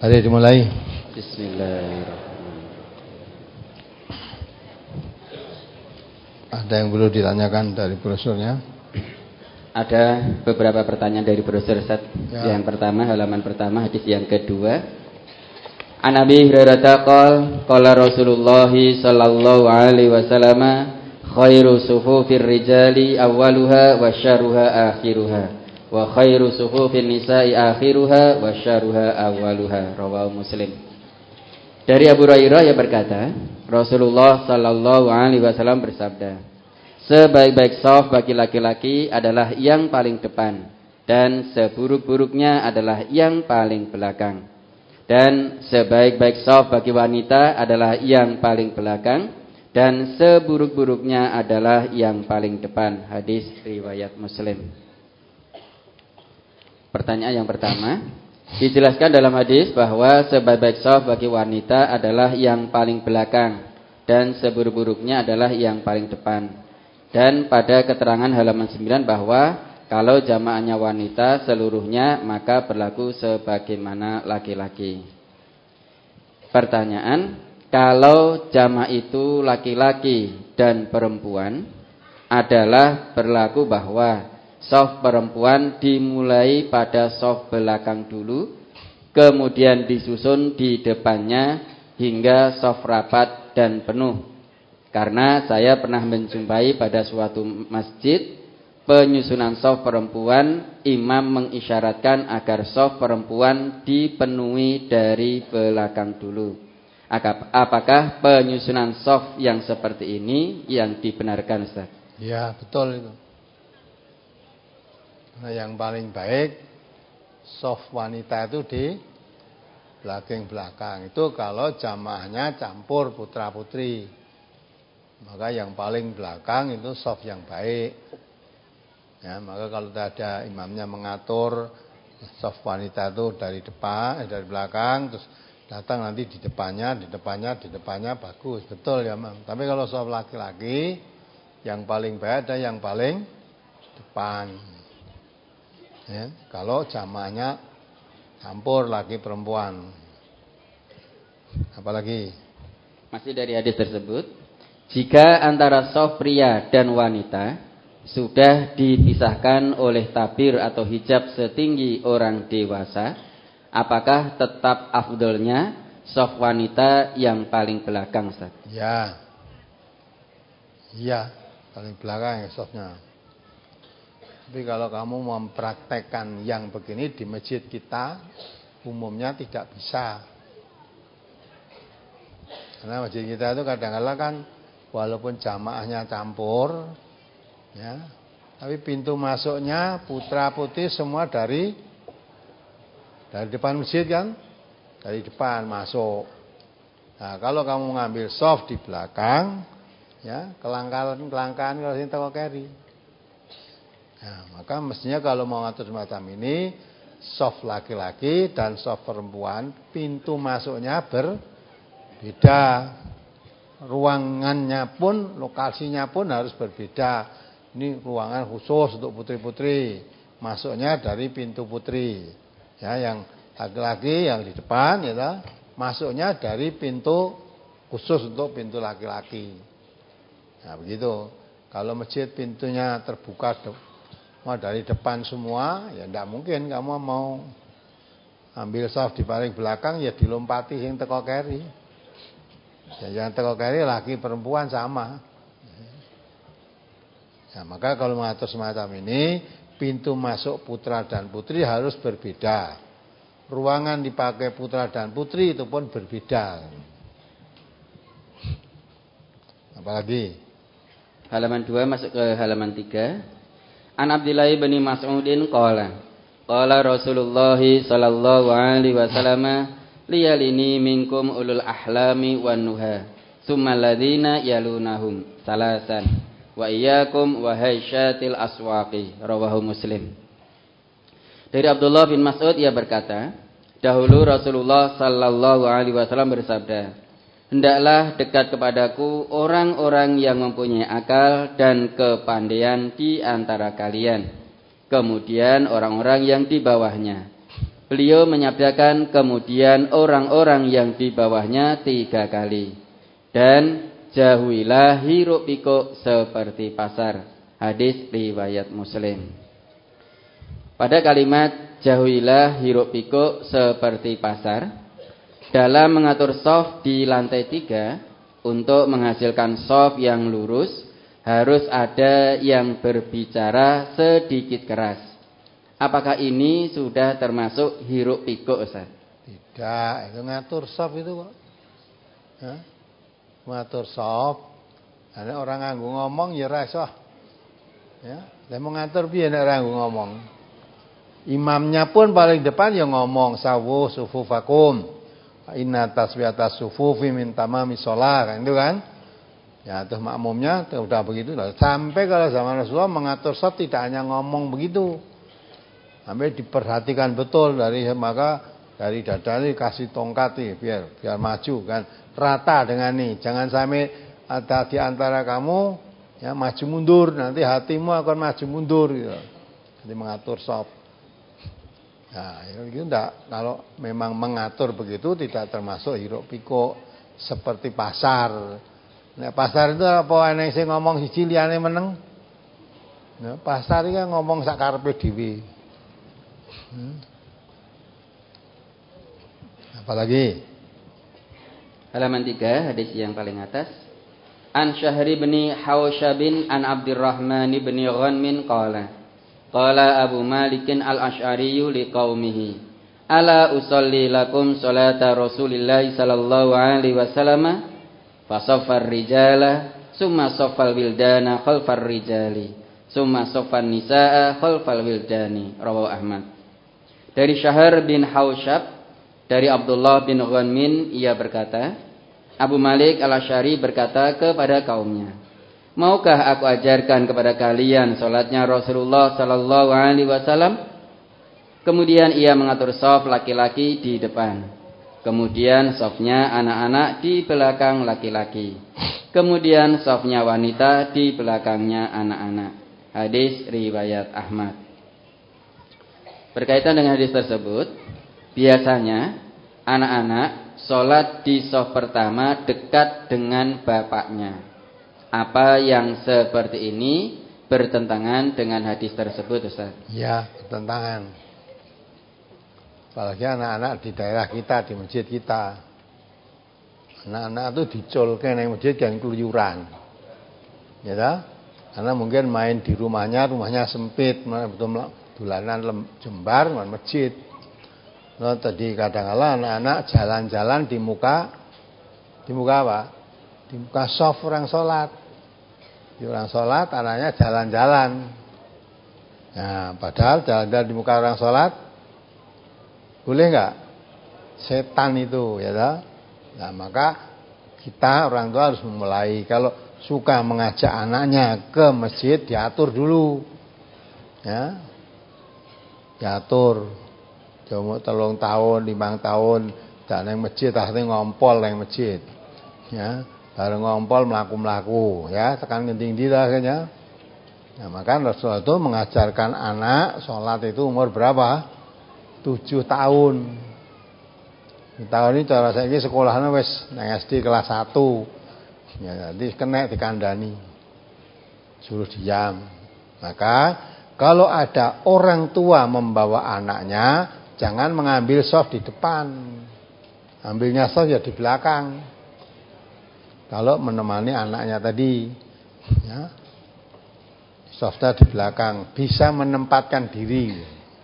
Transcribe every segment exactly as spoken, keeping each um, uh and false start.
Mari dimulai. Bismillahirrahmanirrahim. Ada yang perlu ditanyakan dari brosurnya? Ada beberapa pertanyaan dari brosur Ustaz. Ya. Yang pertama, halaman pertama, hadis yang kedua. An Abi Hurairah qala qala Rasulullah sallallahu alaihi wasallam khairu sufufir rijali awwaluha wa syarruha akhiruha. Wa khairu sufufin nisa'i akhiruha wa syarruha awwaluha. Rawahu Muslim. Dari Abu Hurairah yang berkata, Rasulullah sallallahu alaihi wasallam bersabda, sebaik-baik shaf bagi laki-laki adalah yang paling depan, dan seburuk-buruknya adalah yang paling belakang. Dan sebaik-baik shaf bagi wanita adalah yang paling belakang, dan seburuk-buruknya adalah yang paling depan. Hadis riwayat Muslim. Pertanyaan yang pertama, dijelaskan dalam hadis bahwa sebaik-baik shaf bagi wanita adalah yang paling belakang dan seburuk-buruknya adalah yang paling depan. Dan pada keterangan halaman sembilan bahwa kalau jamaahnya wanita seluruhnya maka berlaku sebagaimana laki-laki. Pertanyaan, kalau jamaah itu laki-laki dan perempuan adalah berlaku bahwa shaf perempuan dimulai pada shaf belakang dulu, kemudian disusun di depannya hingga shaf rapat dan penuh. Karena saya pernah menjumpai pada suatu masjid penyusunan shaf perempuan, imam mengisyaratkan agar shaf perempuan dipenuhi dari belakang dulu. Apakah penyusunan shaf yang seperti ini yang dibenarkan, Ustaz? Ya, betul itu. Nah, yang paling baik shaf wanita itu di belakang-belakang. Itu kalau jamaahnya campur putra-putri. Maka yang paling belakang itu shaf yang baik. Ya, maka kalau ada imamnya mengatur shaf wanita itu dari depan, eh, dari belakang, terus datang nanti di depannya, di depannya, di depannya bagus, betul ya, Mam. Tapi kalau shaf laki-laki, yang paling baik ada yang paling depan. Ya, kalau jamaahnya campur laki perempuan. Apalagi? Masih dari hadis tersebut, jika antara shaf pria dan wanita sudah dipisahkan oleh tabir atau hijab setinggi orang dewasa, apakah tetap afdolnya shaf wanita yang paling belakang, Ustaz? Ya. Iya, paling belakang ya shafnya. Tapi kalau kamu mempraktekkan yang begini di masjid kita, umumnya tidak bisa. Karena masjid kita itu kadang-kadang kan walaupun jamaahnya campur, ya, tapi pintu masuknya putra putri semua dari dari depan masjid kan, dari depan masuk. Nah, kalau kamu ngambil shaf di belakang, ya, kelangkaan-kelangkaan kalau sini teko keri. Nah, maka mestinya kalau mau ngatur semacam ini, shaf laki-laki dan shaf perempuan pintu masuknya berbeda, ruangannya pun, lokasinya pun harus berbeda. Ini ruangan khusus untuk putri-putri, masuknya dari pintu putri. Ya, yang laki-laki yang di depan, ya, masuknya dari pintu khusus untuk pintu laki-laki. Nah, begitu. Kalau masjid pintunya terbuka mau dari depan semua, ya tidak mungkin kamu mau ambil shaf di paling belakang, ya dilompati yang teko keri. Ya, yang teko keri laki perempuan sama. Ya, maka kalau mengatur semacam ini, pintu masuk putra dan putri harus berbeda. Ruangan dipakai putra dan putri itu pun berbeda. Apalagi? Halaman dua masuk ke halaman tiga. An Abdillah bin Mas'udin qala qala Rasulullah sallallahu alaihi wasallam liyalini minkum ulul ahlami wan nuha summa alladziina yalunahum salasan wa iyyakum wa haysyatil aswaqi. Rawahu Muslim. Dari Abdullah bin Mas'ud ia berkata, dahulu Rasulullah sallallahu alaihi wasallam bersabda, hendaklah dekat kepadaku orang-orang yang mempunyai akal dan kepandaian di antara kalian, kemudian orang-orang yang di bawahnya, Beliau menyabdakan kemudian orang-orang yang di bawahnya tiga kali. Dan jauhilah hiruk pikuk seperti pasar. Hadis riwayat Muslim. Pada kalimat jauhilah hiruk pikuk seperti pasar, dalam mengatur shaf di lantai tiga, untuk menghasilkan shaf yang lurus, harus ada yang berbicara sedikit keras. Apakah ini sudah termasuk hiruk pikuk, Ustaz? Tidak, itu ngatur shaf itu kok. Hah? Ngatur shaf. Ada orang nganggo ngomong ya ra iso. Ya, lha mau ngatur piye nek ra nganggo ngomong? Imamnya pun paling depan ya ngomong sawu sufufakum. Inna taswiyatas sufufi min tamami shalah, kan itu kan? Ya, terus makmumnya udah begitu lah. Sampai kalau zaman Rasulullah mengatur shaf tidak hanya ngomong begitu. Sampai diperhatikan betul dari maka dari dada ini kasih tongkat nih biar biar maju kan rata dengan nih, jangan sampai ada di antara kamu ya maju mundur, nanti hatimu akan maju mundur gitu. Jadi mengatur shaf. Nah, itu enggak, kalau memang mengatur begitu tidak termasuk hiruk pikuk seperti pasar. Nah, pasar itu apa ana sing ngomong siji liyane meneng. Nah, pasar iki ngomong sak karepe dhewe. Hmm. Apalagi halaman tiga, hadis yang paling atas. An Syahri bin Hawsyabin an Abdurrahman bin Ghanmin qala qala Abu Malikin al-Asy'ari liqaumihi ala usolli lakum salata Rasulillah sallallahu alaihi wasallam fasaffar rijala summa saffal wildana khalfar rijali summa saffan nisaa khalfal wildani. Rawahu Ahmad. Dari Syahr bin Hawsyab, dari Abdullah bin Ghanmin, ia berkata, Abu Malik al-Asy'ari berkata kepada kaumnya, maukah aku ajarkan kepada kalian salatnya Rasulullah sallallahu alaihi wasallam? Kemudian ia mengatur shaf laki-laki di depan, kemudian shafnya anak-anak di belakang laki-laki, kemudian shafnya wanita di belakangnya anak-anak. Hadis riwayat Ahmad. Berkaitan dengan hadis tersebut, biasanya anak-anak sholat di shaf pertama dekat dengan bapaknya. Apa yang seperti ini bertentangan dengan hadis tersebut, Ustaz? Ya, bertentangan. Apalagi anak-anak di daerah kita, di masjid kita. Anak-anak itu diculke nang masjid kan keluyuran. Ya ta? Karena mungkin main di rumahnya, rumahnya sempit, betul dolanan jembar nang masjid. Nah, tadi kadang-kala anak-anak jalan-jalan di muka di muka apa? Di muka shaf orang sholat. Di orang sholat anaknya jalan-jalan. Nah, padahal jalan-jalan di muka orang sholat boleh nggak? Setan itu, ya toh? Nah, maka kita orang tua harus memulai kalau suka mengajak anaknya ke masjid diatur dulu, ya. Diatur, cuma telung tahun, limang tahun, dan yang masjid, akhirnya ngompol yang masjid, ya, bareng ngompol melaku-melaku, ya, tekan kencing di akhirnya. Nah, maka Rasulullah itu mengajarkan anak sholat itu umur berapa? Tujuh tahun. Tahun ini cara saya ini sekolahnya wes nang S D kelas satu, ya, nanti kena dikandani, suruh diam. Maka kalau ada orang tua membawa anaknya, jangan mengambil shaf di depan. Ambilnya shaf ya di belakang. Kalau menemani anaknya tadi, ya, shafnya di belakang, bisa menempatkan diri.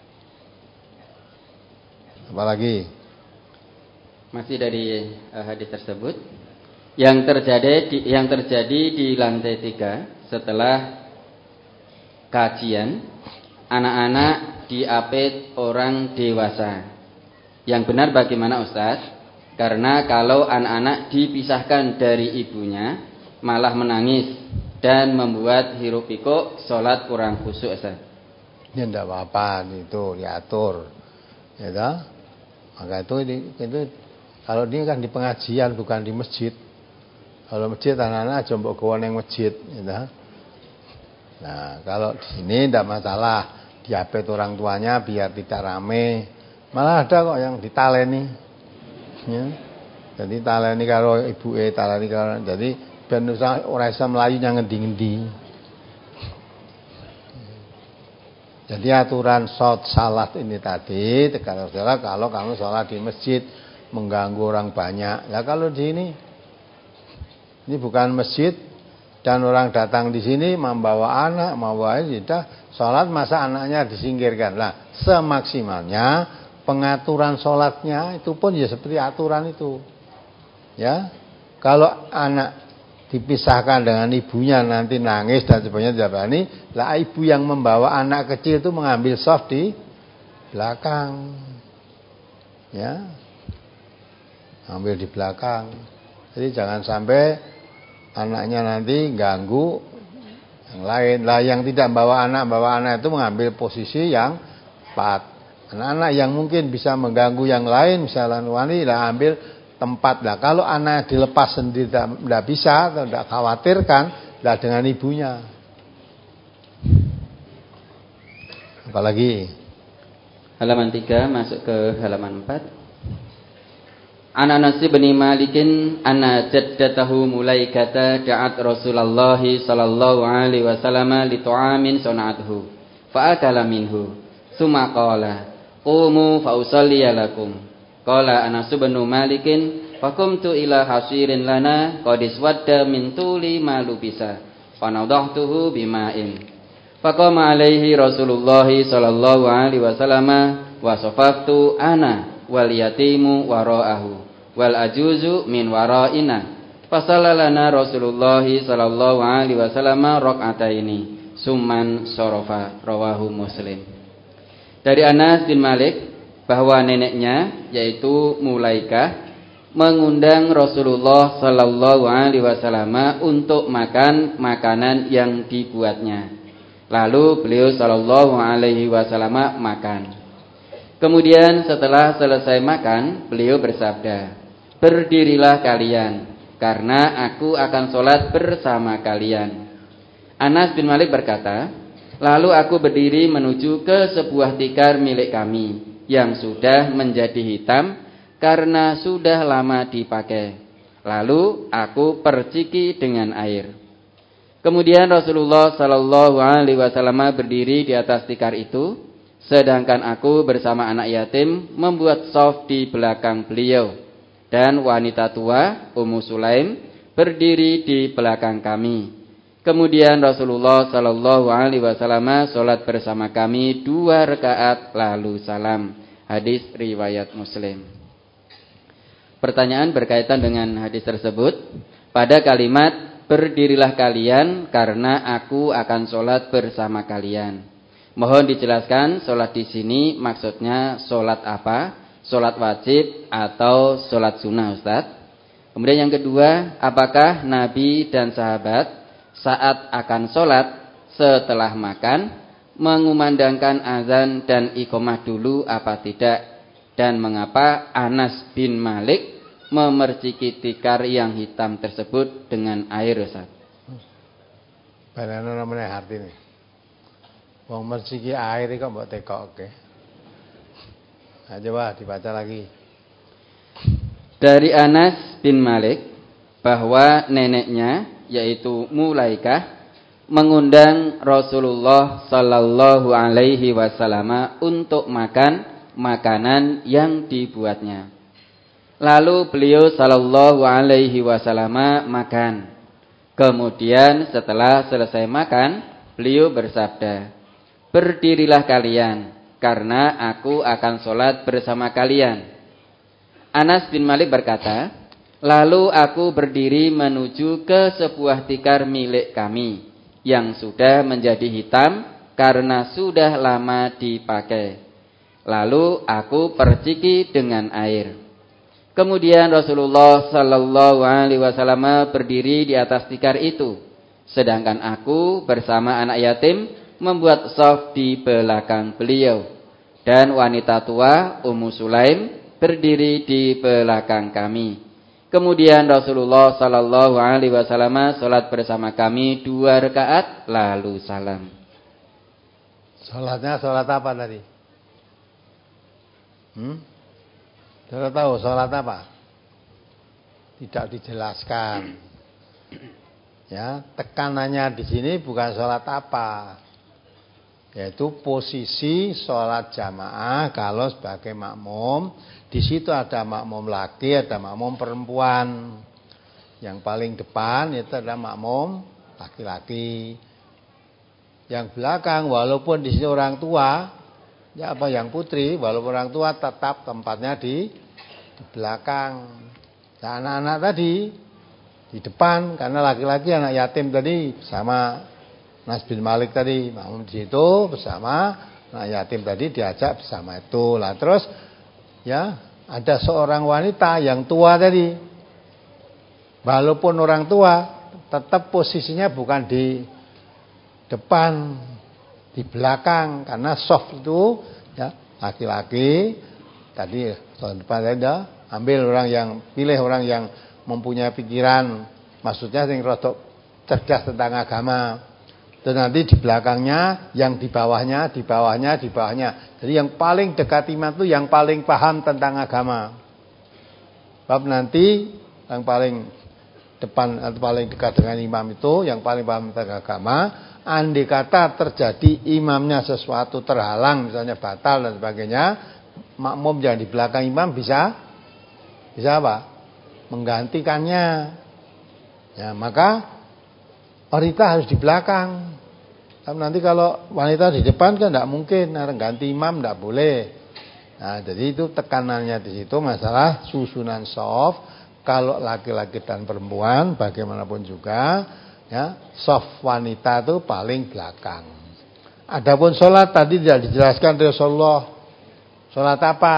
Apalagi? Masih dari uh, hadis tersebut, yang terjadi di, yang terjadi di lantai tiga setelah kajian, anak-anak diapit orang dewasa. Yang benar bagaimana, Ustaz? Karena kalau anak-anak dipisahkan dari ibunya malah menangis dan membuat hiruk pikuk, sholat kurang khusyuk, Ustaz. Ya tidak apa-apa, itu diatur, ya toh? Maka itu, itu kalau ini kan di pengajian bukan di masjid. Kalau masjid anak-anak aja mbok gawa ning masjid, ya toh? Nah, kalau di sini tidak masalah, diapit orang tuanya biar tidak rame. Malah ada kok yang ditaleni. Ya. Jadi taleni karo ibuke, taleni karo jadi ben ora iso mlayu nang ngendi-ngendi. Jadi aturan shot salat ini tadi, saudara, kalau kamu sholat di masjid mengganggu orang banyak. Nah kalau di ini, ini bukan masjid dan orang datang di sini membawa anak, membawa sudah sholat masa anaknya disingkirkan. Nah semaksimalnya pengaturan sholatnya itu pun ya seperti aturan itu. Ya, kalau anak dipisahkan dengan ibunya nanti nangis dan sebagainya jabani, lah ibu yang membawa anak kecil itu mengambil soft di belakang, ya, ambil di belakang. Jadi jangan sampai anaknya nanti ganggu yang lain. Lah yang tidak bawa anak, bawa anak itu mengambil posisi yang tepat. Anak-anak yang mungkin bisa mengganggu yang lain, misalnya wanita, lah ambil tempat. Lah kalau anak dilepas sendiri tidak bisa atau tidak khawatirkan, lah dengan ibunya. Apalagi halaman tiga masuk ke halaman empat. An Anas bin Malikin anna jaddatahu Mulaikata da'at Rasulullah sallallahu alaihi wasallam li tu'amin sunathu fa akala minhu summa qala qumu fa usalli lakum. Qala Anas bin Malikin faqumtu ila hasirin lana qad iswadda min tuli ma lubisa fa nadahtuhu bima'in faqama alaihi Rasulullah sallallahu alaihi wasallam wa safaftu ana wal yatimu wara'ahu wal ajuzu min wara'ina fasallalana Rasulullah sallallahu alaihi wasallam rakaataini summan sarafa rawahu Muslim. Dari Anas bin Malik bahwa neneknya yaitu Mulaikah mengundang Rasulullah sallallahu alaihi wasallam untuk makan makanan yang dibuatnya. Lalu beliau sallallahu alaihi wasallam makan. Kemudian setelah selesai makan, beliau bersabda, "Berdirilah kalian, karena aku akan sholat bersama kalian." Anas bin Malik berkata, "Lalu aku berdiri menuju ke sebuah tikar milik kami yang sudah menjadi hitam karena sudah lama dipakai. Lalu aku perciki dengan air. Kemudian Rasulullah sallallahu alaihi wasallam berdiri di atas tikar itu, sedangkan aku bersama anak yatim membuat shaf di belakang beliau, dan wanita tua Ummu Sulaim berdiri di belakang kami. Kemudian Rasulullah sallallahu alaihi wasallam salat bersama kami dua rakaat lalu salam." Hadis riwayat Muslim. Pertanyaan berkaitan dengan hadis tersebut. Pada kalimat berdirilah kalian karena aku akan sholat bersama kalian. Mohon dijelaskan sholat di sini maksudnya sholat apa? Sholat wajib atau sholat sunnah, Ustaz? Kemudian yang kedua, apakah Nabi dan sahabat saat akan sholat setelah makan mengumandangkan azan dan iqamah dulu apa tidak, dan mengapa Anas bin Malik memerciki tikar yang hitam tersebut dengan air, Ustaz? Padahal namanya hati nih. Wong merciki air kok mbok tekokke. Nah, coba dibaca lagi. Dari Anas bin Malik bahwa neneknya yaitu Mulaikah mengundang Rasulullah sallallahu alaihi wasallam untuk makan makanan yang dibuatnya. Lalu beliau sallallahu alaihi wasallam makan. Kemudian setelah selesai makan, beliau bersabda, "Berdirilah kalian, karena aku akan sholat bersama kalian." Anas bin Malik berkata, "Lalu aku berdiri menuju ke sebuah tikar milik kami yang sudah menjadi hitam karena sudah lama dipakai. Lalu aku perciki dengan air. Kemudian Rasulullah sallallahu alaihi wasallam berdiri di atas tikar itu, sedangkan aku bersama anak yatim membuat shaf di belakang beliau, dan wanita tua Ummu Sulaim berdiri di belakang kami. Kemudian Rasulullah sallallahu alaihi wasallam salat bersama kami dua rakaat lalu salam." Salatnya salat apa tadi? Hmm? Saudara tahu sholat apa? Tidak dijelaskan. Ya, tekanannya di sini bukan sholat apa, yaitu posisi sholat jamaah kalau sebagai makmum. Di situ ada makmum laki, ada makmum perempuan. Yang paling depan itu adalah makmum laki-laki. Yang belakang walaupun di sini orang tua, ya apa yang putri, walaupun orang tua tetap tempatnya di, di belakang. Nah, anak-anak tadi di depan karena laki-laki anak yatim tadi bersama Nas bin Malik tadi makmum di situ bersama anak yatim tadi diajak bersama itu. Lah terus ya ada seorang wanita yang tua tadi, walaupun orang tua tetap posisinya bukan di depan, di belakang karena soft itu ya laki-laki tadi tahun depan ada ambil orang yang pilih orang yang mempunyai pikiran, maksudnya yang rodok cerdas tentang agama. Dan nanti di belakangnya, yang di bawahnya, di bawahnya, di bawahnya. Jadi yang paling dekat imam itu yang paling paham tentang agama. Sebab nanti yang paling depan atau paling dekat dengan imam itu, yang paling paham tentang agama, andai kata terjadi imamnya sesuatu terhalang, misalnya batal dan sebagainya, makmum yang di belakang imam bisa, bisa apa? Menggantikannya. Ya, maka wanita harus di belakang. Tapi nanti kalau wanita di depan kan tidak mungkin, nah, ganti imam tidak boleh. Nah, jadi itu tekanannya di situ masalah susunan shaf. Kalau laki-laki dan perempuan bagaimanapun juga, ya, shaf wanita itu paling belakang. Adapun sholat tadi tidak dijelaskan Rasulullah. Sholat apa?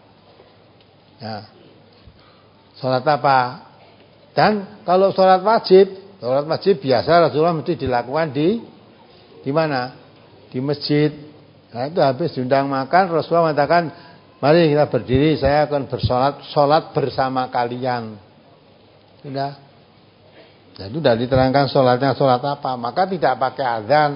Ya. Sholat apa? Dan kalau sholat wajib, sholat wajib biasa Rasulullah mesti dilakukan di di mana? Di masjid. Nah itu habis diundang makan, Rasulullah mengatakan, mari kita berdiri, saya akan bersolat, sholat bersama kalian. Sudah. Nah, itu sudah diterangkan sholatnya sholat apa. Maka tidak pakai azan.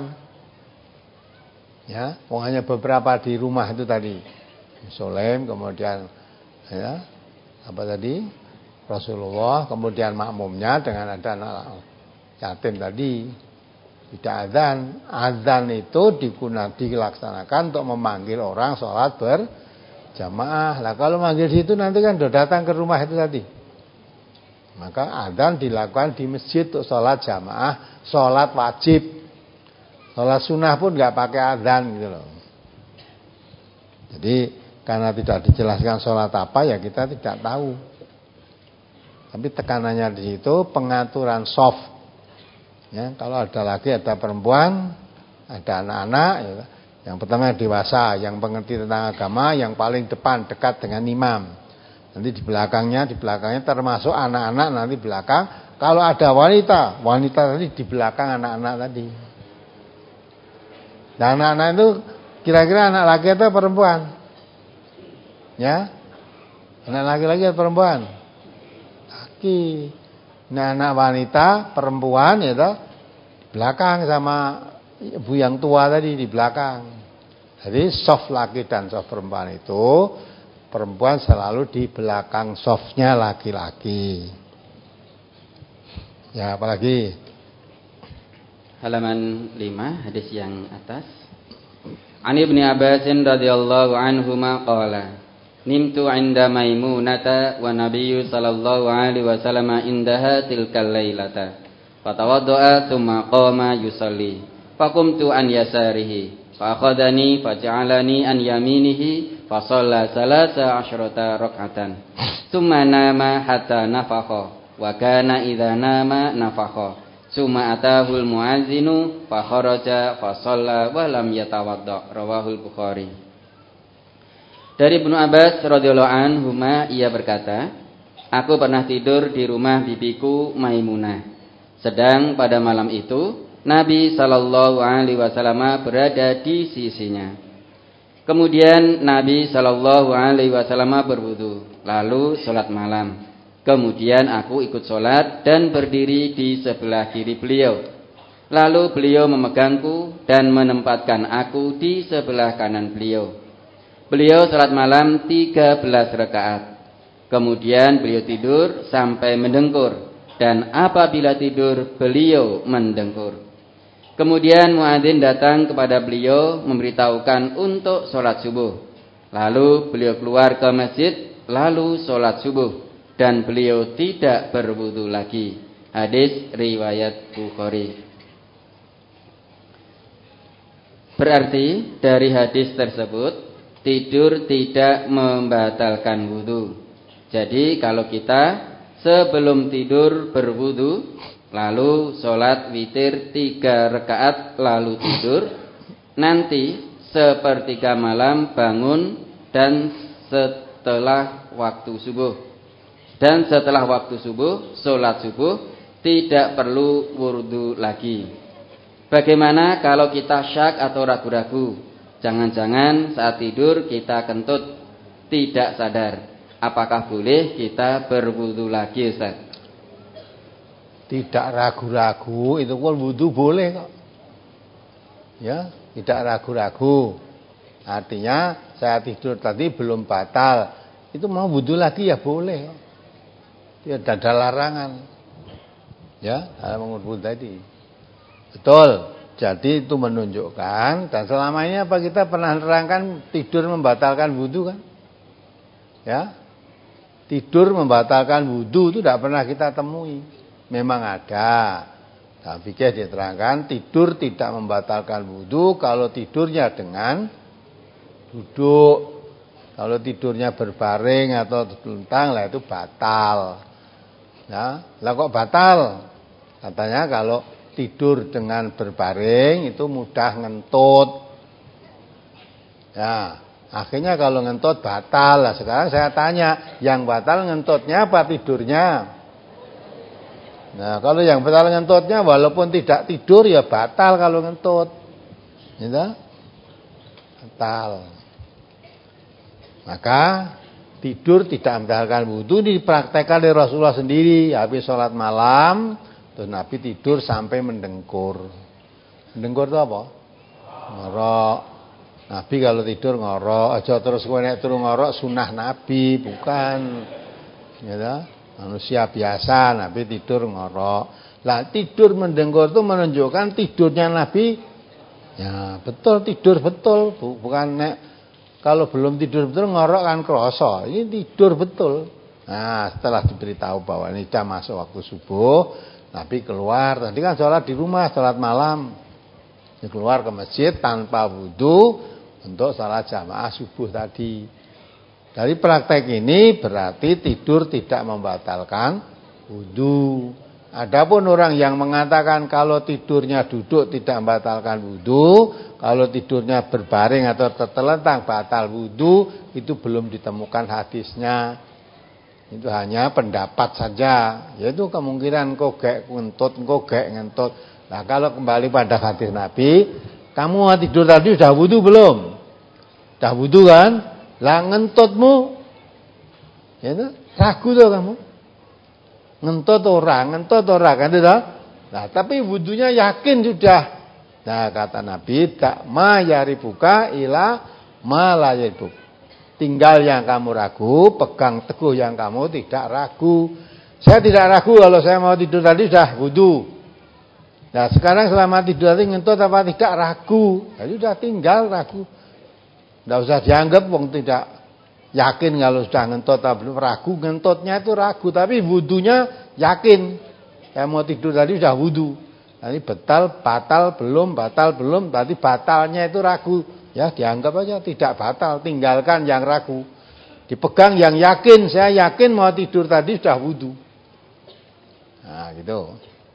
Ya, hanya beberapa di rumah itu tadi. Solem, kemudian ya, apa tadi? Rasulullah, kemudian makmumnya dengan ada anak yatim tadi. Tidak azan. Azan itu digunakan dilaksanakan untuk memanggil orang sholat berjamaah. Lah kalau manggil situ nanti kan sudah datang ke rumah itu tadi. Maka azan dilakukan di masjid untuk sholat jamaah, sholat wajib. Sholat sunnah pun nggak pakai azan gitu loh. Jadi karena tidak dijelaskan sholat apa ya kita tidak tahu. Tapi tekanannya di situ pengaturan shaf. Ya, kalau ada laki, ada perempuan, ada anak-anak. Ya, yang pertama yang dewasa, yang mengerti tentang agama, yang paling depan dekat dengan imam. Nanti di belakangnya, di belakangnya termasuk anak-anak nanti belakang. Kalau ada wanita, wanita tadi di belakang anak-anak tadi. Dan anak-anak itu kira-kira anak laki atau perempuan? Ya, anak laki-laki atau perempuan? Nah, anak wanita perempuan ya toh belakang sama ibu yang tua tadi di belakang. Jadi shaf laki dan shaf perempuan itu perempuan selalu di belakang shafnya laki-laki. Ya, apalagi halaman lima hadis yang atas. Ani Ibnu Abbas radhiyallahu anhuma qala nimtu 'inda Maimunata wa Nabiyyu sallallahu alaihi wasallam indaha tilkal lailata. Fatawadda'a tsumma qama yusalli. Faqumtu an yasarihi. Fa akhadhani faj'alani an yaminihi fa shalla salasa asyrata rak'atan. Tsumma nama hatta nafakha wa kana idza nama nafakha. Tsumma atahul muadzinu fa kharaja fa shalla wa lam yatawadda. Rawahul Bukhari. Dari Ibnu Abbas radhiyallahu anhuma ia berkata, aku pernah tidur di rumah bibiku Maimunah. Sedang pada malam itu Nabi sallallahu alaihi wasallam berada di sisinya. Kemudian Nabi sallallahu alaihi wasallam berwudu, lalu salat malam. Kemudian aku ikut salat dan berdiri di sebelah kiri beliau. Lalu beliau memegangku dan menempatkan aku di sebelah kanan beliau. Beliau salat malam tiga belas rakaat. Kemudian beliau tidur sampai mendengkur, dan apabila tidur beliau mendengkur. Kemudian muadzin datang kepada beliau memberitahukan untuk sholat subuh. Lalu beliau keluar ke masjid, lalu sholat subuh, dan beliau tidak berwudu lagi. Hadis riwayat Bukhari. Berarti dari hadis tersebut, tidur tidak membatalkan wudu. Jadi kalau kita sebelum tidur berwudu, lalu sholat witir tiga rakaat lalu tidur, nanti sepertiga malam bangun dan setelah waktu subuh. Dan setelah waktu subuh, sholat subuh tidak perlu wudu lagi. Bagaimana kalau kita syak atau ragu-ragu? Jangan-jangan saat tidur kita kentut, tidak sadar. Apakah boleh kita berwudu lagi, Ustaz? Tidak ragu-ragu, itu pun wudu boleh kok. Ya, tidak ragu-ragu. Artinya saya tidur tadi belum batal, itu mau wudu lagi ya boleh kok. Tidak ada larangan. Ya, dalam wudu tadi. Betul. Jadi itu menunjukkan, dan selama ini apa kita pernah nerangkan tidur membatalkan wudu kan? Ya. Tidur membatalkan wudu itu tidak pernah kita temui. Memang ada. Dalam fikih diterangkan tidur tidak membatalkan wudu kalau tidurnya dengan duduk. Kalau tidurnya berbaring atau telentang lah itu batal. Ya, lah kok batal? Katanya kalau tidur dengan berbaring itu mudah ngentut. Ya. Akhirnya kalau ngentut batal. Lah sekarang saya tanya, yang batal ngentutnya apa tidurnya? Nah, kalau yang batal ngentutnya walaupun tidak tidur ya batal kalau ngentut. Gitu? Batal. Maka tidur tidak membatalkan wudu, dipraktekkan oleh Rasulullah sendiri. Habis sholat malam, terus Nabi tidur sampai mendengkur. Mendengkur itu apa? Ngorok. Nabi kalau tidur ngorok, aja terus kowe nek turu ngorok sunah Nabi, bukan. Ya, manusia biasa, Nabi tidur ngorok. Lah tidur mendengkur itu menunjukkan tidurnya Nabi. Ya, betul tidur betul, bukan nek kalau belum tidur betul ngorok kan kroso. Ini tidur betul. Nah, setelah diberitahu bahwa ini sudah masuk waktu subuh, Nabi keluar. Tadi kan sholat di rumah, sholat malam. Dia keluar ke masjid tanpa wudu untuk salat jamaah subuh tadi. Dari praktek ini berarti tidur tidak membatalkan wudu. Adapun orang yang mengatakan kalau tidurnya duduk tidak membatalkan wudu, kalau tidurnya berbaring atau tertelentang batal wudu, itu belum ditemukan hadisnya. Itu hanya pendapat saja. Yaitu kemungkinan kogek ngentut, kogek ngentut. Nah kalau kembali pada hadis Nabi, kamu tidur tadi sudah wudu belum? Sudah wudu kan? Lah ngentutmu, ya itu, ragu tuh kamu. Ngentut orang, ngentut orang kan itu. Nah tapi wudunya yakin sudah. Nah kata Nabi, tak ma yaribuka ila ma la yaribuk. Tinggal yang kamu ragu, pegang teguh yang kamu tidak ragu. Saya tidak ragu kalau saya mau tidur tadi sudah wudu. Nah sekarang selama tidur tadi ngentut apa tidak ragu. Jadi sudah tinggal ragu. Tidak usah dianggap wong tidak yakin kalau sudah ngentut atau belum. Ragu, ngentutnya itu ragu. Tapi wudunya yakin. Saya mau tidur tadi sudah wudu. Nah, ini batal, batal, belum, batal, belum. Berarti batalnya itu ragu. Ya dianggap aja tidak batal. Tinggalkan yang ragu. Dipegang yang yakin. Saya yakin mau tidur tadi sudah wudu. Nah gitu.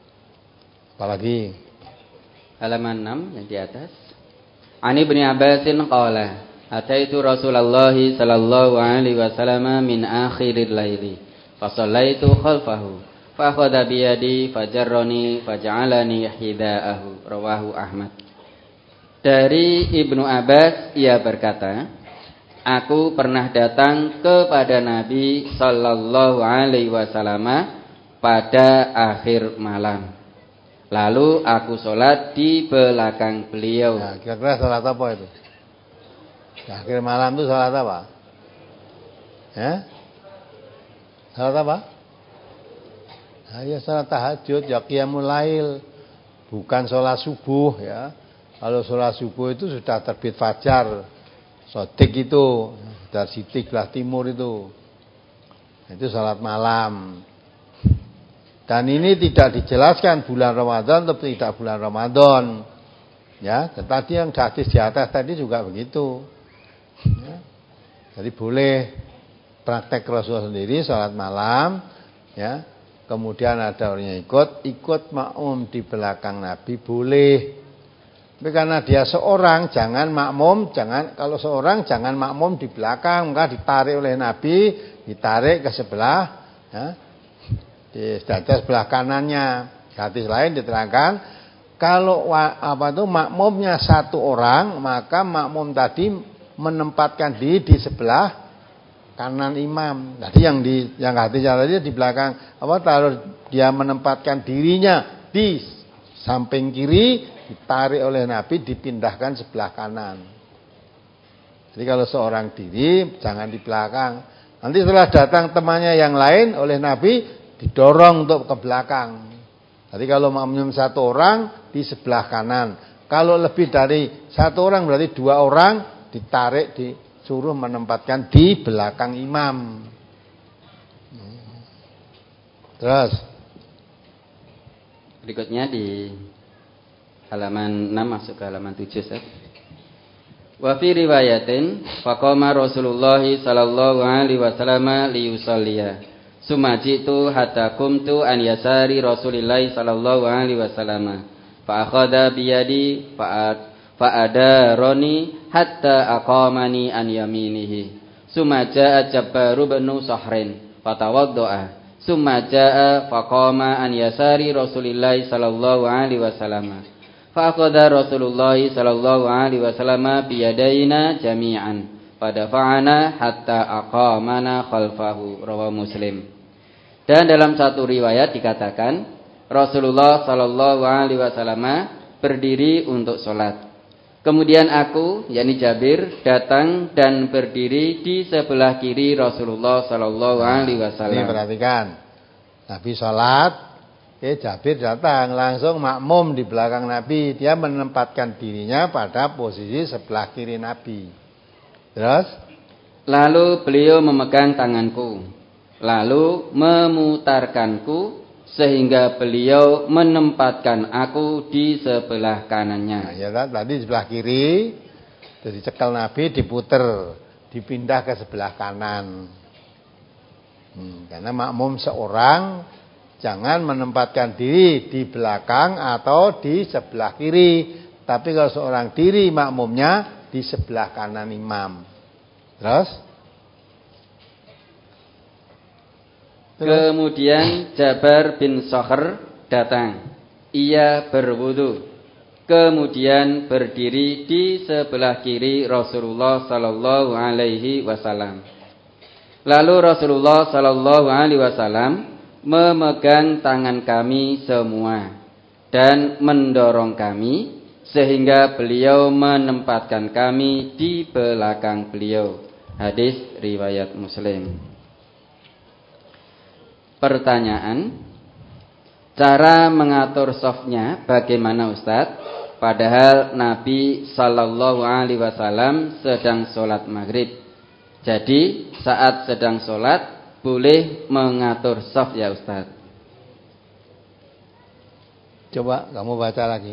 Apalagi halaman enam yang di atas. Ani bin Abbasin qala ataitu Rasulullah sallallahu alaihi wasallam min akhiril laili fa shallaitu khalfahu fa akhadha bi yadi fajarrani faj'alani hidaahu rawahu Ahmad. Dari Ibnu Abbas ia berkata, aku pernah datang kepada Nabi sallallahu alaihi wasallam pada akhir malam. Lalu aku sholat di belakang beliau. Nah, kira-kira sholat apa itu? Akhir malam itu salat apa? Ya? Salat apa? Nah, ya salat tahajud, ya qiyamul lail. Bukan salat subuh ya. Kalau salat subuh itu sudah terbit fajar. Sodik itu, dari sitik belah timur itu. Itu salat malam. Dan ini tidak dijelaskan bulan Ramadan atau tidak bulan Ramadan. Ya, tadi yang hadis di atas tadi juga begitu. Ya. Jadi boleh praktek Rasul sendiri salat malam, ya. Kemudian ada orang yang ikut, ikut makmum di belakang Nabi boleh. Tapi karena dia seorang, jangan makmum, jangan kalau seorang jangan makmum di belakang, maka ditarik oleh Nabi, ditarik ke sebelah, ya. Di dada sebelah kanannya. Hadis lain diterangkan kalau apa itu makmumnya satu orang, maka makmum tadi menempatkan diri di sebelah kanan imam. Tadi yang di yang hadisnya tadi di belakang apa taruh dia menempatkan dirinya di samping kiri, ditarik oleh Nabi dipindahkan sebelah kanan. Jadi kalau seorang diri jangan di belakang. Nanti setelah datang temannya yang lain oleh Nabi didorong untuk ke belakang. Jadi kalau makmum satu orang di sebelah kanan. Kalau lebih dari satu orang berarti dua orang ditarik disuruh menempatkan di belakang imam. Terus berikutnya di halaman enam masuk ke halaman tujuh, Ustaz. Wa fi riwayatin faqama Rasulullah sallallahu alaihi wasallam liyusalliya. Sumajitu hatta kumtu an yasari Rasulillah sallallahu alaihi wasallam. Fa akhadha bi yadi fa adarani hatta aqamani an yaminihi. Summa jaa Jabbaru bin Sahrin fatawaddaa. Summa jaa faqama an yasari Rasulillah sallallahu alaihi wasallam. Fa akhadha Rasulullah sallallahu alaihi wasallam bi yadaina jami'an. Fadafa'ana hatta aqamana khalfahu. Rawahu Muslim. Dan dalam satu riwayat dikatakan Rasulullah sallallahu alaihi wasallam berdiri untuk sholat. Kemudian aku, yakni Jabir, datang dan berdiri di sebelah kiri Rasulullah sallallahu alaihi wasallam. Ini perhatikan. Nabi sholat, eh Jabir datang langsung makmum di belakang Nabi. Dia menempatkan dirinya pada posisi sebelah kiri Nabi. Terus, lalu beliau memegang tanganku, lalu memutarkanku sehingga beliau menempatkan aku di sebelah kanannya. Nah, ya tadi sebelah kiri, jadi cekal Nabi diputer, dipindah ke sebelah kanan. Hmm, karena makmum seorang jangan menempatkan diri di belakang atau di sebelah kiri, tapi kalau seorang diri makmumnya di sebelah kanan imam. Terus? Kemudian Jabar bin Sokhr datang. Ia berwudu. Kemudian berdiri di sebelah kiri Rasulullah sallallahu alaihi wasallam. Lalu Rasulullah sallallahu alaihi wasallam memegang tangan kami semua dan mendorong kami sehingga beliau menempatkan kami di belakang beliau. Hadis riwayat Muslim. Pertanyaan, cara mengatur shafnya bagaimana Ustaz? Padahal Nabi sallallahu alaihi wasallam sedang sholat maghrib. Jadi saat sedang sholat boleh mengatur shaf ya Ustaz? Coba kamu baca lagi.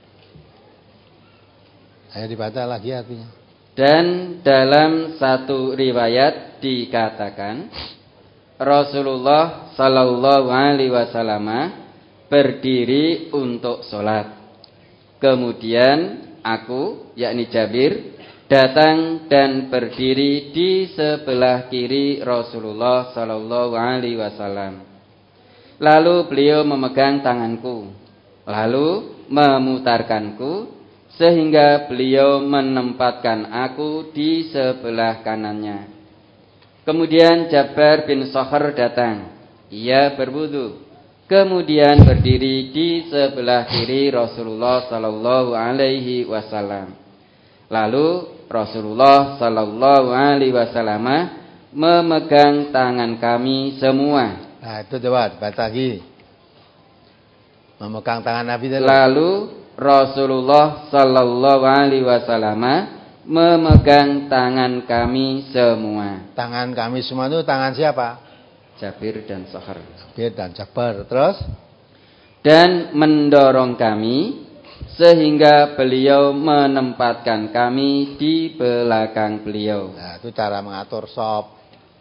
Ayo dibaca lagi artinya. Dan dalam satu riwayat dikatakan Rasulullah sallallahu alaihi wasallam berdiri untuk sholat. Kemudian aku, yakni Jabir, datang dan berdiri di sebelah kiri Rasulullah sallallahu alaihi wasallam. Lalu beliau memegang tanganku, lalu memutarkanku sehingga beliau menempatkan aku di sebelah kanannya. Kemudian Jabar bin Sokhr datang. Ia berwudu. Kemudian berdiri di sebelah kiri Rasulullah sallallahu alaihi wasallam. Lalu Rasulullah sallallahu alaihi wasallam memegang tangan kami semua. Nah, itu coba baca lagi. Memegang tangan Nabi tadi. Lalu Rasulullah sallallahu alaihi wasallam memegang tangan kami semua. Tangan kami semua itu tangan siapa? Jabir dan Sahar. Jabir dan Jabar. Terus? Dan mendorong kami sehingga beliau menempatkan kami di belakang beliau. Nah, itu cara mengatur shaf.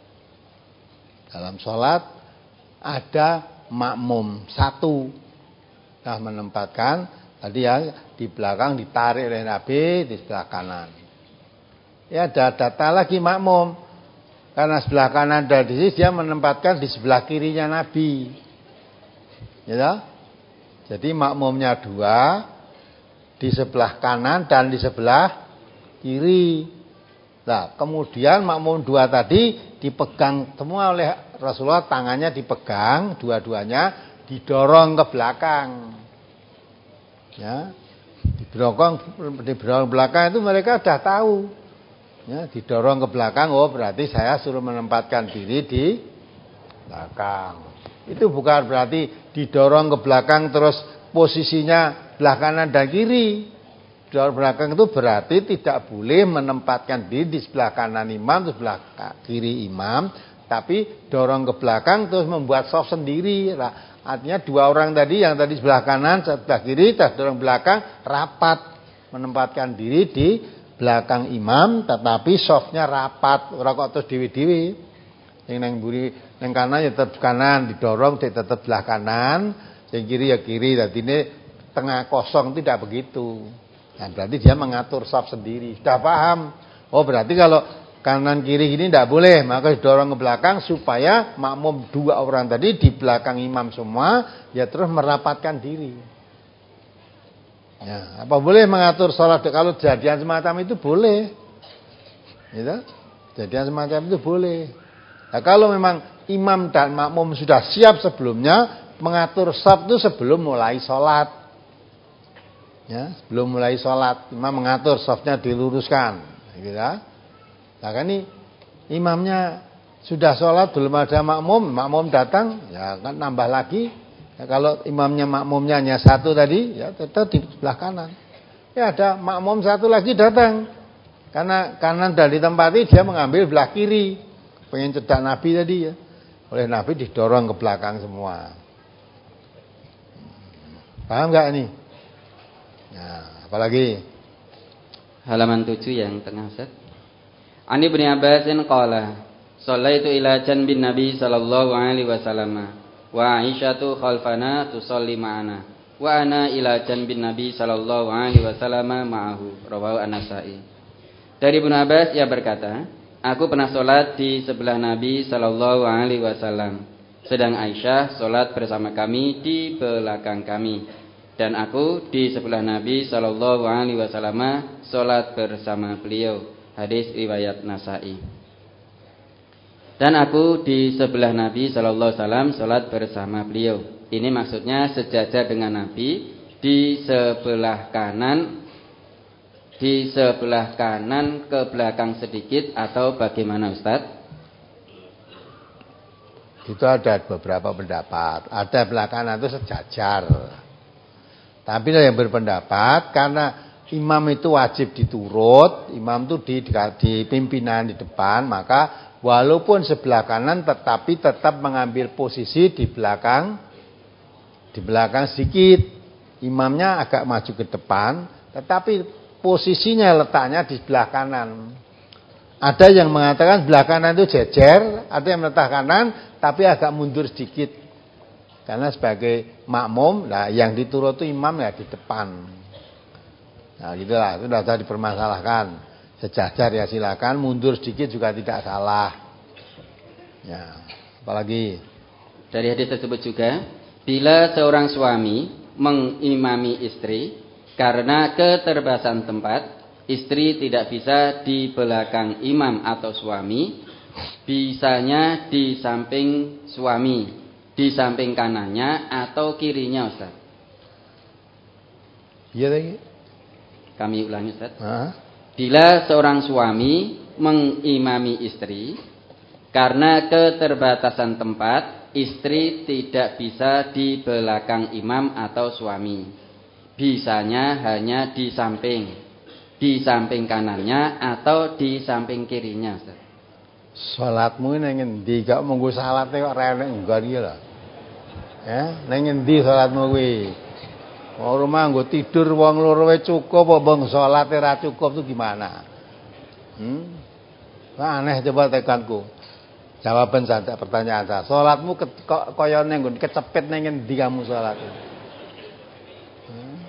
Dalam sholat ada makmum satu. Nah, menempatkan tadi ya di belakang ditarik oleh Nabi di sebelah kanan. Ya, ada data lagi makmum. Karena sebelah kanan dari sini dia menempatkan di sebelah kirinya Nabi. Ya. Jadi makmumnya dua. Di sebelah kanan dan di sebelah kiri. Nah, kemudian makmum dua tadi dipegang semua oleh Rasulullah, tangannya dipegang, dua-duanya didorong ke belakang. Ya, didorong didorong ke belakang itu mereka sudah tahu. Ya, didorong ke belakang, oh berarti saya suruh menempatkan diri di belakang. Itu bukan berarti didorong ke belakang terus posisinya belah kanan dan kiri. Dorong belakang itu berarti tidak boleh menempatkan diri di sebelah kanan imam, di sebelah kiri imam, tapi dorong ke belakang terus membuat shaf sendiri. Nah, artinya dua orang tadi yang tadi sebelah kanan, sebelah kiri, terus dorong belakang rapat menempatkan diri di belakang imam, tetapi shafnya rapat, ora kok terus dewi-dewi. Yang nang mburi nang kanan ya tetap kanan, didorong tetap sebelah kanan, yang kiri ya kiri. Dadi ini tengah kosong, tidak begitu. Nah, berarti dia mengatur shaf sendiri. Sudah paham? Oh, berarti kalau kanan kiri ini tidak boleh, maka didorong ke belakang supaya makmum dua orang tadi di belakang imam semua, ya terus merapatkan diri. Ya, apa boleh mengatur sholat kalau kejadian semacam itu boleh. Gitu? Kejadian semacam itu boleh. Nah, kalau memang imam dan makmum sudah siap sebelumnya, mengatur shaf itu sebelum mulai sholat. Ya, sebelum mulai sholat, imam mengatur shafnya diluruskan. Gitu ya. Nah, kan ini imamnya sudah sholat belum ada makmum, makmum datang, ya kan nambah lagi. Ya, kalau imamnya makmumnya hanya satu tadi, ya tetap di sebelah kanan. Ya ada makmum satu lagi datang, karena kanan dan ditempati dia mengambil belah kiri, pengen cedak Nabi tadi ya. Oleh Nabi didorong ke belakang semua. Paham nggak ini? Nah, apalagi halaman tujuh yang tengah Ustaz. Ani bin Abbasin qala shallaitu ila janbin Nabi sallallahu alaihi wasallam wa Aisyatu khalfana tusalli ma'ana wa ana ila janbin Nabi sallallahu alaihi wasallam ma'ahu rawahu An-Nasa'i. Dari Ibnu Abbas ia berkata, aku pernah salat di sebelah Nabi sallallahu alaihi wasallam, sedang Aisyah salat bersama kami di belakang kami. Dan aku di sebelah Nabi sallallahu alaihi wasallam salat bersama beliau. Hadis riwayat Nasa'i. Dan aku di sebelah Nabi sallallahu alaihi wasallam salat bersama beliau. Ini maksudnya sejajar dengan Nabi di sebelah kanan, di sebelah kanan ke belakang sedikit atau bagaimana Ustaz? Itu ada beberapa pendapat. Ada belah kanan itu sejajar. Tapi ada yang berpendapat karena imam itu wajib diturut, imam itu di, di, di pimpinan di depan, maka walaupun sebelah kanan tetapi tetap mengambil posisi di belakang, di belakang sedikit. Imamnya agak maju ke depan, tetapi posisinya letaknya di sebelah kanan. Ada yang mengatakan sebelah kanan itu jejer, ada yang meletak kanan tapi agak mundur sedikit. Karena sebagai makmum, nah yang diturut itu imam ya di depan. Nah gitulah, itu sudah dipermasalahkan. Sejajar ya silakan, mundur sedikit juga tidak salah. Ya, apalagi dari hadis tersebut juga, bila seorang suami mengimami istri karena keterbatasan tempat, istri tidak bisa di belakang imam atau suami, bisanya di samping suami, di samping kanannya atau kirinya Ustaz. Iya lagi. Kami ulangi Ustaz. Hah? Bila seorang suami mengimami istri, karena keterbatasan tempat, istri tidak bisa di belakang imam atau suami. Bisanya hanya di samping, di samping kanannya atau di samping kirinya. Salatmu ning endi? Gak munggo salate kok renek nggari lho. Ya, ning endi salatmu kuwi? Wong rumah nggo tidur wong loro wae cukup apa mbong salate ra cukup tuh gimana? Hmm? Wah, aneh coba tekanku. Jawaban saya pertanyaan saya. Salatmu kok kaya ning nggon kecepit ning endi kamu salat? Hmm?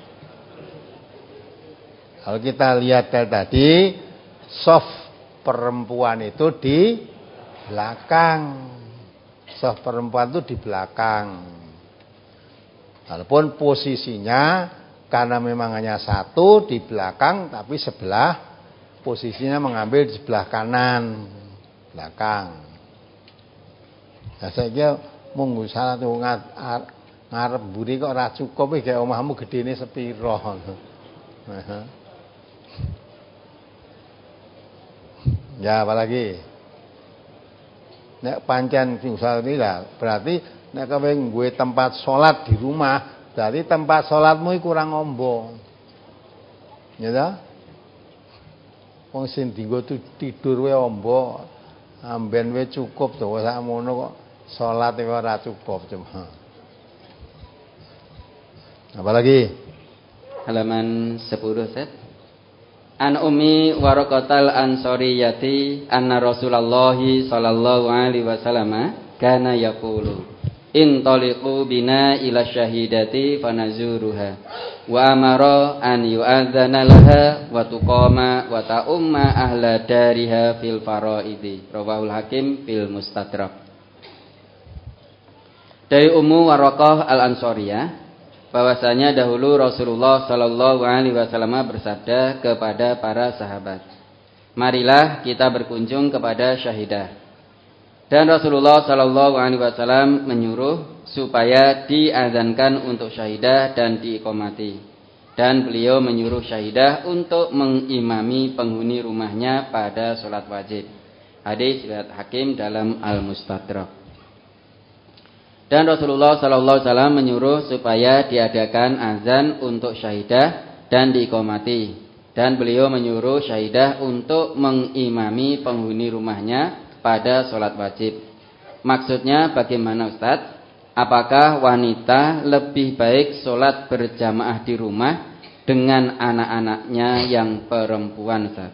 Kalau kita lihat tadi soft perempuan itu di belakang. Soft perempuan itu di belakang. Walaupun posisinya karena memang hanya satu di belakang, tapi sebelah posisinya mengambil di sebelah kanan belakang. Nah, saya kira munggu salah tuh ngarep buri kok ora cukup iki kayak omahmu gedene sepiro. Ya, apalagi nek pancen usah iki lah, berarti nek kowe ngguwe tempat salat di rumah, berarti tempat salatmu iku kurang ombo. Ya ta? Wong sing dienggo tidur wae ombo, amben wae cukup to, sakmono kok salat e ora cukup cuma. Apalagi halaman sepuluh set. An Ummi Waraqatal Ansariyati anna Rasulullah sallallahu alaihi wasallam kana yaqulu intaliqu bina ila syahidati fanazuruha wa amara an yu'adzana laha wa tuqama wa ta'umma ahla dariha fil faraidi. Rawahul Hakim fil Mustadrak. Dari Ummu Waraqah Al-Ansariyah bahwasanya dahulu Rasulullah sallallahu alaihi wasallam bersabda kepada para sahabat, marilah kita berkunjung kepada syahidah. Dan Rasulullah sallallahu alaihi wasallam menyuruh supaya diazankan untuk syahidah dan diiqamati. Dan beliau menyuruh syahidah untuk mengimami penghuni rumahnya pada sholat wajib. Hadis riwayat Hakim dalam Al-Mustadrak. Dan Rasulullah sallallahu alaihi wasallam menyuruh supaya diadakan azan untuk syahidah dan diiqamati. Dan beliau menyuruh syahidah untuk mengimami penghuni rumahnya pada sholat wajib. Maksudnya bagaimana Ustaz? Apakah wanita lebih baik sholat berjamaah di rumah dengan anak-anaknya yang perempuan Ustaz?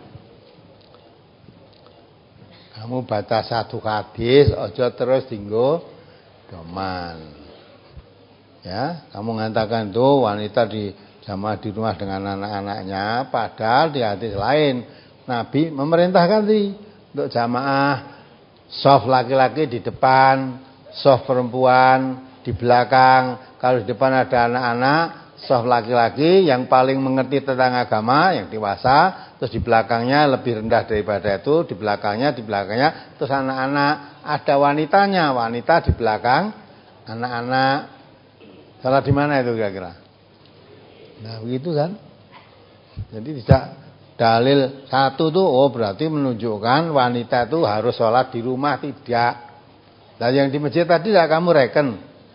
Kamu baca satu hadis, ojo terus dinggo doman. Ya, kamu mengatakan tuh wanita di jamaah di rumah dengan anak-anaknya, padahal di hadis lain Nabi memerintahkan sih untuk jamaah shaf laki-laki di depan, shaf perempuan di belakang. Kalau di depan ada anak-anak, shaf laki-laki yang paling mengerti tentang agama, yang dewasa, terus di belakangnya lebih rendah daripada itu, di belakangnya, di belakangnya, terus anak-anak. Ada wanitanya, wanita di belakang, anak-anak. Salah di mana itu kira-kira? Nah begitu kan? Jadi tidak dalil satu tuh, oh berarti menunjukkan wanita itu harus sholat di rumah, tidak. Dan yang di masjid tadi tidak kamu reken.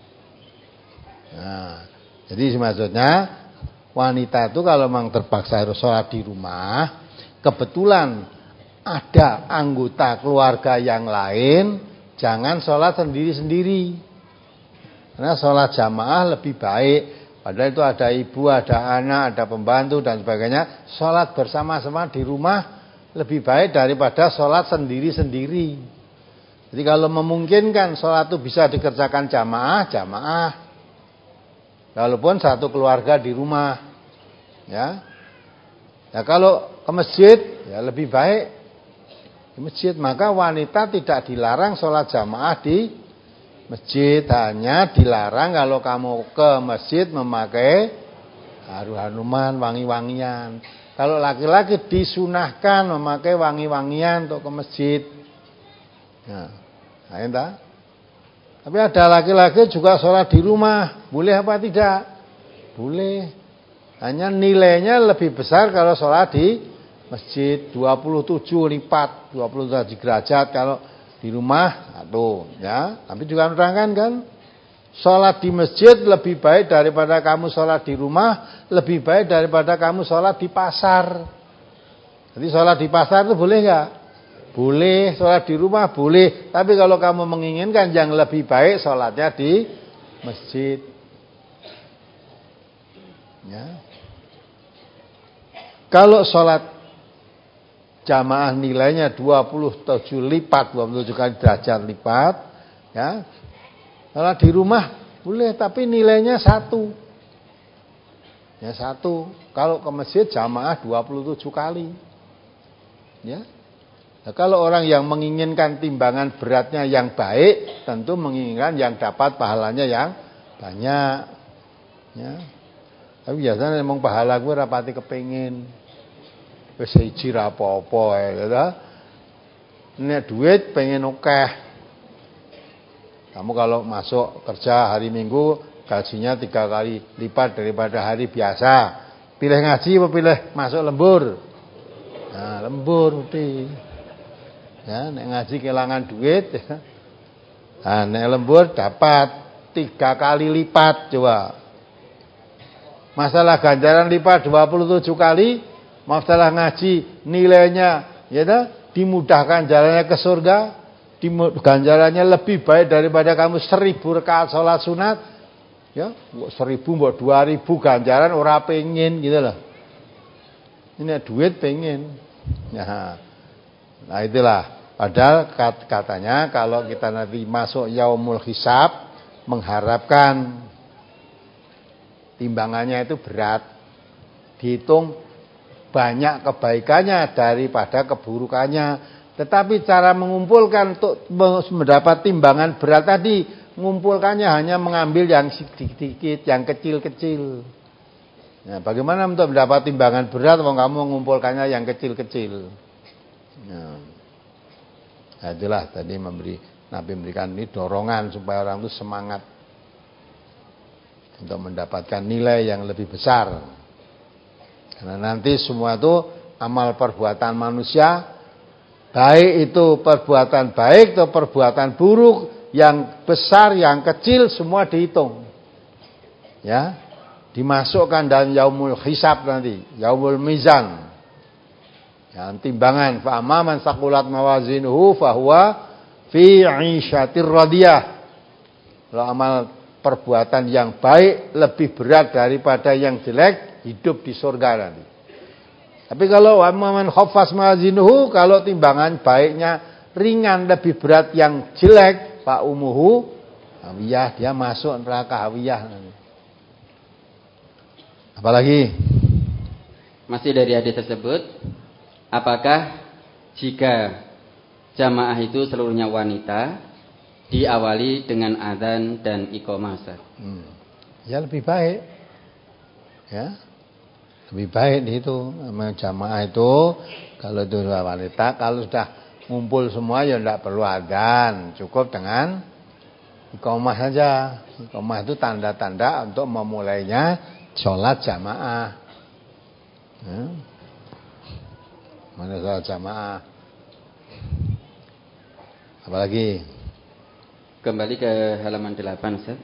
Nah, jadi maksudnya wanita itu kalau memang terpaksa harus sholat di rumah, kebetulan ada anggota keluarga yang lain, jangan sholat sendiri-sendiri. Karena sholat jamaah lebih baik. Padahal itu ada ibu, ada anak, ada pembantu dan sebagainya. Sholat bersama-sama di rumah lebih baik daripada sholat sendiri-sendiri. Jadi kalau memungkinkan sholat itu bisa dikerjakan jamaah, jamaah. Walaupun satu keluarga di rumah. Ya. Nah kalau ke masjid, ya lebih baik masjid. Maka wanita tidak dilarang sholat jamaah di masjid, hanya dilarang kalau kamu ke masjid memakai harum-haruman, wangi-wangian. Kalau laki-laki disunahkan memakai wangi-wangian untuk ke masjid. Nah, entah. Tapi ada laki-laki juga sholat di rumah, boleh apa tidak? Boleh. Hanya nilainya lebih besar kalau sholat di masjid dua puluh tujuh lipat, dua puluh tujuh derajat kalau di rumah satu, ya. Tapi juga menerangkan kan, sholat di masjid lebih baik daripada kamu sholat di rumah, lebih baik daripada kamu sholat di pasar. Jadi sholat di pasar itu boleh nggak? Boleh. Sholat di rumah boleh. Tapi kalau kamu menginginkan yang lebih baik, sholatnya di masjid. Ya. Kalau sholat jamaah nilainya dua puluh tujuh lipat, dua puluh tujuh kali derajat lipat, ya. Kalau di rumah boleh, tapi nilainya satu. Ya satu. Kalau ke masjid jamaah dua puluh tujuh kali. Ya. Nah, kalau orang yang menginginkan timbangan beratnya yang baik, tentu menginginkan yang dapat pahalanya yang banyak. Ya. Tapi biasanya memang pahala gue rapati kepengin. Wis siji ra apa-apa ya ta. Nek duit pengen akeh. Kamu kalau masuk kerja hari Minggu gajinya tiga kali lipat daripada hari biasa. Pilih ngaji apa pilih masuk lembur? Nah, lembur uti. Ya, nek ngaji kehilangan duit ya. Nah, nek lembur dapat tiga kali lipat coba. Masalah ganjaran lipat dua puluh tujuh kali, masalah ngaji nilainya ya ta, dimudahkan jalannya ke surga, ganjarannya lebih baik daripada kamu seribu rakaat sholat sunat. Ya, seribu mbok dua ribu ganjaran ora pengen gitu loh. Ini duit pengen. Ya. Nah itulah. Padahal katanya kalau kita nanti masuk yaumul hisab mengharapkan timbangannya itu berat, dihitung banyak kebaikannya daripada keburukannya. Tetapi cara mengumpulkan untuk mendapat timbangan berat tadi, mengumpulkannya hanya mengambil yang sedikit-sedikit, yang kecil-kecil. Nah, bagaimana untuk mendapat timbangan berat kalau kamu mengumpulkannya yang kecil-kecil? Nah, nah itulah tadi memberi Nabi memberikan ini dorongan supaya orang itu semangat untuk mendapatkan nilai yang lebih besar. Karena nanti semua itu amal perbuatan manusia, baik itu perbuatan baik atau perbuatan buruk, yang besar, yang kecil semua dihitung. Ya, dimasukkan dalam yaumul hisab nanti, yaumul mizan. Ya, timbangan fa amman saqulat mawazinuhu fahuwa fi 'isyatir radiyah. Kalau amal perbuatan yang baik lebih berat daripada yang jelek, hidup di surga nanti. Tapi kalau amman khaffas mawazinuhu, kalau timbangan baiknya ringan lebih berat yang jelek, fa umuhu hawiyah, dia masuk neraka hawiyah nanti. Apalagi masih dari hadis tersebut, apakah jika jamaah itu seluruhnya wanita diawali dengan adzan dan iqamah? Hmm. Ya lebih baik. Ya. Lebih baik itu jamaah itu kalau itu wanita, kalau sudah ngumpul semua ya tidak perlu adzan, cukup dengan iqamah saja. Iqamah itu tanda-tanda untuk memulainya sholat jamaah. Ya. Mana sholat jamaah? Apalagi? Kembali ke halaman delapan, Ustaz.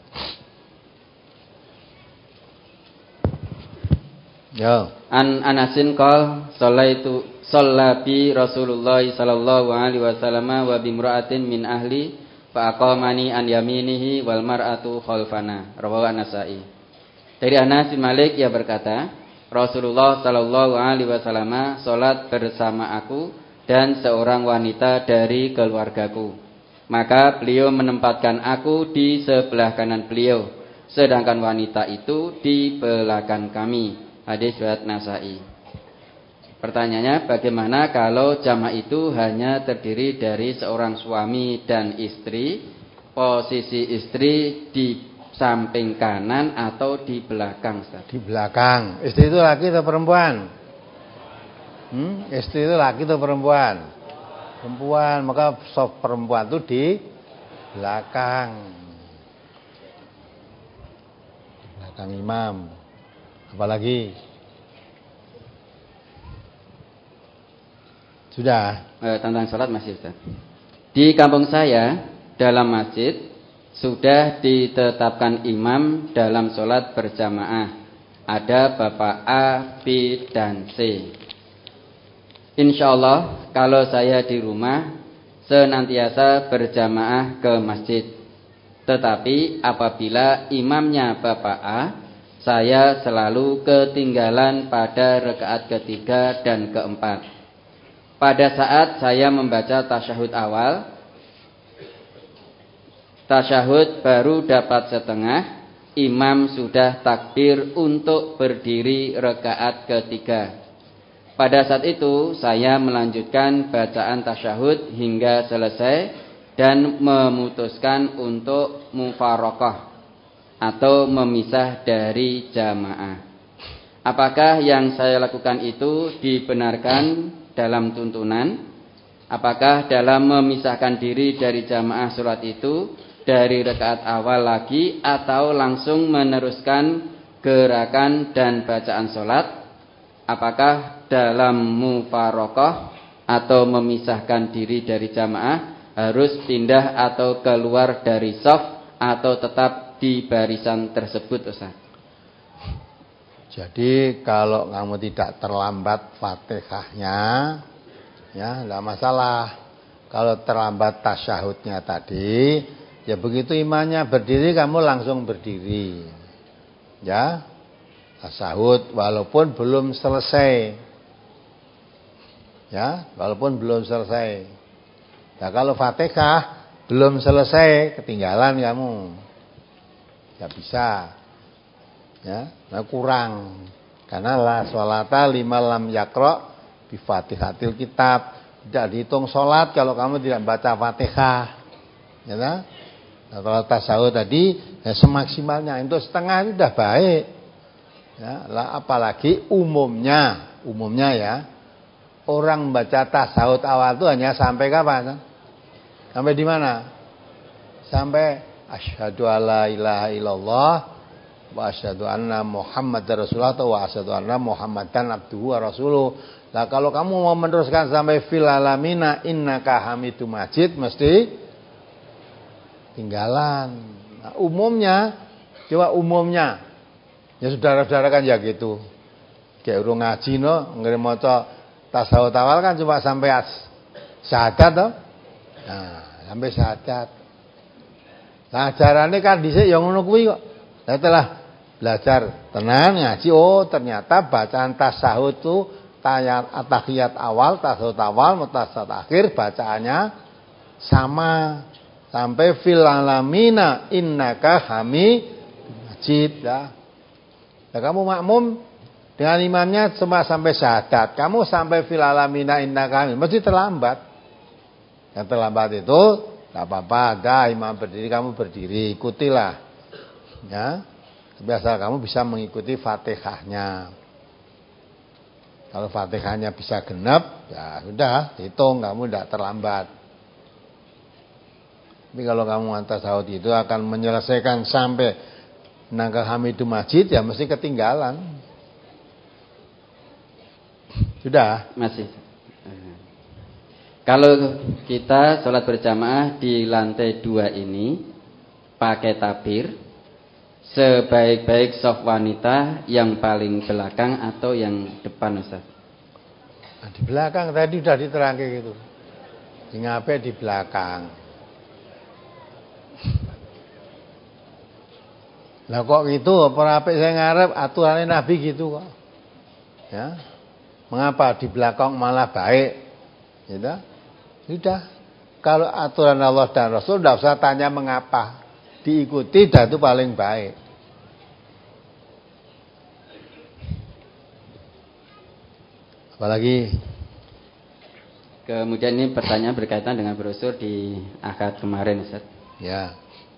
Ya. An Anasin qol sallaitu sallabi Rasulullah sallallahu alaihi wasallam wa bimra'atin min ahli fa aqamani an yaminihi wal mar'atu khalfana. Rawahu An-Nasa'i. Dari Anas bin Malik ia berkata, Rasulullah sallallahu alaihi wasallam salat bersama aku dan seorang wanita dari keluargaku. Maka beliau menempatkan aku di sebelah kanan beliau, sedangkan wanita itu di belakang kami. Hadis riwayat Nasa'i. Pertanyaannya, bagaimana kalau jamaah itu hanya terdiri dari seorang suami dan istri, posisi istri di samping kanan atau di belakang, Ustaz? Di belakang. Istri itu laki atau perempuan? Hmm? Istri itu laki atau perempuan? Perempuan, maka sop perempuan itu di belakang. Belakang imam. Apalagi? Sudah. Eh, tentang sholat masih Ustaz. Di kampung saya dalam masjid sudah ditetapkan imam dalam sholat berjamaah. Ada Bapak A, B, dan C. Insya Allah kalau saya di rumah senantiasa berjamaah ke masjid. Tetapi apabila imamnya Bapak A, saya selalu ketinggalan pada rakaat ketiga dan keempat. Pada saat saya membaca tasyahud awal, tasyahud baru dapat setengah, imam sudah takbir untuk berdiri rakaat ketiga. Pada saat itu saya melanjutkan bacaan tasyahud hingga selesai dan memutuskan untuk mufaraqah atau memisah dari jamaah. Apakah yang saya lakukan itu dibenarkan dalam tuntunan? Apakah dalam memisahkan diri dari jamaah sholat itu dari rakaat awal lagi atau langsung meneruskan gerakan dan bacaan sholat? Apakah dalam mufaraqah atau memisahkan diri dari jamaah harus pindah atau keluar dari shaf atau tetap di barisan tersebut, Ustaz? Jadi kalau kamu tidak terlambat Fatihahnya, ya enggak masalah. Kalau terlambat tasyahudnya tadi, ya begitu imamnya berdiri kamu langsung berdiri. Ya. Tasyahud walaupun belum selesai. Ya, walaupun belum selesai. Nah, kalau Fatihah belum selesai, ketinggalan kamu. Ya bisa. Ya, nah kurang. Karena la sholata lima lam yakra bi Fatihatil kitab. Tidak dihitung sholat kalau kamu tidak baca Fatihah. Ya, nah, kalau tasyahud tadi ya semaksimalnya, itu setengah itu sudah baik. Ya, lah apalagi umumnya, umumnya ya. Orang baca tasyahud awal itu hanya sampai kapan? Sampai di mana? Sampai asyhadu alla ilaha illallah wa asyhadu anna Muhammadar Rasulullah wa asyhadu anna Muhammadan abduhu wa rasuluh. Nah, kalau kamu mau meneruskan sampai fil alamina innaka hamidum majid mesti tinggalan. Nah, umumnya, coba umumnya. Ya saudara-saudara kan ya gitu. Kayak urung ngaji no, ngene maca tasawuf awal kan cuma sampai syahadat toh. Nah, sampai syahadat. Nah, ajarane kan dhisik ya ngono kuwi kok. Setelah belajar tenan ngaji, oh ternyata bacaan tasawuf itu tayat at-tahiyat awal, tasawuf awal, mutasawuf akhir bacaannya sama sampai fil alamina innaka hami majid ya. Nah, kamu makmum dengan imamnya cuma sampai syahadat, kamu sampai fil alamina innaka hami mesti terlambat. Yang terlambat itu enggak apa-apa, ada imam berdiri kamu berdiri, ikutilah. Ya. Biasa kamu bisa mengikuti Fatihahnya. Kalau Fatihahnya bisa genap, ya sudah, hitung kamu tidak terlambat. Tapi kalau kamu antar tasawuf itu akan menyelesaikan sampai nangka hamidum majid, ya mesti ketinggalan. Sudah? Masih. Kalau kita sholat berjamaah di lantai dua ini pakai takbir, sebaik-baik shaf wanita yang paling belakang atau yang depan, Ustaz? Nah, di belakang tadi sudah diterangkan gitu. Ngapain di belakang? Lah kok gitu? Apa apik saya ngarep aturannya Nabi gitu kok. Ya. Mengapa di belakang malah baik? Gitu. Sudah. Kalau aturan Allah dan Rasul tidak usah tanya mengapa. Diikuti dan itu paling baik. Apalagi kemudian ini pertanyaan berkaitan dengan brosur di akad kemarin, Ustaz. Ya.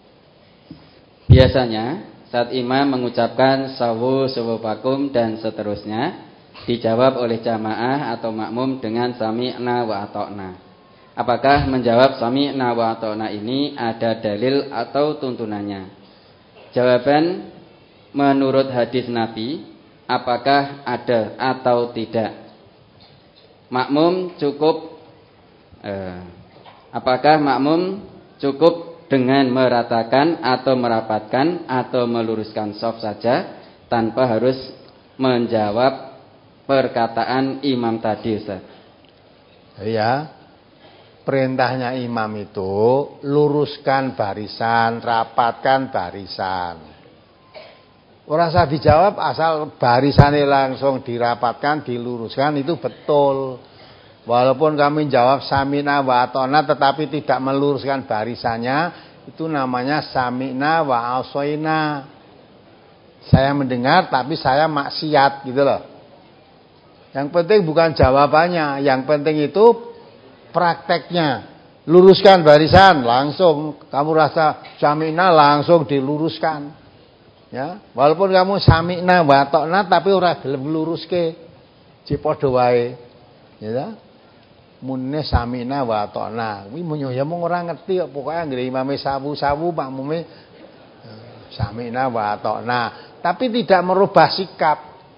Biasanya saat imam mengucapkan sawu suwufakum dan seterusnya dijawab oleh jamaah atau makmum dengan sami'na wa ata'na. Apakah menjawab sami'na wa ata'na ini ada dalil atau tuntunannya? Jawaban menurut hadis Nabi, apakah ada atau tidak? makmum cukup eh, apakah makmum cukup dengan meratakan atau merapatkan atau meluruskan shaf saja tanpa harus menjawab perkataan imam tadi, Ustaz? Ya, perintahnya imam itu luruskan barisan, rapatkan barisan. Ora usah dijawab, asal barisannya langsung dirapatkan, diluruskan, itu betul. Walaupun kami jawab sami'na wa ata'na tetapi tidak meluruskan barisannya, itu namanya sami'na wa asoina. Saya mendengar tapi saya maksiat gitu loh. Yang penting bukan jawabannya, yang penting itu prakteknya. Luruskan barisan, langsung kamu rasa sami'na langsung diluruskan. Ya, walaupun kamu sami'na wa ata'na tapi ora gelem luruske. Padha wae. Ya. Munne sami'na wa ata'na. Kuwi mun ya mung ora ngerti kok, pokoke anggere imame sawu-sawu makmume sami'na wa ata'na, tapi tidak merubah sikap.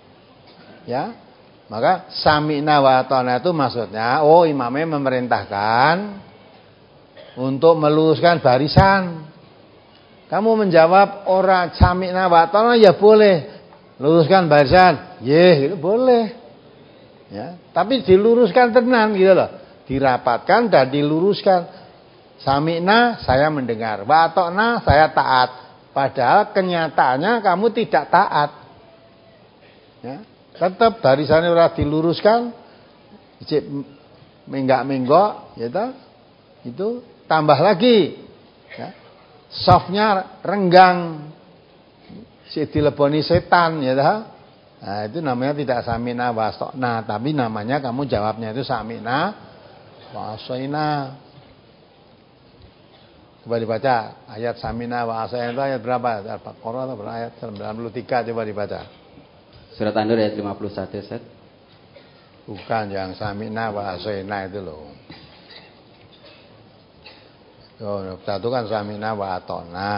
Ya. Maka sami'na wa ata'na itu maksudnya, oh imamnya memerintahkan untuk meluruskan barisan. Kamu menjawab ora sami'na wa ata'na ya boleh. Luruskan barisan, nggih, gitu boleh. Ya, tapi diluruskan tenan gitu loh. Dirapatkan dan diluruskan. Sami'na saya mendengar, wa ata'na saya taat. Padahal kenyataannya kamu tidak taat. Ya. Tetap barisannya ora diluruskan, cek menggak-menggok, ya toh? Itu tambah lagi. Ya. Softnya renggang, si dileboni setan, ya toh? Nah, itu namanya tidak sami'na wa ata'na, tapi namanya kamu jawabnya itu sami'na wa asoina. Coba dibaca ayat sami'na wa asoina itu ayat berapa? Al-Baqarah atau ayat sembilan puluh tiga, coba dibaca. Surat An-Nur ayat lima puluh satu, Ustaz. Bukan yang sami'na wa asoina itu loh. Oh, satu kan sami'na wa ata'na.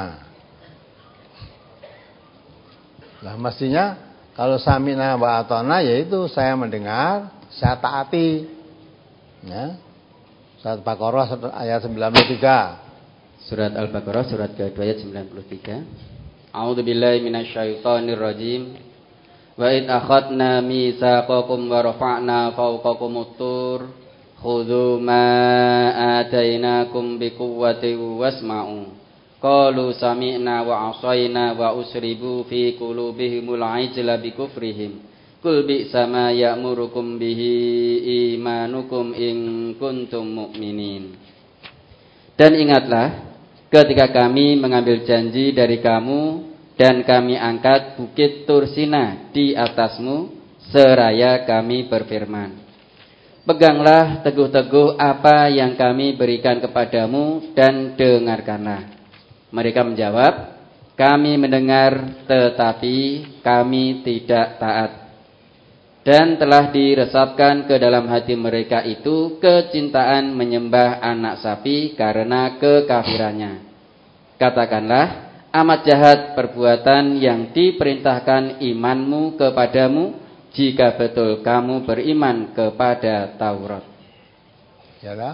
Lah mestinya kalau sami'na wa ata'na yaitu saya mendengar, saya taati. Ya. Surat Al-Baqarah ayat sembilan puluh tiga. Surat Al-Baqarah surat kedua ayat sembilan puluh tiga. A'udzubillahi minasyaitonir rajim. Wa id akhadna mitsaqakum wa rafa'na fawqakumut tur khudhu ma atainakum biquwwatin wasma'u. Qalu sami'na wa 'asayna wa usribu fi qulubihimul 'ijla bikufrihim. Qul bi'sa ma ya'murukum bihi imanukum in kuntum mu'minin. Dan ingatlah ketika kami mengambil janji dari kamu dan kami angkat bukit Tursina di atasmu seraya kami berfirman, peganglah teguh-teguh apa yang kami berikan kepadamu dan dengarkanlah. Mereka menjawab, kami mendengar tetapi kami tidak taat. Dan telah diresapkan ke dalam hati mereka itu kecintaan menyembah anak sapi karena kekafirannya. Katakanlah, amat jahat perbuatan yang diperintahkan imanmu kepadamu jika betul kamu beriman kepada Taurat. Yalah.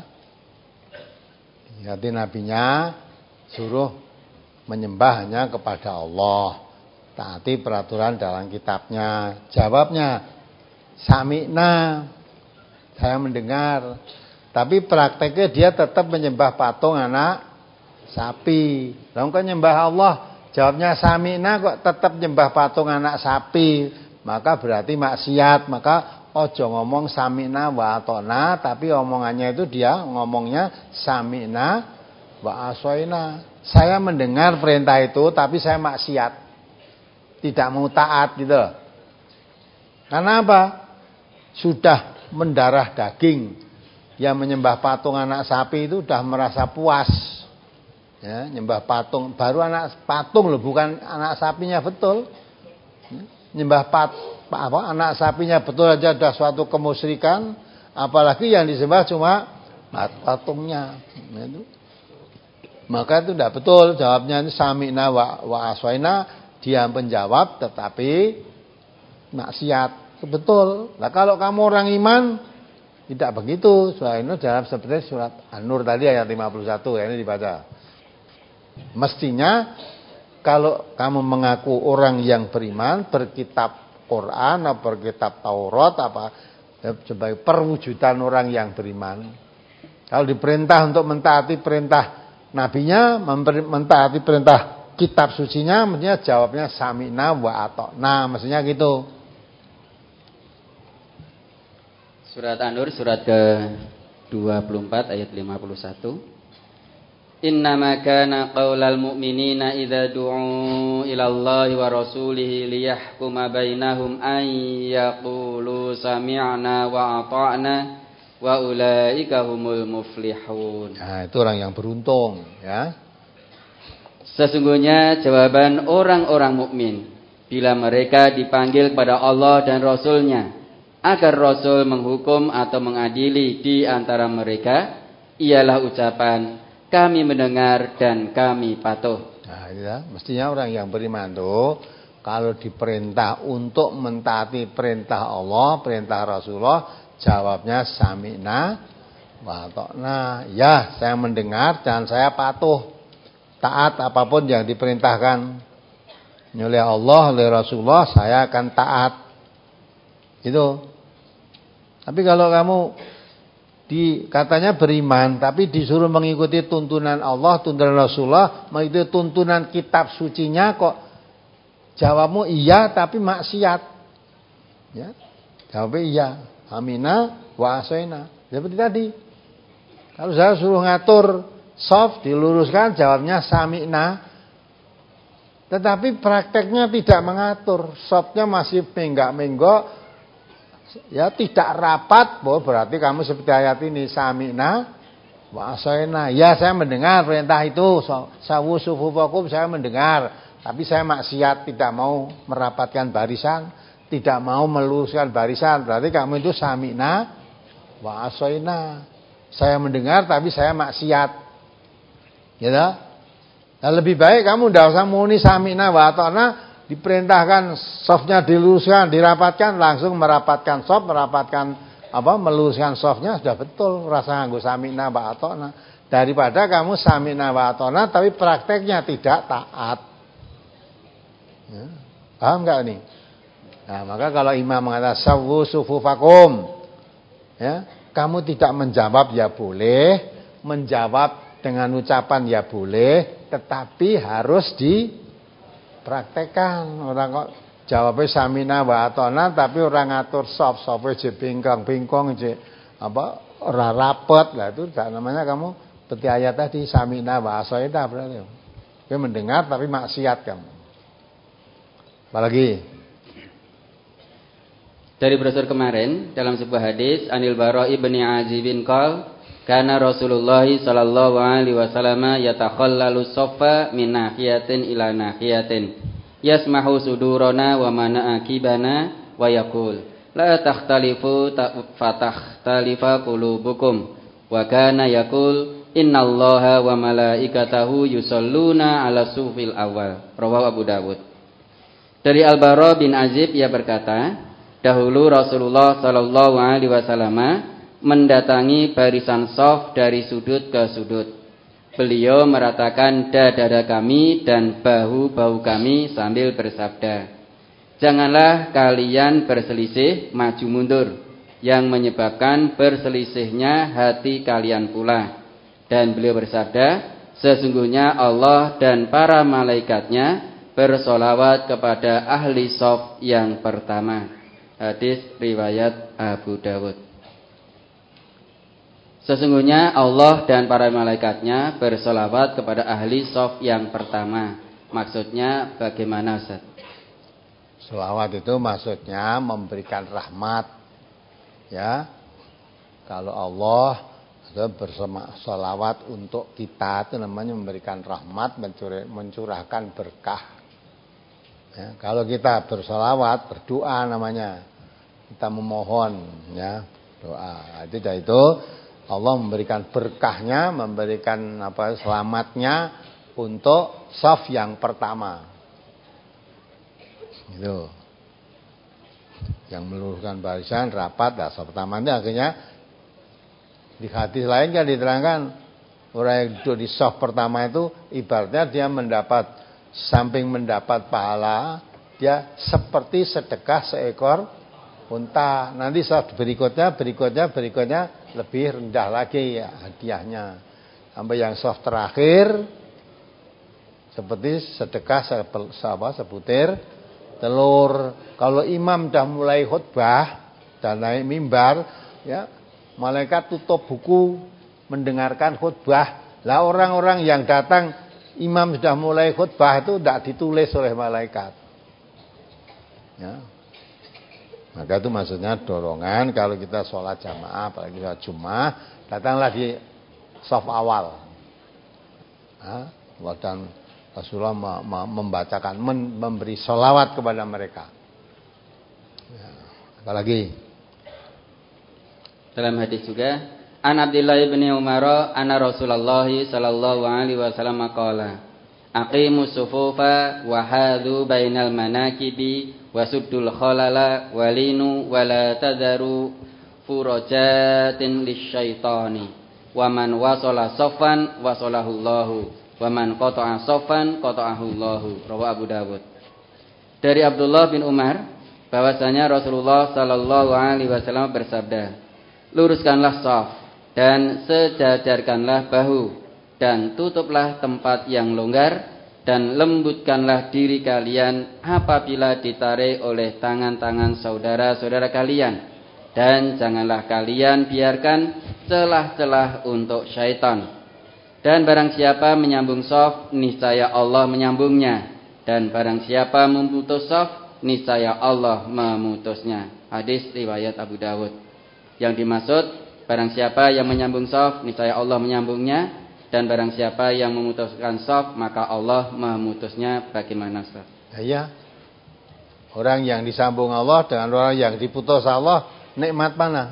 Jadi nabinya suruh menyembah hanya kepada Allah, taati peraturan dalam kitabnya. Jawabnya sami'na, saya mendengar, tapi prakteknya dia tetap menyembah patung anak sapi. Lalu kan nyembah Allah, jawabnya sami'na kok tetap nyembah patung anak sapi, maka berarti maksiat. Maka ojo ngomong sami'na wa ata'na, tapi omongannya itu dia ngomongnya sami'na wa asoina. Saya mendengar perintah itu tapi saya maksiat, tidak mau taat gitu. Karena apa? Sudah mendarah daging. Yang menyembah patung anak sapi itu sudah merasa puas. Ya, nyembah patung, baru anak patung loh, bukan anak sapinya betul. Nyembah pat, apa, anak sapinya betul aja sudah suatu kemusyrikan, apalagi yang disembah cuma patungnya. Itu. Maka itu tidak betul. Jawabnya ini sami'na wa, wa aswaina. Dia menjawab tetapi maksiat. Betul. Nah kalau kamu orang iman, Tidak begitu. Surah An-Nur dalam seperti surat An-Nur tadi ayat lima puluh satu ya, ini dibaca. Mestinya kalau kamu mengaku orang yang beriman, berkitab Quran atau berkitab Taurat apa sebagai perwujudan orang yang beriman. Kalau diperintah untuk mentaati perintah nabinya, mentaati perintah kitab sucinya, mestinya jawabnya sami'na wa ata'na, mestinya gitu. Surat An-Nur surat ke dua puluh empat ayat lima puluh satu. Innama kana qaulal mu'minina idza du'u ila Allahi wa rasulihi liyahkuma bainahum an yaqulu sami'na wa ata'na wa ulaika humul muflihun. Nah, itu orang yang beruntung ya. Sesungguhnya jawaban orang-orang mukmin bila mereka dipanggil kepada Allah dan Rasul-Nya agar Rasul menghukum atau mengadili di antara mereka ialah ucapan kami mendengar dan kami patuh. Nah, ya, mestinya orang yang beriman tuh kalau diperintah untuk mentaati perintah Allah, perintah Rasulullah, jawabnya sami'na wa ata'na. Ya, saya mendengar dan saya patuh. Taat apapun yang diperintahkan oleh Allah, oleh Rasulullah, saya akan taat. Gitu. Tapi kalau kamu di katanya beriman tapi disuruh mengikuti tuntunan Allah, tuntunan Rasulullah, mengikuti tuntunan kitab sucinya, kok jawabmu iya tapi maksiat. Ya. Jawabnya iya. Amina wa asaina. Seperti tadi. Kalau saya suruh ngatur soft diluruskan, jawabnya sami'na. Tetapi prakteknya tidak mengatur, softnya masih menggak-menggok. Ya tidak rapat, oh, berarti kamu seperti ayat ini sami'na wa asaina. Ya saya mendengar perintah itu, sawu sufufakum, saya mendengar, tapi saya maksiat, tidak mau merapatkan barisan, tidak mau meluruskan barisan, berarti kamu itu sami'na wa asaina. Saya mendengar tapi saya maksiat. Ya dah? Nah, lebih baik kamu tidak usah muni sami'na wa ata'na, diperintahkan softnya diluruskan, dirapatkan, langsung merapatkan soft, merapatkan apa, meluruskan softnya, sudah betul. Rasa nganggo sami'na wa ata'na daripada kamu sami'na wa ata'na tapi prakteknya tidak taat. Ya. Paham enggak nih? Nah, maka kalau imam mengatakan sawu sufufakum, ya, kamu tidak menjawab ya boleh, menjawab dengan ucapan ya boleh, tetapi harus dipraktekkan. Orang kok jawabnya samina wa atona tapi orang ngatur sop, sopnya je bingkong-bingkong, je apa ora rapet. Lah itu namanya kamu seperti ayat tadi samina wa asoida, berarti kamu mendengar tapi maksiat kamu. Apalagi dari brosur kemarin dalam sebuah hadis Anil Bara ibni Azibin qol kana Rasulullah sallallahu alaihi wasallam yatakhallalu saffa min nahiyatin ila nahiyatin yasmahu sudurana wa mana akibana wa yaqul la takhtalifu fatakhtalifa qulubukum wa kana yaqul innallaha wa malaikatahu yusholluna ala sufil awal. Rawahu Abu Dawud. Dari Al-Bara bin Azib ia berkata, dahulu Rasulullah sallallahu alaihi wasallam mendatangi barisan shaf dari sudut ke sudut. Beliau meratakan dada kami dan bahu-bahu kami sambil bersabda, janganlah kalian berselisih maju mundur, yang menyebabkan berselisihnya hati kalian pula. Dan beliau bersabda, sesungguhnya Allah dan para malaikatnya bersolawat kepada ahli shaf yang pertama. Hadis riwayat Abu Dawud. Sesungguhnya Allah dan para malaikatnya bersolawat kepada ahli shaf yang pertama. Maksudnya bagaimana, Ustaz? Sholawat itu maksudnya memberikan rahmat. Ya, kalau Allah bersolawat untuk kita itu namanya memberikan rahmat, mencurahkan berkah. Ya, kalau kita bersolawat, berdoa namanya, kita memohon, ya, doa. Itu dari itu Allah memberikan berkahnya, memberikan apa selamatnya untuk shaf yang pertama. Itu yang meluruskan barisan rapat, nah, shaf pertama ini akhirnya Di hadis lain kan diterangkan orang yang duduk di shaf pertama itu ibaratnya dia mendapat samping mendapat pahala, dia seperti sedekah seekor unta. Nanti shaf berikutnya, berikutnya, berikutnya lebih rendah lagi ya hadiahnya. Sampai yang shaf terakhir seperti sedekah sebutir telur. Kalau imam dah mulai khutbah dan naik mimbar, ya malaikat tutup buku mendengarkan khutbah. Lah orang-orang yang datang imam sudah mulai khutbah itu tidak ditulis oleh malaikat. Ya. Maka itu maksudnya dorongan kalau kita sholat jamaah, apalagi sholat Jumat, datanglah di shaf awal. Nah, dan Rasulullah membacakan, memberi sholawat kepada mereka. Ya, apalagi dalam hadis juga, An Abdullah bin Umar anna Rasulullah sallallahu alaihi wasallam qala, aqimus sufufa wa hadhu bainal manakibi wasuddul khalala walinu wala tadaru furajatin lisyaitani wa man wasala saffan wasalahullahu wa man qata'a saffan qata'ahullahu. Rawahu Abu Dawud. Dari Abdullah bin Umar bahwasanya Rasulullah sallallahu alaihi wasallam bersabda, luruskanlah shaf dan sejajarkanlah bahu dan tutuplah tempat yang longgar dan lembutkanlah diri kalian apabila ditarik oleh tangan-tangan saudara-saudara kalian, dan janganlah kalian biarkan celah-celah untuk syaitan. Dan barang siapa menyambung shaf, niscaya Allah menyambungnya, dan barang siapa memutus shaf, niscaya Allah memutusnya. Hadis riwayat Abu Dawud. Yang dimaksud, barang siapa yang menyambung shaf, niscaya Allah menyambungnya, dan barang siapa yang memutuskan shaf, maka Allah memutusnya. Bagaimana Ustaz? Ya, orang yang disambung Allah dengan orang yang diputus Allah, nikmat mana?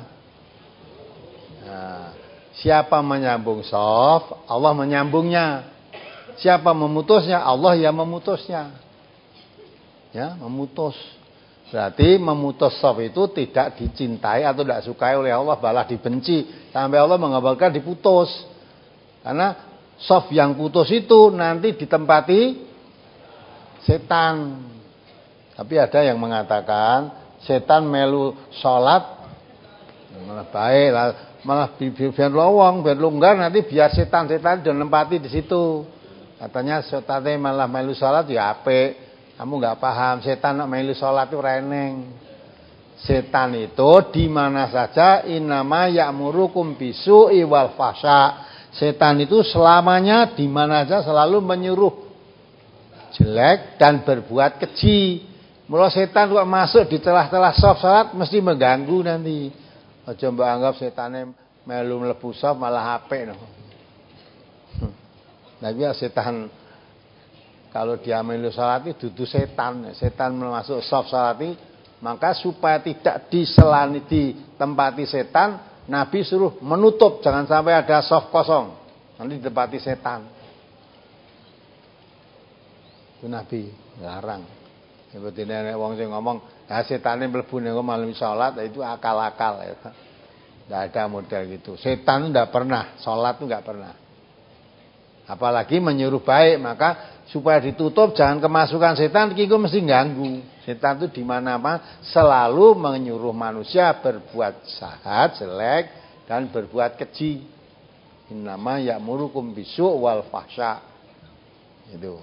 Nah, siapa menyambung shaf, Allah menyambungnya. Siapa memutusnya, Allah yang memutusnya. Ya, memutus. Berarti memutus shaf itu tidak dicintai atau tidak sukai oleh Allah, malah dibenci. Sampai Allah mengabarkan diputus. Karena shaf yang putus itu nanti ditempati setan. Tapi ada yang mengatakan setan melu sholat malah baik, malah biar lowong, biar longgar, nanti biar setan-setan dan nempati di situ. Katanya setannya malah melu sholat ya apik. Kamu nggak paham, setan nak melu sholat itu reneng. Setan itu di mana saja innama ya'murukum bisu'i wal fahsya. Setan itu selamanya di mana saja selalu menyuruh jelek dan berbuat keji. Mula setan kok masuk di celah-celah shaf salat mesti mengganggu nanti. Aja mbok anggap setane melu mlebu shaf malah apik no. Nah, biar setan kalau dia melu salat itu dudu setan. Setan masuk shaf salat itu, maka supaya tidak diselani ditempati setan, Nabi suruh menutup, jangan sampai ada shaf kosong. Nanti ditempati setan. Itu Nabi larang. Seperti nenek wong sing ngomong, "Ya setane mlebu ning malam salat," itu akal-akal ya. Enggak ada model gitu. Setan itu enggak pernah, salat itu enggak pernah. Apalagi menyuruh baik, maka supaya ditutup jangan kemasukan setan, iki mesti ganggu. Setan itu di mana-mana selalu menyuruh manusia berbuat jahat, jelek dan berbuat keji. Innama ya'murukum bisu' wal fahsya. Itu.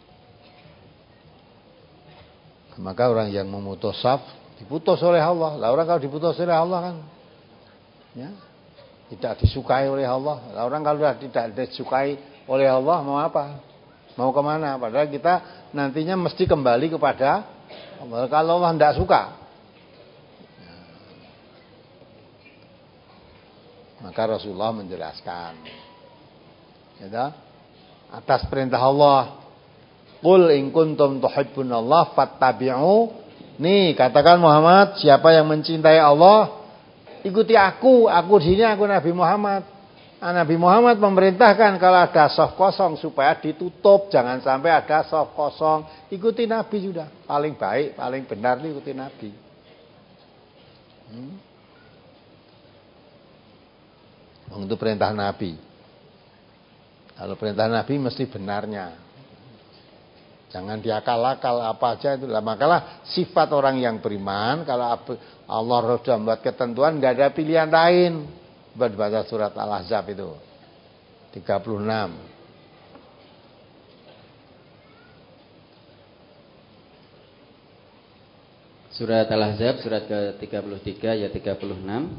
Maka orang yang memutus shaf diputus oleh Allah. Lah orang kalau diputus oleh Allah kan ya, tidak disukai oleh Allah. Lah orang kalau tidak disukai oleh Allah mau apa? Mau kemana? Padahal kita nantinya mesti kembali kepada Allah. Kalau Allah tidak suka, maka Rasulullah menjelaskan ya, atas perintah Allah, qul in kuntum tuhibbunallah fattabi'u. Nih katakan Muhammad, siapa yang mencintai Allah, ikuti aku. Aku di sini aku Nabi Muhammad. Nah, Nabi Muhammad memerintahkan kalau ada shaf kosong supaya ditutup, jangan sampai ada shaf kosong. Ikuti Nabi sudah. Paling baik, paling benar itu ikuti Nabi. Hmm. Untuk perintah Nabi. Kalau perintah Nabi mesti benarnya. Jangan diakal-akal apa aja itu. Makalah sifat orang yang beriman, kalau Allah sudah membuat ketentuan, nggak ada pilihan lain. Baca surat Al-Ahzab itu tiga puluh enam. Surat Al-Ahzab surat ke tiga puluh tiga ayat tiga puluh enam.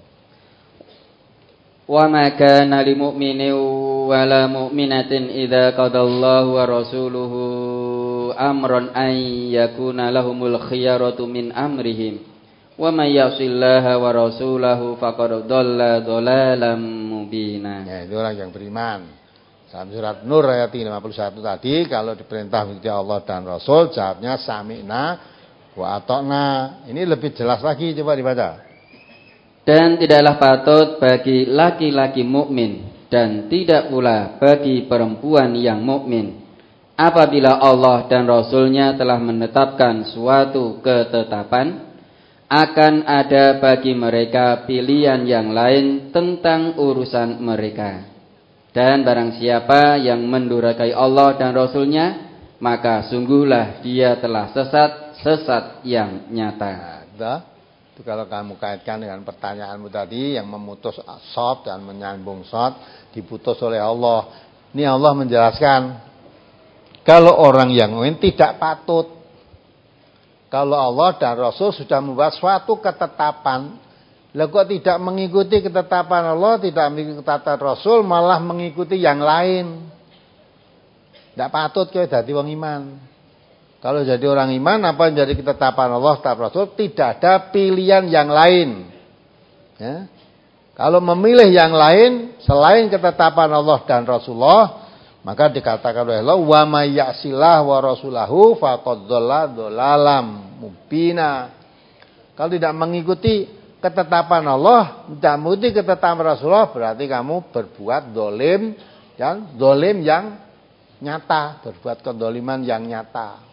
Wa ma kana lil mu'minin wa la mu'minatin idza qadallahu wa rasuluhu amran ay yakuna lahumul khiyaratu min amrihim wa may yasillaha wa rasulahu faqad dhalla dhalalan mubina. Ya, itu orang yang beriman. Dalam surat Nur ayat lima puluh satu tadi, kalau diperintah oleh Allah dan Rasul, jawabnya sami'na wa ata'na. Ini lebih jelas lagi, coba dibaca. Dan tidaklah patut bagi laki-laki mukmin dan tidak pula bagi perempuan yang mukmin apabila Allah dan Rasul-Nya telah menetapkan suatu ketetapan, akan ada bagi mereka pilihan yang lain tentang urusan mereka. Dan barang siapa yang mendurhakai Allah dan Rasul-Nya, maka sungguhlah dia telah sesat, sesat yang nyata. Nah, itu kalau kamu kaitkan dengan pertanyaanmu tadi, yang memutus shot dan menyambung shot diputus oleh Allah. Ini Allah menjelaskan, kalau orang yang mukmin tidak patut, kalau Allah dan Rasul sudah membuat suatu ketetapan, lah kok tidak mengikuti ketetapan Allah, tidak mengikuti ketetapan Rasul, malah mengikuti yang lain. Tidak patut kowe dadi wong iman. Kalau jadi orang iman, apa yang jadi ketetapan Allah dan Rasul, tidak ada pilihan yang lain. Ya. Kalau memilih yang lain selain ketetapan Allah dan Rasulullah, maka dikatakan oleh Allah, wa may ya'sillah wa rasulahu faqad dhalla dhalalam mubina. Kalau tidak mengikuti ketetapan Allah, tidak mengikuti ketetapan Rasulullah, berarti kamu berbuat dolim, dan dolim yang nyata, berbuat kedoliman yang nyata.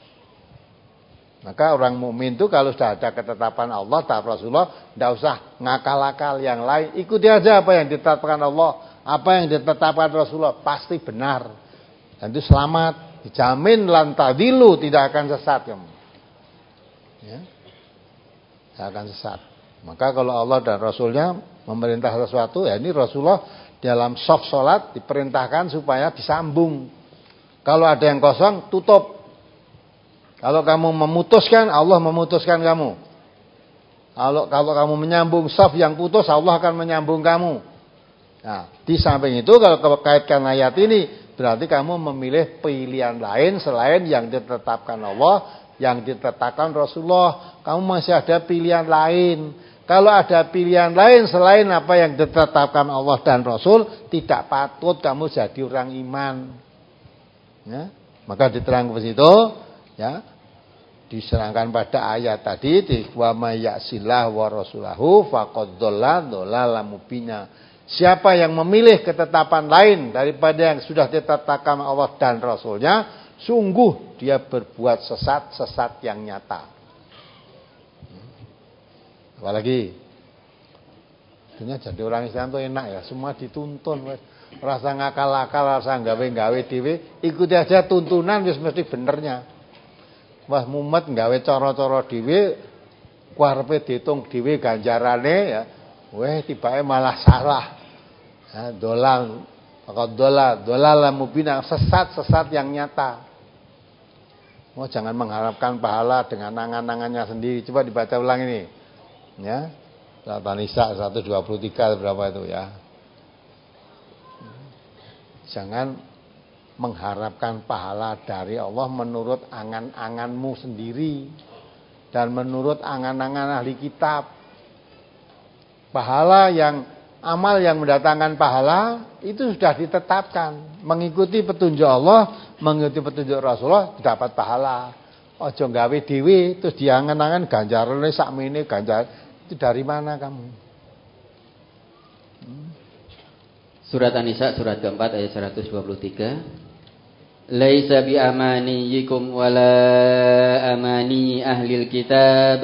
Maka orang mukmin itu kalau sudah ada ketetapan Allah dan Rasulullah, tidak usah ngakal-akal yang lain. Ikuti aja apa yang ditetapkan Allah, apa yang ditetapkan Rasulullah, pasti benar. Dan itu selamat, dijamin lan tadilu, tidak akan sesat kamu. Ya. Tidak akan sesat. Maka kalau Allah dan Rasulnya memerintah sesuatu, ya ini Rasulullah dalam soft sholat diperintahkan supaya disambung. Kalau ada yang kosong, tutup. Kalau kamu memutuskan, Allah memutuskan kamu. Kalau kalau kamu menyambung shaf yang putus, Allah akan menyambung kamu. Nah, di samping itu kalau kaitkan ayat ini, berarti kamu memilih pilihan lain selain yang ditetapkan Allah, yang ditetapkan Rasulullah. Kamu masih ada pilihan lain. Kalau ada pilihan lain selain apa yang ditetapkan Allah dan Rasul, tidak patut kamu jadi orang iman. Ya, maka diterangkan ke situ, ya. Diserangkan pada ayat tadi, di wa may ya'sillah wa rasulahu faqad dhalla dhalalan mubina. Siapa yang memilih ketetapan lain daripada yang sudah ditetapkan Allah dan Rasulnya, sungguh dia berbuat sesat-sesat yang nyata. Apalagi dunia jadi orang Islam itu enak ya, semua dituntun, rasa ngakal-akal, rasa gawe-gawe dhewe, ikuti aja tuntunan wis mesti benernya. Wah mumet gawe cara-cara dhewe, karepe diitung dhewe ganjarane ya. Weh tibake malah salah. Ha dolal, maka dolal, dolal mubina, sesat-sesat yang nyata. Oh jangan mengharapkan pahala dengan angan-angannya sendiri. Coba dibaca ulang ini. Ya. Surat An-Nisa seratus dua puluh tiga berapa itu ya. Jangan mengharapkan pahala dari Allah menurut angan-anganmu sendiri dan menurut angan-angan ahli kitab. Pahala yang amal yang mendatangkan pahala itu sudah ditetapkan. Mengikuti petunjuk Allah, mengikuti petunjuk Rasulullah dapat pahala. Ojo gawe dhewe terus diangan-angan ganjarane sakmene ganjar. Itu dari mana kamu? Hmm. Surat An-Nisa surat keempat ayat seratus dua puluh tiga. Laisa bi amaniyikum wala amani ahlil kitab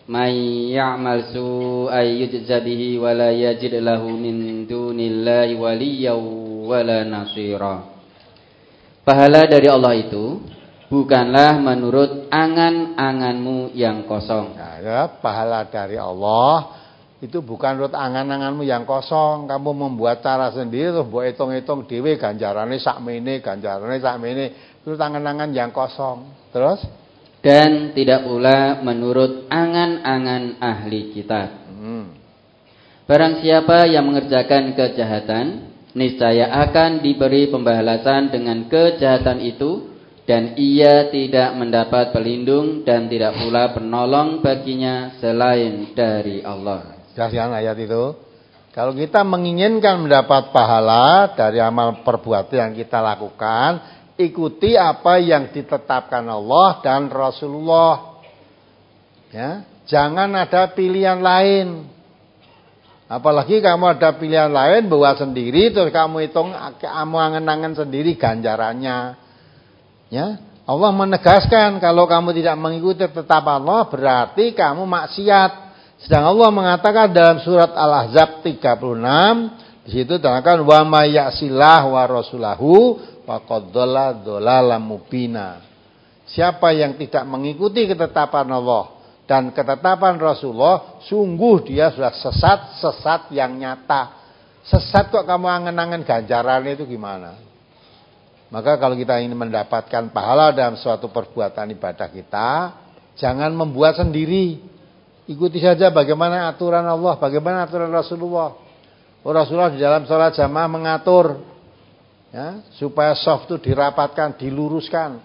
may ya'mal su'an yujza bihi wa la yajid lahu min dunillahi waliyyan wala nasira. Pahala dari Allah itu bukanlah menurut angan-anganmu yang kosong. Nah, ya, pahala dari Allah itu bukan menurut angan-anganmu yang kosong. Kamu membuat cara sendiri terus mbok hitung-hitung dhewe ganjarane sakmene, ganjarane sakmene, itu angan-angan yang kosong. Terus dan tidak pula menurut angan-angan ahli kitab. Hmm. Barang siapa yang mengerjakan kejahatan, niscaya akan diberi pembalasan dengan kejahatan itu, dan ia tidak mendapat pelindung dan tidak pula penolong baginya selain dari Allah. Jelas kan ayat itu? Kalau kita menginginkan mendapat pahala dari amal perbuatan yang kita lakukan, ikuti apa yang ditetapkan Allah dan Rasulullah. Ya, jangan ada pilihan lain. Apalagi kamu ada pilihan lain, bawa sendiri terus kamu hitung, kamu angen-angen sendiri ganjarannya. Ya, Allah menegaskan kalau kamu tidak mengikuti tetap Allah berarti kamu maksiat. Sedang Allah mengatakan dalam surat Al-Ahzab tiga puluh enam, di situ dikatakan wa may ya'sillah wa rasulahu faqad dhalla dhalalan mubina. Siapa yang tidak mengikuti ketetapan Allah dan ketetapan Rasulullah, sungguh dia sudah sesat, sesat yang nyata. Sesat kok kamu angen-angen ganjaran itu gimana? Maka kalau kita ingin mendapatkan pahala dalam suatu perbuatan ibadah kita, jangan membuat sendiri. Ikuti saja bagaimana aturan Allah, bagaimana aturan Rasulullah. Oh, Rasulullah di dalam sholat jamaah mengatur, ya, supaya soft itu dirapatkan, diluruskan.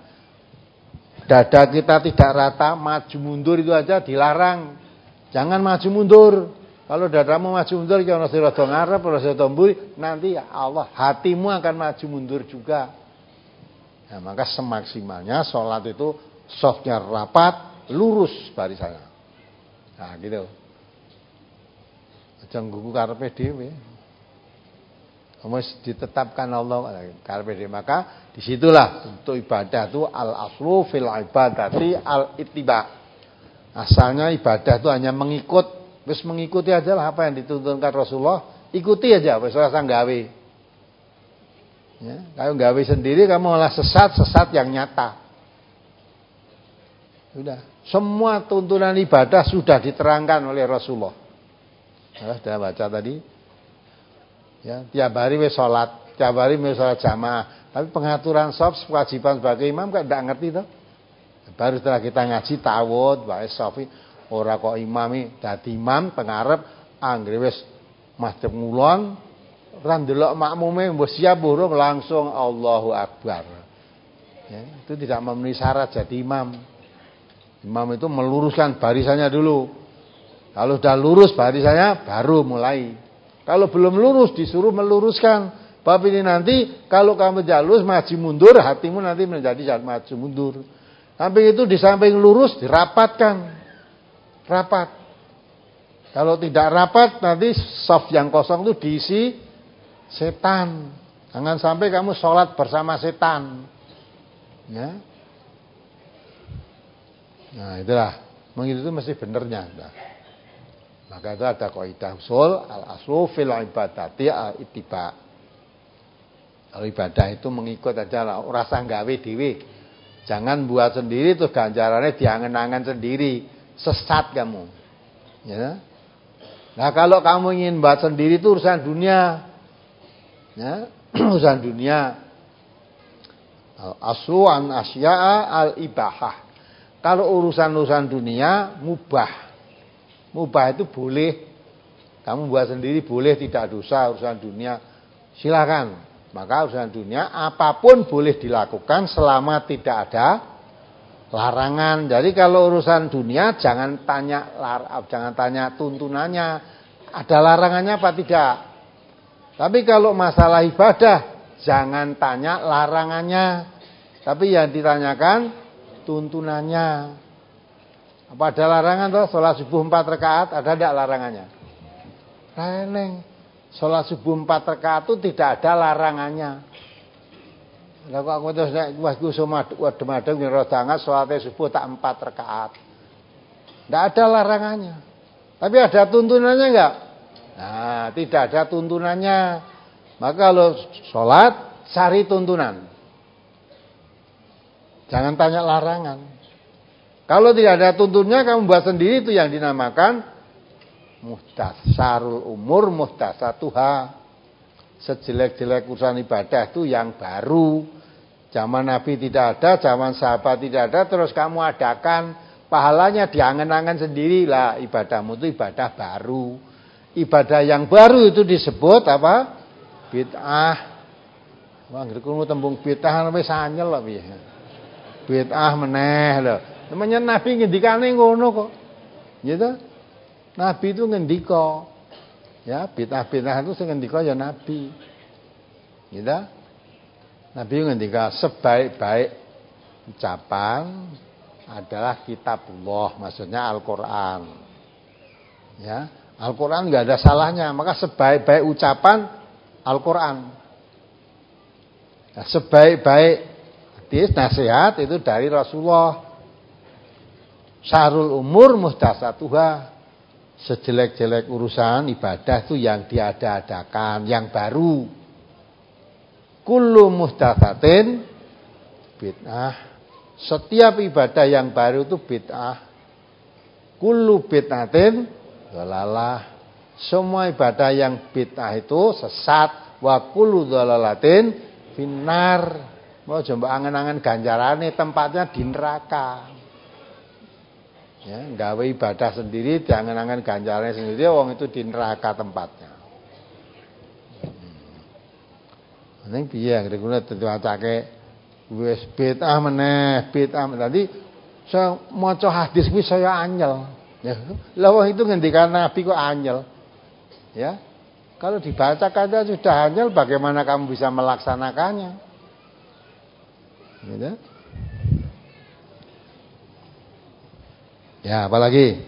Dada kita tidak rata, maju mundur itu aja dilarang. Jangan maju mundur. Kalau dadamu maju mundur, kalau nasi rodo ngarep, nasi rodo mburi, nanti ya Allah, hatimu akan maju mundur juga. Nah, maka semaksimalnya sholat itu softnya rapat, lurus barisannya. Nah gitu. Aja nggugu karepe dhewe. Wis ditetapkan Allah karepe dhewe, maka disitulah untuk ibadah itu al-aslu fil ibadati al-ittiba. Asalnya ibadah itu hanya mengikut, wis mengikuti aja lah apa yang dituntunkan Rasulullah, ikuti aja wis ora usah gawe. Ya, kalau gawe sendiri kamu malah sesat, sesat yang nyata. Sudah, semua tuntunan ibadah sudah diterangkan oleh Rasulullah. Ya, sudah baca tadi. Ya, tiap hari wis salat, tiap hari wis salat jamaah. Tapi pengaturan shaf kewajiban sebagai imam kan enggak ngerti toh. Baru setelah kita ngaji tawud, wae safi ora kok imami dadi imam pengarep anggere wis madhep ngulon, ora ndelok makmume mbok siap burung langsung Allahu Akbar. Ya, itu tidak memenuhi syarat jadi imam. Imam itu meluruskan barisannya dulu. Kalau sudah lurus barisannya baru mulai. Kalau belum lurus disuruh meluruskan. Bab ini nanti kalau kamu jalus maju mundur, hatimu nanti menjadi maju mundur. Samping itu di samping lurus dirapatkan. Rapat. Kalau tidak rapat nanti saf yang kosong itu diisi setan. Jangan sampai kamu sholat bersama setan. Ya. Nah itulah, mengikuti itu mesti benernya. Nah, maka itu ada kaidah usul al-aslu fil ibadati al-ittiba. Kalau ibadah itu mengikut aja lah, rasa gawe dhewe. Jangan buat sendiri terus ganjarannya diangen-angen sendiri, sesat kamu. Ya. Nah kalau kamu ingin buat sendiri itu urusan dunia. Ya, urusan dunia. Al-aslu an asya'a al-ibahah. Kalau urusan-urusan dunia mubah. Mubah itu boleh. Kamu buat sendiri boleh, tidak dosa urusan dunia. Silakan. Maka urusan dunia apapun boleh dilakukan selama tidak ada larangan. Jadi kalau urusan dunia jangan tanya jangan tanya tuntunannya. Ada larangannya apa tidak? Tapi kalau masalah ibadah jangan tanya larangannya. Tapi yang ditanyakan tuntunannya. Apa ada larangan toh? Salat subuh empat rakaat ada enggak larangannya? Reneng. Salat subuh empat rakaat itu tidak ada larangannya. Lah kok aku terus nek wis ku somaduk adem-adem ngira sangat salate subuh tak empat rakaat. Tidak ada larangannya. Tapi ada tuntunannya enggak? Nah, tidak ada tuntunannya. Maka kalau sholat, cari tuntunan. Jangan tanya larangan. Kalau tidak ada tuntunnya, kamu buat sendiri, itu yang dinamakan muhtasarul umur muhtasatuha. Sejelek-jelek urusan ibadah itu yang baru. Zaman Nabi tidak ada, zaman sahabat tidak ada, terus kamu adakan, pahalanya diangen-angen sendiri lah. Ibadahmu itu ibadah baru. Ibadah yang baru itu disebut apa? Bid'ah. Wah, ngriku tembung bid'ah wis anyel lho piye. Bid'ah meneh lho. Namanya Nabi ngendikane ngono kok. Gitu. Nabi itu ngendika. Ya, bid'ah-bid'ah itu sing ngendika ya Nabi. Gitu. Nabi ngendika sebaik-baik ucapan adalah kitabullah, maksudnya Al-Qur'an. Ya, Al-Qur'an enggak ada salahnya, maka sebaik-baik ucapan Al-Qur'an. Nah, sebaik-baik hadis nasihat itu dari Rasulullah. Syarul umur muhdatsatuha. Sejelek-jelek urusan ibadah itu yang diada-adakan, yang baru. Kullu muhdatsatin bid'ah. Setiap ibadah yang baru itu bid'ah. Kullu bid'atin dhalalah. Semua ibadah yang bid'ah itu sesat. Wa kullu dhalalatin finnar. Mau coba angen-angen ganjarane tempatnya di neraka. Ya, gawe ibadah sendiri, jangan-jangan ganjarannya sendiri, wong itu di neraka tempatnya. Ning piye ngrene diwacake wis bid'ah meneh, bid'ah tadi saya maca hadis kuwi saya anyel. Ya, lah wong itu ngendikan Nabi kok anyel. Ya. Kalau dibaca aja sudah anyel, bagaimana kamu bisa melaksanakannya? Gitu. Ya, apalagi?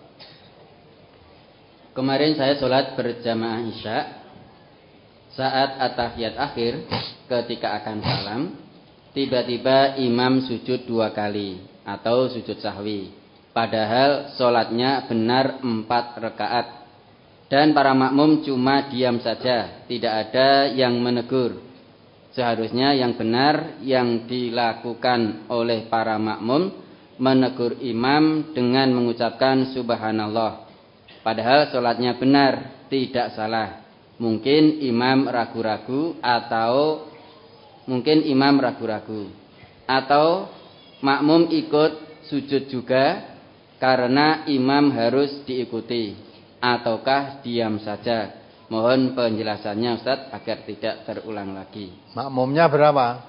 Kemarin saya sholat berjamaah Isya. Saat at-tahiyat akhir, ketika akan salam, tiba-tiba imam sujud dua kali atau sujud sahwi. Padahal sholatnya benar empat rakaat. Dan para makmum cuma diam saja, tidak ada yang menegur. Seharusnya yang benar yang dilakukan oleh para makmum menegur imam dengan mengucapkan subhanallah. Padahal sholatnya benar, tidak salah. Mungkin imam ragu-ragu atau mungkin imam ragu-ragu atau makmum ikut sujud juga karena imam harus diikuti, ataukah diam saja. Mohon penjelasannya Ustaz agar tidak terulang lagi. Makmumnya berapa?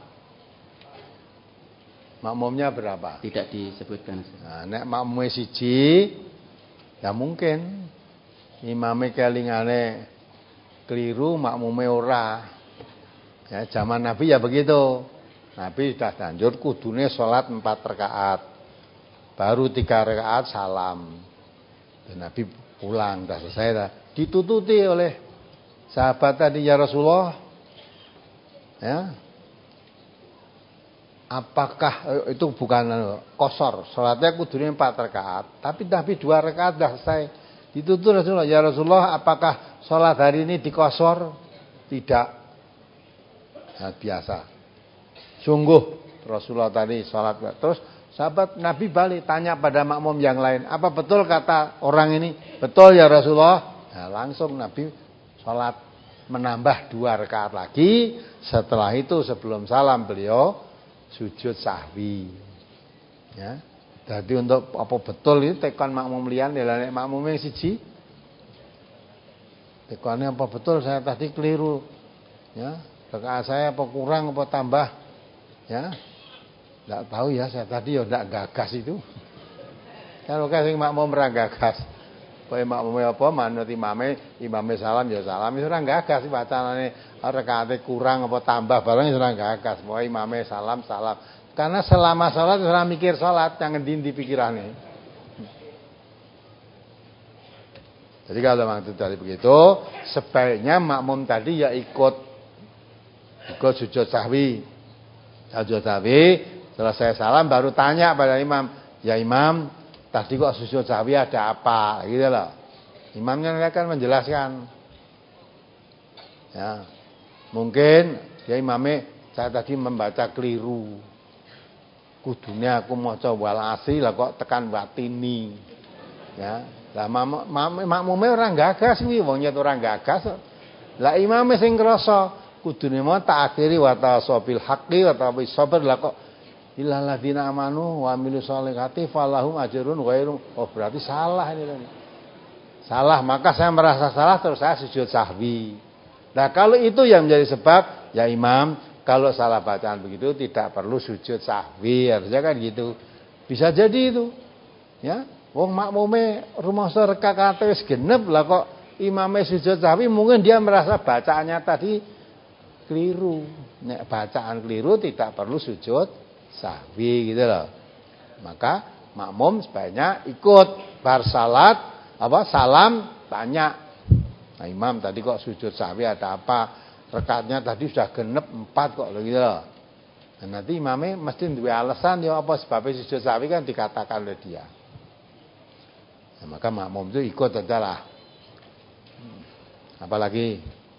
Makmumnya berapa? Tidak disebutkan. Nah, nek makmume siji, ya mungkin imame kelingane keliru, makmume ora. Ya, zaman Nabi ya begitu. Nabi sudah lanjut kudune salat empat rakaat. Baru tiga rakaat salam. Dan Nabi pulang, dah selesai dah. Ditututi oleh sahabat tadi, ya Rasulullah. Ya. Apakah itu bukan kosor, salatnya kudune empat rakaat, tapi Nabi dua rakaat dah selesai. Ditutur Rasulullah, ya Rasulullah, apakah salat hari ini dikosor? Tidak. Nah, biasa. Sungguh Rasulullah tadi salat. Terus sahabat Nabi balik tanya pada makmum yang lain, apa betul kata orang ini? Betul ya Rasulullah. Nah, langsung Nabi salat menambah dua rakaat lagi. Setelah itu sebelum salam beliau sujud sahwi. Ya. Jadi untuk apa betul ini tekan makmum liyan nek makmum yang siji. Tekannya apa betul saya tadi keliru. Ya, rakaat saya apa kurang apa tambah. Ya. Enggak tahu ya, saya tadi ya enggak gagas itu. Kalau kasih makmum ra gagas. Kowe makmume apa manut imame, imame salam ya salam, wis ora gagas wacanane rakaate kurang apa tambah barang wis ora gagas. Pokoke imame salam salam. Karena selama salat wis ora mikir salat, yang ngendi pikirane. Jadi kalau maksud dari begitu, sebaiknya makmum tadi ya ikut ikut sujud sahwi. Sujud sahwi, selesai salam baru tanya pada imam, "Ya imam, tadi kok sujud sahwi ada apa gitu loh. Imamnya akan menjelaskan. Ya. Mungkin ya imamnya saya tadi membaca keliru. Kudunya aku maca wal asri lah kok tekan watini. Ya. Lah makmume ora gagas kuwi wong nyet ora gagas. Lah imame sing krasa kudune mau tak akhiri wa tasabil haqqi wa tabi sabr lah kok illal ladzina amanu wa amilus solihati falahum ajrun ghairu. Oh berarti salah ini kan. Salah, maka saya merasa salah terus saya sujud sahwi. Nah, kalau itu yang menjadi sebab ya imam kalau salah bacaan begitu tidak perlu sujud sahwi, harusnya kan gitu. Bisa jadi itu. Ya, wong makmume rumangsa rakaate wis genep lah kok imame sujud sahwi mungkin dia merasa bacaannya tadi keliru. Nek bacaan keliru tidak perlu sujud sahwi gitu loh. Maka makmum sebaiknya ikut bar salat apa salam tanya. Nah, imam tadi kok sujud sahwi ada apa? Rekatnya tadi sudah genep empat kok gitu loh. Nah, nanti imamnya mesti duwe alasan ya apa sebabnya sujud sahwi kan dikatakan oleh dia. Nah, maka makmum itu ikut aja lah. Apalagi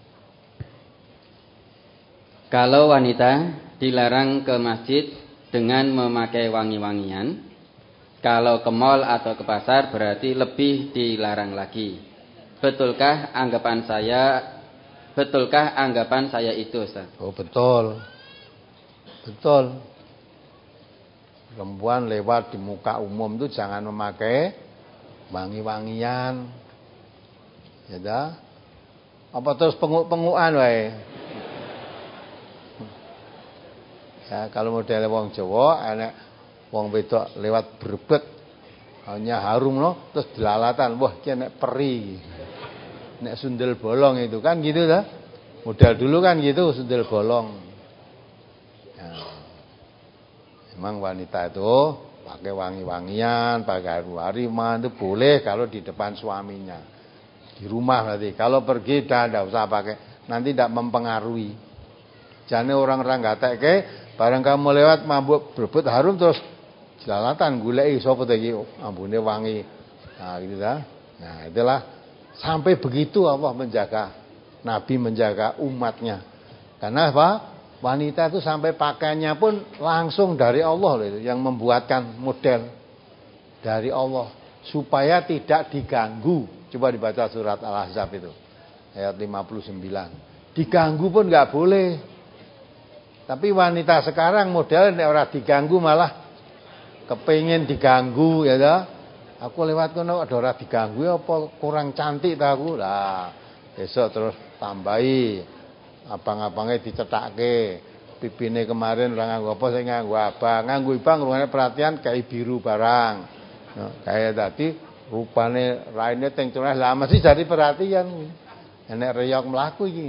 kalau wanita dilarang ke masjid dengan memakai wangi-wangian, kalau ke mal atau ke pasar berarti lebih dilarang lagi. Betulkah anggapan saya? Betulkah anggapan saya itu, Ustaz? Oh, betul. Betul. Perempuan lewat di muka umum itu jangan memakai wangi-wangian. Ya dah. Apa terus penguk-pengukan wae? Ya, kalau model wong Jawa enek wong wedok lewat brebet hanya harum no terus dilalatan, wah iki nek peri. Nek sundel bolong itu kan gitu dah. Model dulu kan gitu sundel bolong. Ya. Memang wanita itu pakai wangi-wangian, pakai harum-haruman itu boleh kalau di depan suaminya. Di rumah berarti. Kalau pergi dah enggak usah pakai. Nanti tidak mempengaruhi. Jane orang-orang gatekke bareng kamu lewat mabuk berebut harum terus jelalatan goleki sapa to iki ambune wangi. Nah, gitu dah. Nah, itulah sampai begitu Allah menjaga, Nabi menjaga umatnya. Karena apa? Wanita itu sampai pakaiannya pun langsung dari Allah loh itu, yang membuatkan model dari Allah supaya tidak diganggu. Coba dibaca surat Al-Ahzab itu ayat lima puluh sembilan. Diganggu pun enggak boleh. Tapi wanita sekarang model nek ora diganggu malah kepengin diganggu ya dah. Aku lewat kono ada ora diganggu apa kurang cantik ta aku. Lah, besok terus tambahi abang-abangnya dicetakke. Pipine kemarin ora nganggo apa sing nganggo abang. Nganggo ibang rungane perhatian kayak biru barang. Nah, kayak tadi rupane raine teng curah lah mesti jadi perhatian. Nek reyok mlaku iki.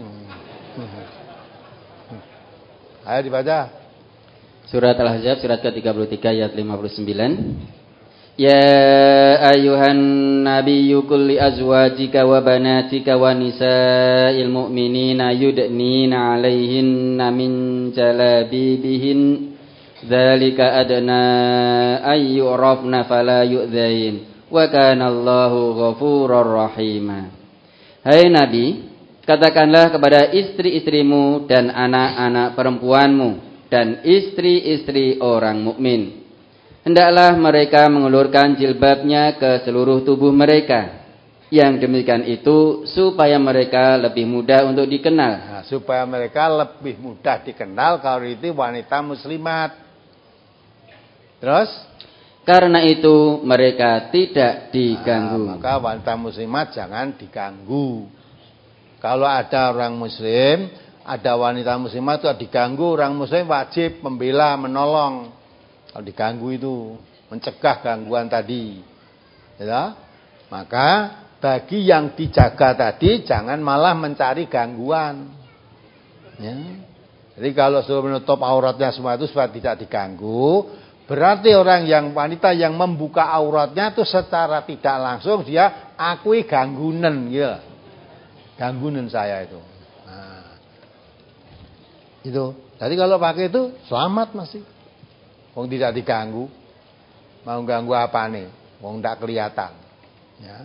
Ayo dibaca. Surat Al-Ahzab surat ke tiga puluh tiga ayat lima puluh sembilan. Ya ayuhan nabiyyu qul li azwajika wa banatika wa nisa'il mu'minina yudnina 'alaihinna min jalabibihin dzalika adna ay yu'rafna fala yu'dzain wa kana Allahu ghafurur rahima. Hai Nabi, katakanlah kepada istri-istrimu dan anak-anak perempuanmu dan istri-istri orang mukmin, hendaklah mereka mengulurkan jilbabnya ke seluruh tubuh mereka. Yang demikian itu supaya mereka lebih mudah untuk dikenal. Nah, supaya mereka lebih mudah dikenal kalau itu wanita muslimat. Terus? Karena itu mereka tidak diganggu. Nah, maka wanita muslimat jangan diganggu. Kalau ada orang muslim, ada wanita muslimat itu diganggu, orang muslim wajib membela, menolong. Kalau diganggu itu mencegah gangguan tadi. Ya. Maka bagi yang dijaga tadi jangan malah mencari gangguan. Ya. Jadi kalau suruh menutup auratnya semua itu supaya tidak diganggu, berarti orang yang wanita yang membuka auratnya itu secara tidak langsung dia akui ganggunan gitu. Ganggunan saya itu. Nah, itu. Jadi kalau pakai itu selamat masih. Wong tidak diganggu. Mau ganggu apa nih? wong ndak kelihatan. Ya.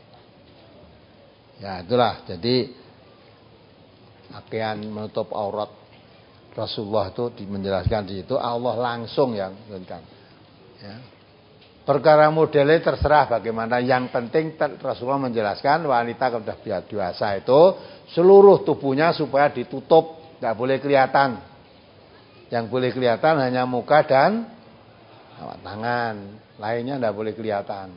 Ya itulah. Jadi pakaian menutup aurat Rasulullah itu menjelaskan di situ Allah langsung yang menjelaskan. Ya. Perkara modelnya terserah bagaimana. Yang penting Rasulullah menjelaskan wanita kalau sudah dewasa itu seluruh tubuhnya supaya ditutup, tidak boleh kelihatan. Yang boleh kelihatan hanya muka dan tangan, lainnya tidak boleh kelihatan.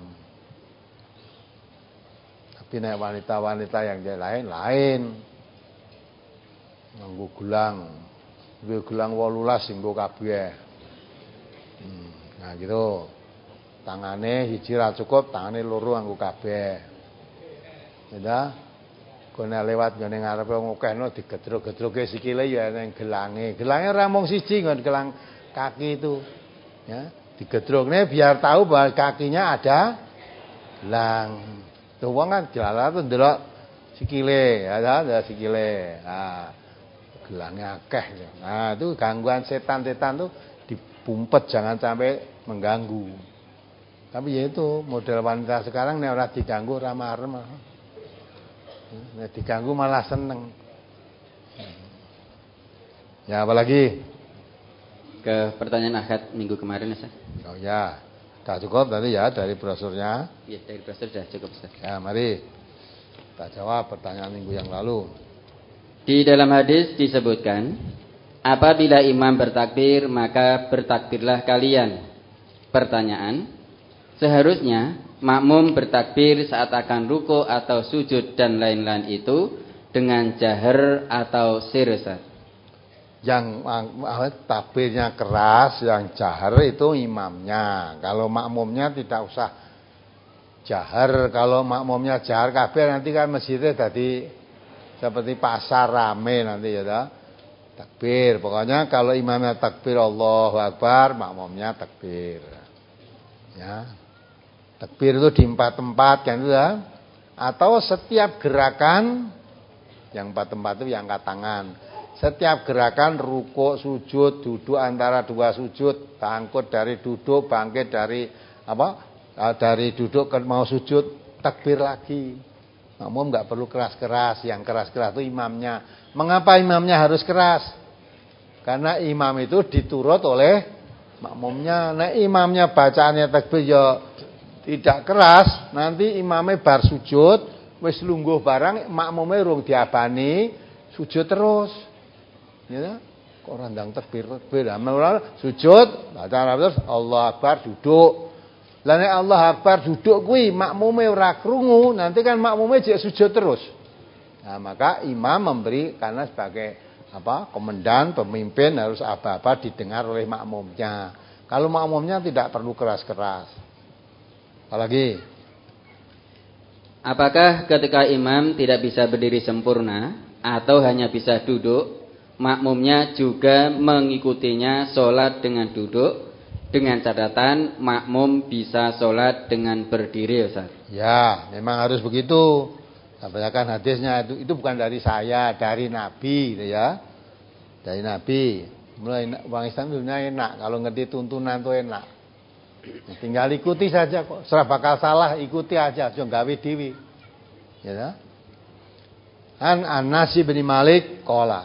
Tapi nek wanita-wanita yang lain lain, nganggo gelang, nganggo gelang wolulas nggo kabeh. Hmm, nah gitu. Tangane hiji ra cukup, tangane loro nganggo kabeh. Ya. Kone lewat ngene ngarepe ngokehno digedruk-gedruke sikile ya ning gelange. Gelange ora mung siji nggon gelang kaki itu. Ya, digedrukne biar tahu bahwa kakinya ada gelang. Tuh wong kan jalan tuh ndelok sikile, ya ada sikile. Nah, gelangnya akeh. Nah, itu gangguan setan-setan tuh dibumpet jangan sampai mengganggu. Tapi ya itu model wanita sekarang nek ora diganggu ora marem. Nek diganggu malah seneng. Ya apalagi ke pertanyaan akad minggu kemarin Ustaz. Oh ya. Sudah cukup tadi ya dari brosurnya? Iya, dari brosur sudah cukup Ustaz. Ya, mari kita jawab pertanyaan minggu yang lalu. Di dalam hadis disebutkan, apabila imam bertakbir maka bertakbirlah kalian. Pertanyaan, seharusnya makmum bertakbir saat akan ruku atau sujud dan lain-lain itu dengan jahar atau sir Ustaz? Yang takbirnya keras, yang jahar itu imamnya. Kalau makmumnya tidak usah jahar. Kalau makmumnya jahar kabeh nanti kan masjidnya jadi seperti pasar rame nanti ya dah. Takbir. Pokoknya kalau imamnya takbir Allahu Akbar, makmumnya takbir. Ya. Takbir itu di empat tempat kan itu ya. Atau setiap gerakan yang empat tempat itu yang angkat tangan. Setiap gerakan rukuk, sujud, duduk antara dua sujud, bangkit dari duduk, bangkit dari apa? Dari duduk ke mau sujud, takbir lagi. Makmum enggak perlu keras-keras, yang keras-keras itu imamnya. Mengapa imamnya harus keras? Karena imam itu diturut oleh makmumnya. Nah, imamnya bacaannya takbir ya tidak keras, nanti imamnya bar sujud, wis lungguh barang, makmumnya rung diabani, sujud terus. Ya, kok randang takbir takbir. Amal sujud, baca terus Allah Akbar duduk. Lah nek Allah Akbar duduk kuwi makmume ora krungu, nanti kan makmume jek sujud terus. Nah, maka imam memberi karena sebagai apa? Komandan, pemimpin harus apa-apa didengar oleh makmumnya. Kalau makmumnya tidak perlu keras-keras. Apalagi? Apakah ketika imam tidak bisa berdiri sempurna atau hanya bisa duduk, makmumnya juga mengikutinya sholat dengan duduk, dengan catatan makmum bisa sholat dengan berdiri Ustaz? Ya, memang harus begitu. Sampaikan hadisnya itu itu bukan dari saya, dari Nabi gitu ya. Dari Nabi. Mulai orang Islam sebenarnya enak, kalau ngerti tuntunan itu enak. Tinggal ikuti saja kok. Serah bakal salah, ikuti aja, jangan gawe dhewe. Ya. An Anas bin Malik qala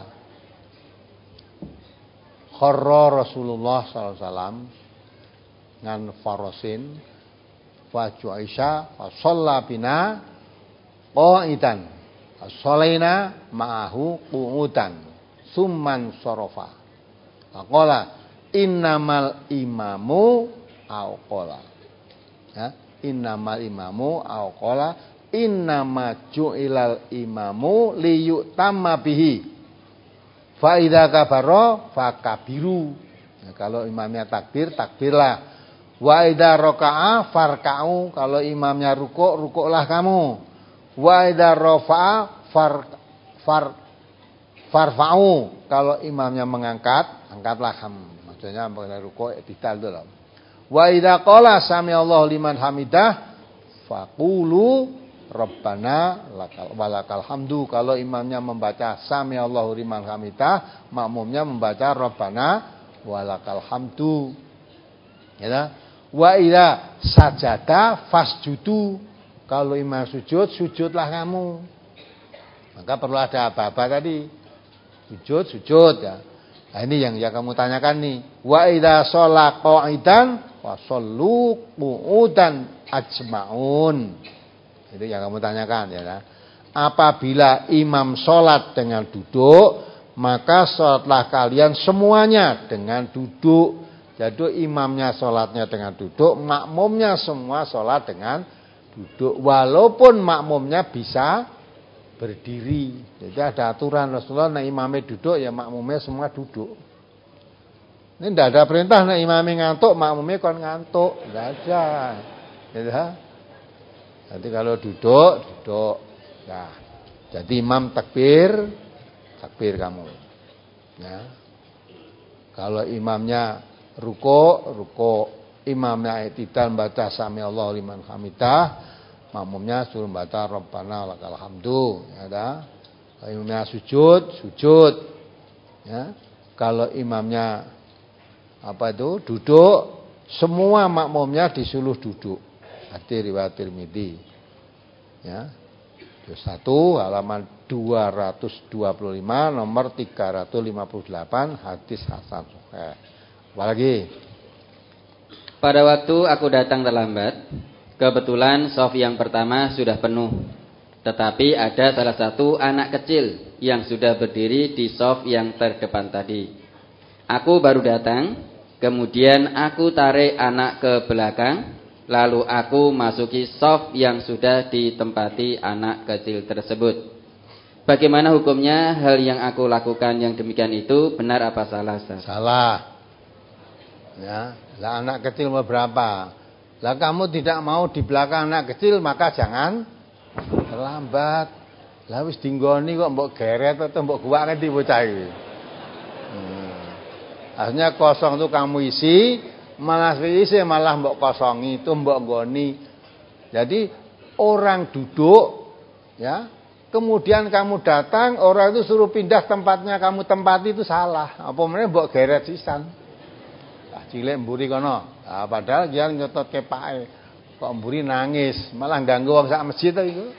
kharra Rasulullah sallallahu alaihi wasallam ngan farasin fa Aisyah fa shalla bina qa'idan shalaina ma'ahu qu'udan summan sarafa faqala innamal imamu au qala ya innamal imamu au qala innama ju'ilal imamu liyutamma bihi fa idza kabara fakabiru. Nah, kalau imamnya takbir, takbirlah. Wa idza raka'a farka'u, kalau imamnya rukuk, rukuklah kamu. Wa idza rafa'a far far farfa'u, kalau imamnya mengangkat, angkatlah kamu. Maksudnya pada rukuk i'tidal dulu. Wa idza qala samiallahu liman hamidah faqulu Rabbana lakal walakal hamdu. Kalau imamnya membaca sami Allahu liman hamidah, makmumnya membaca Rabbana walakal hamdu. Ya. Wa idza sajada fasjudu. Kalau imam sujud, sujudlah kamu. Maka perlu ada apa-apa tadi. Sujud, sujud ya. Nah, ini yang yang kamu tanyakan nih. Wa idza shalla qa'idan wa shallu qu'udan ajma'un. Itu yang kamu tanyakan ya. Nah. Apabila imam sholat dengan duduk, maka sholatlah kalian semuanya dengan duduk. Jadi imamnya sholatnya dengan duduk, makmumnya semua sholat dengan duduk. Walaupun makmumnya bisa berdiri. Jadi ada aturan Rasulullah, nah imamnya duduk ya makmumnya semua duduk. Ini tidak ada perintah nah imamnya ngantuk, makmumnya kon ngantuk. Tidak ada. Gitu. Jadi kalau duduk, duduk. Nah, jadi imam takbir, takbir kamu. Ya. Kalau imamnya ruko, ruko. Imamnya i'tidal baca sami Allahu liman hamidah, makmumnya suruh baca Rabbana lakal hamdu, ya dah. Kalau imamnya sujud, sujud. Ya. Kalau imamnya apa itu? Duduk, semua makmumnya disuruh duduk. Hadis riwayat Tirmidzi. Ya. Satu halaman dua ratus dua puluh lima nomor tiga ratus lima puluh delapan hadis hasan sahih. Apalagi? Pada waktu aku datang terlambat, kebetulan shaf yang pertama sudah penuh. Tetapi ada salah satu anak kecil yang sudah berdiri di shaf yang terdepan tadi. Aku baru datang, kemudian aku tarik anak ke belakang, lalu aku masuki shaf yang sudah ditempati anak kecil tersebut. Bagaimana hukumnya hal yang aku lakukan yang demikian itu, benar apa salah? Ustaz? Salah. Ya, lah anak kecil mau berapa? Lah kamu tidak mau di belakang anak kecil, maka jangan terlambat. Lah wis dinggoni kok mbok geret atau mbok guwake di bocah iki. Hmm. Akhirnya kosong tuh kamu isi, malah isi malah mbok kosongi itu mbok goni. Jadi orang duduk ya, kemudian kamu datang, orang itu suruh pindah tempatnya kamu tempati itu salah. Apa meneh mbok geret sisan. Cilik mburi kono. Nah, padahal dia nyotot kepake. Kok mburi nangis, malah ganggu wong sak masjid itu.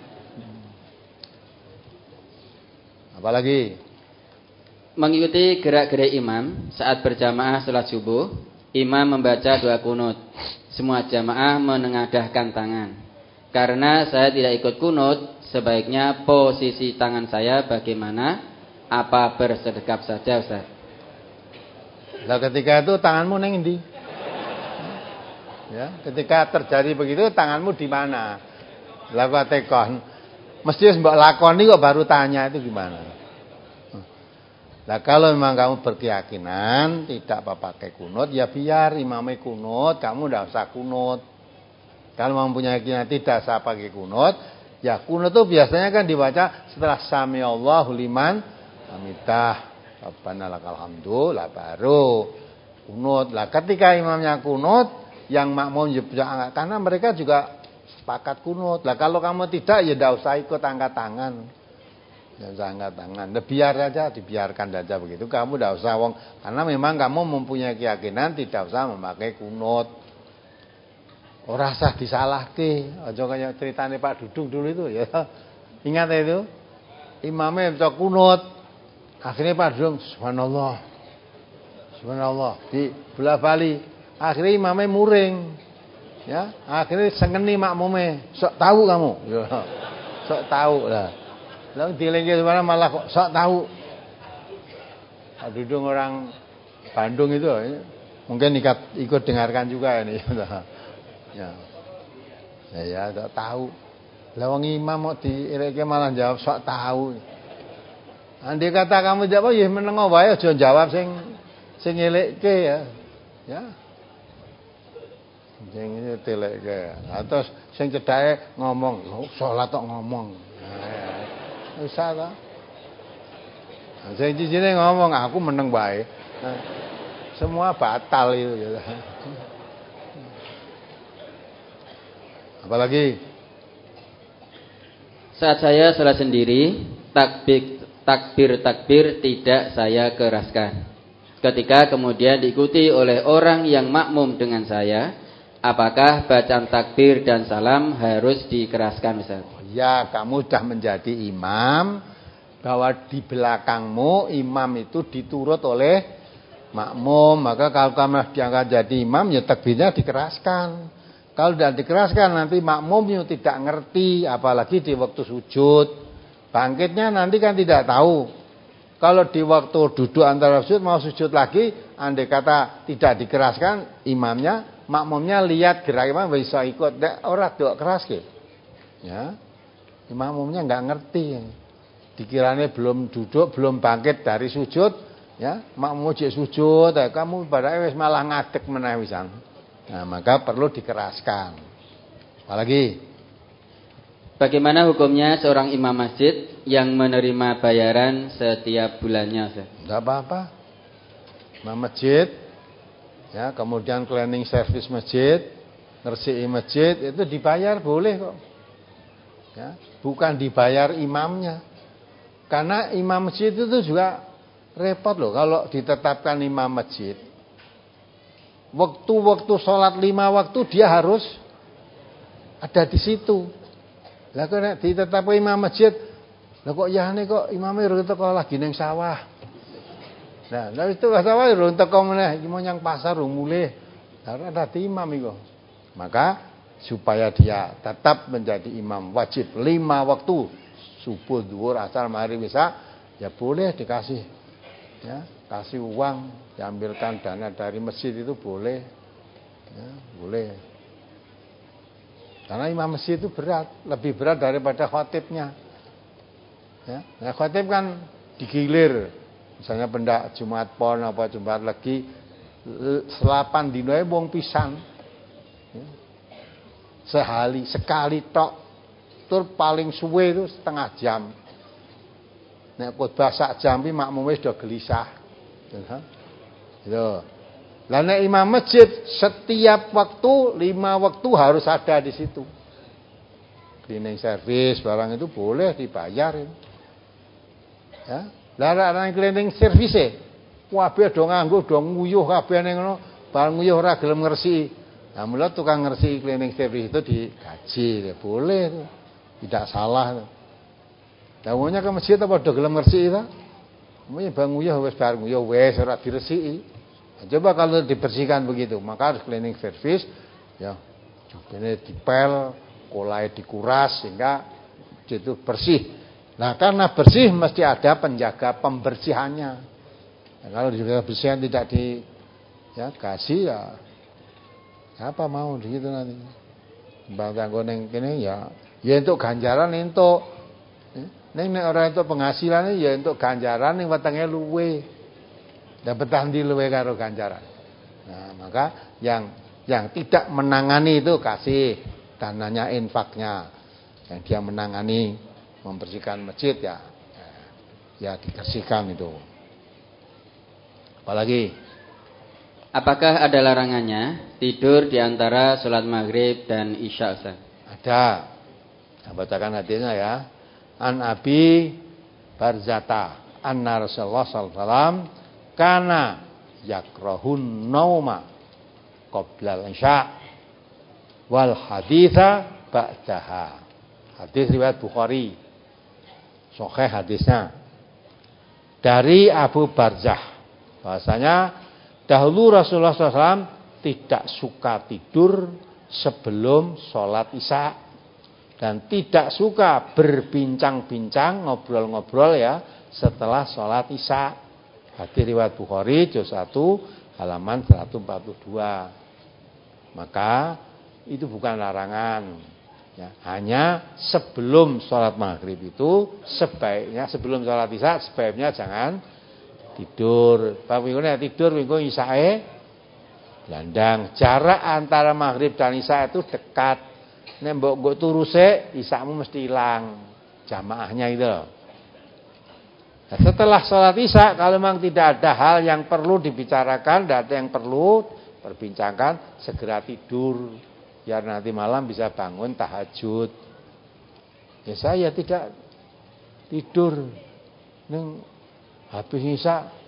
Apalagi mengikuti gerak-gerik imam saat berjamaah salat subuh, imam membaca doa kunut. Semua jamaah menengadahkan tangan. Karena saya tidak ikut kunut, sebaiknya posisi tangan saya bagaimana? Apa bersedekap saja, Ustaz? Lah ketika itu tanganmu neng ndi? Ya, ketika terjadi begitu tanganmu di mana? Lah kok tekon. Mesti mbok lakoni kok baru tanya itu gimana? Lah kalau memang kamu berkeyakinan tidak apa pakai kunut, ya biar imamnya kunut, kamu tidak usah kunut. Kalau mempunyai keyakinan tidak usah pakai kunut, ya kunut itu biasanya kan dibaca setelah sami Allahu liman hamidah. Rabbana lakal hamdu, lah baru kunut. Lah ketika imamnya kunut, yang makmum juga karena mereka juga sepakat kunut. Lah kalau kamu tidak ya tidak usah ikut angkat tangan. Tidak usah angkat tangan. Nah, biar saja, dibiarkan saja begitu. Kamu tidak usah wong karena memang kamu mempunyai keyakinan tidak usah memakai kunut. Ora usah disalahke. Aja kaya ceritane Pak Dudung dulu itu ya. Ingat itu? Imamnya bisa kunut. Akhirnya Pak Dudung, subhanallah, subhanallah, di bola bali. Akhirnya imamnya muring, ya. Akhirnya sengeni makmumnya, sok tahu kamu, ya. Sok tahu lah. Lalu dilengke mana malah kok sok tahu. Pak Dudung orang Bandung itu, ya. Mungkin ikut, ikut dengarkan juga ini, ya. Ya, ya, sok tahu. Lah wong imam mau dieleke malah jawab sok tahu. Andai kata kamu jawab ya menengo wae aja jawab sing sing elekke ya. Ya. Sing ini telekke. Nah, terus sing cedhake ngomong, "Lho, salat kok ngomong." Nah, wis ta. Nah, sing cijine ngomong, "Aku meneng wae." Nah, semua batal itu ya. Apalagi saat saya salat sendiri, takbir takbir-takbir tidak saya keraskan. ketika kemudian diikuti oleh orang yang makmum dengan saya, apakah bacaan takbir dan salam harus dikeraskan, Ustaz? Oh, ya, kamu sudah menjadi imam, bahwa di belakangmu imam itu diturut oleh makmum, maka kalau kamu diangkat jadi imam, ya takbirnya dikeraskan. Kalau tidak dikeraskan nanti makmumnya tidak ngerti, apalagi di waktu sujud. Bangkitnya nanti kan tidak tahu. Kalau di waktu duduk antara sujud mau sujud lagi, andai kata tidak dikeraskan imamnya, makmumnya lihat gerak imam bisa ikut. Orang tidak keras ke. Ya. Makmumnya nggak ngerti. Dikiranya belum duduk, belum bangkit dari sujud, ya, makmum jek sujud, ya, kamu pada wis malah ngadeg meneh wisan. Nah, maka perlu dikeraskan. Apalagi? Bagaimana hukumnya seorang imam masjid yang menerima bayaran setiap bulannya, Ustaz? Enggak apa-apa. Imam masjid, ya, kemudian cleaning service masjid, ngersih masjid, itu dibayar boleh kok. Ya, bukan dibayar imamnya. Karena imam masjid itu juga repot loh kalau ditetapkan imam masjid. Waktu-waktu sholat lima waktu dia harus ada di situ. Lah kok nek ditetapkan imam masjid, lah kok ya nih kok imamnya urung teko lagi ning sawah. Nah, lha itu sawah urung teko meneh, iki mau nyang pasar urung mulih. Lah ada imam iku. Maka supaya dia tetap menjadi imam wajib lima waktu, subuh, zuhur, asar, maghrib, isya, ya boleh dikasih, ya, kasih uang, diambilkan dana dari masjid itu boleh, ya, boleh. Karena imam masjid itu berat, lebih berat daripada khotibnya. Ya, nah khotib kan digilir, misalnya pendak Jumat Pon apa Jumat Legi, selapan dinoe wong pisan, ya. Sehari sekali tok. Tur paling suwe itu setengah jam. Nek khotbah sak jam iki makmume sudah gelisah. Gitu. Lah nek imam masjid setiap waktu lima waktu harus ada di situ. Cleaning service barang itu boleh dibayar. Ya. Lah nek cleaning service kabeh do nganggo do nguyuh kabeh ning ngono, bar nguyuh ora gelem ngresiki. Nah, mula tukang ngersih cleaning service itu digaji, ya boleh itu. Tidak salah. Lah wongnya ke masjid apa do gelem ngresiki ta? Mungkin bang nguyuh wis bar nguyuh wis ora diresiki. Nah, coba kalau dibersihkan begitu, maka harus cleaning service ya. Jubene dipel, kolai dikuras sehingga itu bersih. Nah, karena bersih mesti ada penjaga pembersihannya. Nah, kalau dijaga bersihan tidak di ya kasih ya apa mau gitu nanti. Mbak kanggo ning kene ya ya entuk ganjaran entuk. Ning nek ora entuk penghasilan ya entuk ganjaran ning wetenge luwe. Dapat tandi luwe karo ganjaran. Nah, maka yang yang tidak menangani itu kasih dananya infaknya. Yang dia menangani membersihkan masjid ya ya dibersihkan itu. Apalagi apakah ada larangannya tidur di antara sholat maghrib dan isya, Ustaz? Ada. Saya bacakan hadisnya ya. An Abi Barzata anna Rasulullah sallallahu alaihi wasallam kana yakrahun nauma qabla al-isya wal haditha ba'daha. Hadis riwayat Bukhari. Sahih hadisnya. Dari Abu Barzah bahasanya dahulu Rasulullah shallallahu alaihi wasallam tidak suka tidur sebelum sholat isya dan tidak suka berbincang-bincang, ngobrol-ngobrol ya setelah sholat isya. Hadis riwayat Bukhari juz satu halaman seratus empat puluh dua. Maka itu bukan larangan. Ya, hanya sebelum sholat maghrib itu sebaiknya sebelum sholat isya sebaiknya jangan tidur. Pak minggu tidur minggu isyae landang. Jarak antara maghrib dan isya itu dekat. Nek mbok nggo turu sik, isyamu mesti hilang jamaahnya itu. Nah, setelah sholat isya kalau memang tidak ada hal yang perlu dibicarakan, tidak ada yang perlu perbincangkan, segera tidur biar nanti malam bisa bangun tahajud. Ya saya tidak tidur. Ning habis isya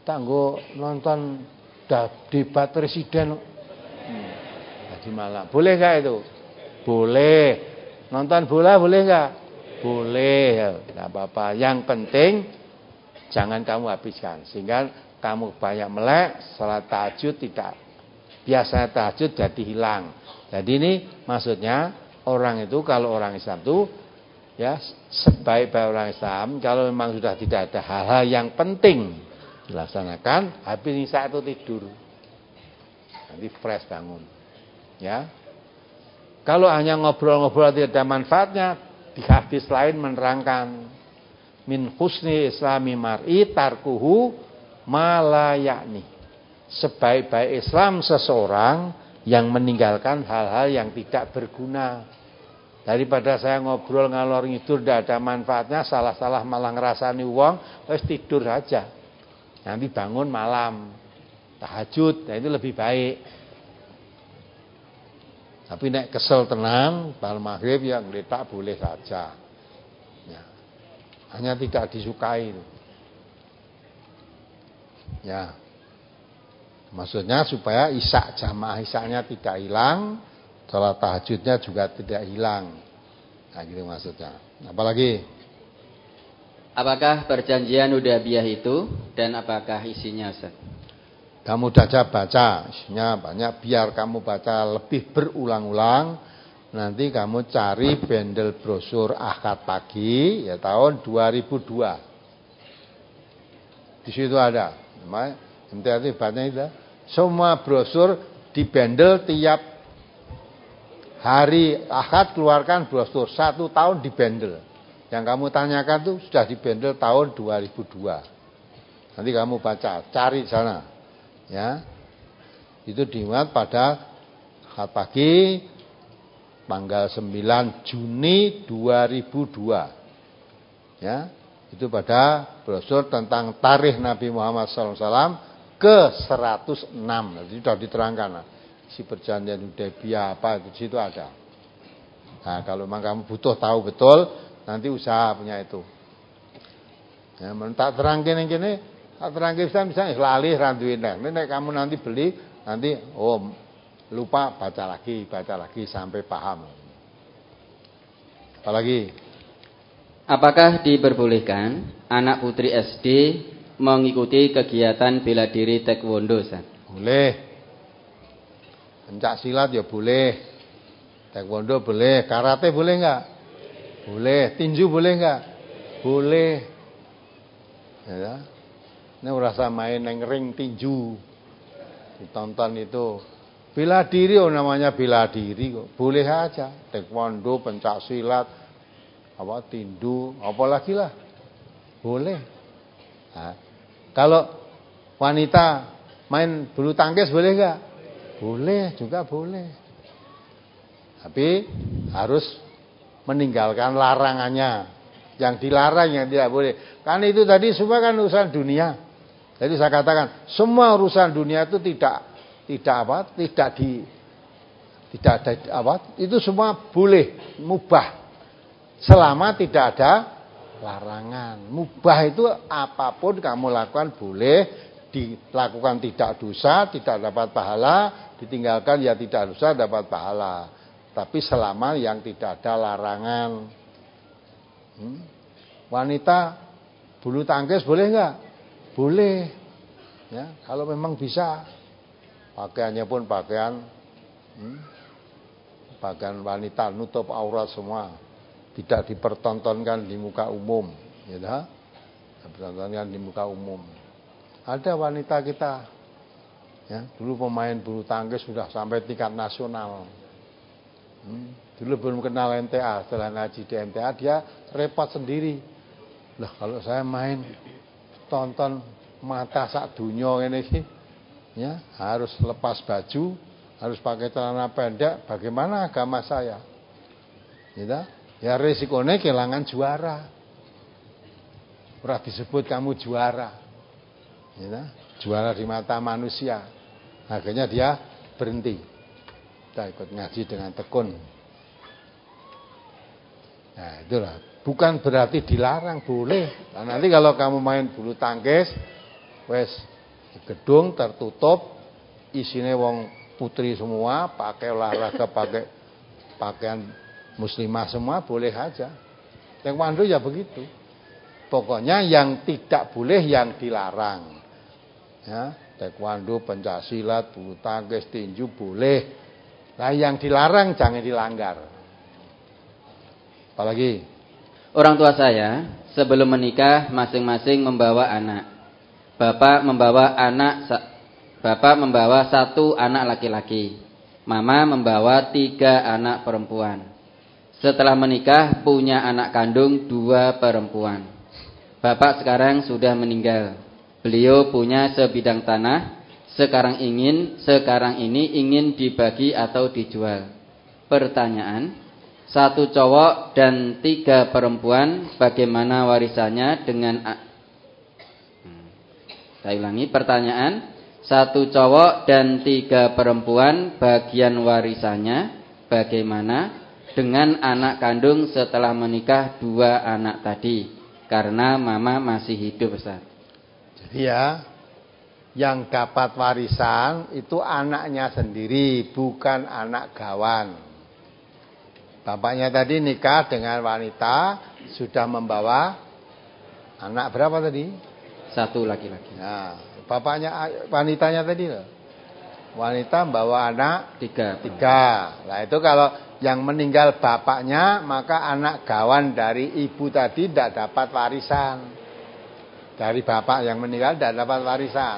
tak nggo nonton debat presiden. Hmm. Tadi malam. Boleh enggak itu? Boleh. Nonton bola boleh enggak? Boleh. Enggak apa-apa. Yang penting jangan kamu habiskan. Sehingga kamu banyak melek, salat tahajud tidak. Biasanya tahajud jadi hilang. Jadi ini maksudnya orang itu kalau orang Islam itu ya sebaik-baik orang Islam kalau memang sudah tidak ada hal-hal yang penting dilaksanakan, habis isya itu tidur. Nanti fresh bangun. Ya. Kalau hanya ngobrol-ngobrol tidak ada manfaatnya, di hadis lain menerangkan min husni islami mar'i tarkuhu ma la ya'ni. Sebaik-baik Islam seseorang yang meninggalkan hal-hal yang tidak berguna. Daripada saya ngobrol ngalor ngidur tidak ada manfaatnya, salah-salah malah ngerasani uang, wis tidur saja. Nanti bangun malam tahajud, nah itu lebih baik. Tapi nek kesel tenang, bar maghrib ya ngletak boleh saja. Ya. Hanya tidak disukai. Ya. Maksudnya supaya isya jamaah isyanya tidak hilang, salat tahajudnya juga tidak hilang. Nah gitu maksudnya. Apalagi? Apakah perjanjian Hudaybiyah itu dan apakah isinya, Ustaz? Kamu saja baca, isinya banyak. Biar kamu baca lebih berulang-ulang. Nanti kamu cari bendel brosur akad pagi ya tahun dua ribu dua. Di situ ada. Nanti baca itu. Semua brosur dibendel tiap hari akad keluarkan brosur. Satu tahun dibendel. Yang kamu tanyakan itu sudah dibendel tahun dua ribu dua. Nanti kamu baca, cari sana. Ya. Itu dimuat pada akad pagi tanggal sembilan Juni dua ribu dua. Ya. Itu pada brosur tentang tarikh Nabi Muhammad sallallahu alaihi wasallam ke seratus enam. Jadi sudah diterangkan lah. Si perjanjian Hudaybiyah apa itu situ ada. Nah, kalau memang kamu butuh tahu betul, nanti usaha punya itu. Ya, mentak terangkin yang gini, tak terangkin saya misalnya lali randuin. Ini kamu nanti beli, nanti oh lupa baca lagi, baca lagi sampai paham. Apalagi? Apakah diperbolehkan anak putri S D mengikuti kegiatan bela diri taekwondo, Ustaz? Boleh. Pencak silat ya boleh. Taekwondo boleh. Karate boleh enggak? Boleh. Tinju boleh enggak? Boleh. Ya. Ini rasa main neng ring tinju. Ditonton itu. Bela diri oh namanya bela diri kok. Boleh aja. Taekwondo, pencak silat, apa tinju, apalagi lah. Boleh. Nah, kalau wanita main bulu tangkis boleh enggak? Boleh, juga boleh. Tapi harus meninggalkan larangannya. Yang dilarang yang tidak boleh. Karena itu tadi semua kan urusan dunia. Jadi saya katakan, semua urusan dunia itu tidak tidak apa? Tidak di tidak ada apa? Itu semua boleh, mubah. Selama tidak ada larangan. Mubah itu apapun kamu lakukan boleh, dilakukan tidak dosa, tidak dapat pahala, ditinggalkan ya tidak dosa, dapat pahala. Tapi selama yang tidak ada larangan. Hmm? Wanita bulu tangkis boleh enggak? Boleh. Ya, kalau memang bisa. Pakaiannya pun pakaian hmm, pakaian wanita nutup aurat semua. Tidak dipertontonkan di muka umum, ya dah. Dipertontonkan di muka umum. Ada wanita kita, ya, dulu pemain bulu tangkis sudah sampai tingkat nasional. Hmm, dulu belum kenal M T A, setelah ngaji di M T A dia repot sendiri. Lah kalau saya main tonton mata sak dunyo ngene iki, ya, harus lepas baju, harus pakai celana pendek, bagaimana agama saya? Ya dah. Ya resikonya kehilangan juara. Ora disebut kamu juara. Ya, juara di mata manusia. Akhirnya dia berhenti. Kita ikut ngaji dengan tekun. Nah, itulah. Bukan berarti dilarang, boleh. Nah, nanti kalau kamu main bulu tangkis, wes Gedung tertutup, isinya wong putri semua, pakai olahraga, pakai pakaian muslimah semua, boleh aja. Taekwondo ya begitu. Pokoknya yang tidak boleh yang dilarang. Ya, taekwondo, pencaksilat, bulu tangkis, tinju boleh. Nah, yang dilarang jangan dilanggar. Apalagi orang tua saya sebelum menikah masing-masing membawa anak. Bapak membawa anak Bapak membawa satu anak laki-laki. Mama membawa tiga anak perempuan. Setelah menikah punya anak kandung dua perempuan. Bapak sekarang sudah meninggal. Beliau punya sebidang tanah. Sekarang ingin sekarang ini ingin dibagi atau dijual. Pertanyaan, satu cowok dan tiga perempuan, bagaimana warisannya dengan hmm. Saya ulangi pertanyaan, satu cowok dan tiga perempuan, bagian warisannya bagaimana dengan anak kandung setelah menikah dua anak tadi, karena mama masih hidup, Ustaz. Jadi ya, yang dapat warisan itu anaknya sendiri, bukan anak gawan. Bapaknya tadi nikah dengan wanita, sudah membawa anak berapa tadi? Satu laki-laki. Nah, bapaknya wanitanya tadi loh. Wanita membawa anak tiga. Tiga. Nah itu kalau yang meninggal bapaknya, maka anak gawan dari ibu tadi tidak dapat warisan. Dari bapak yang meninggal tidak dapat warisan.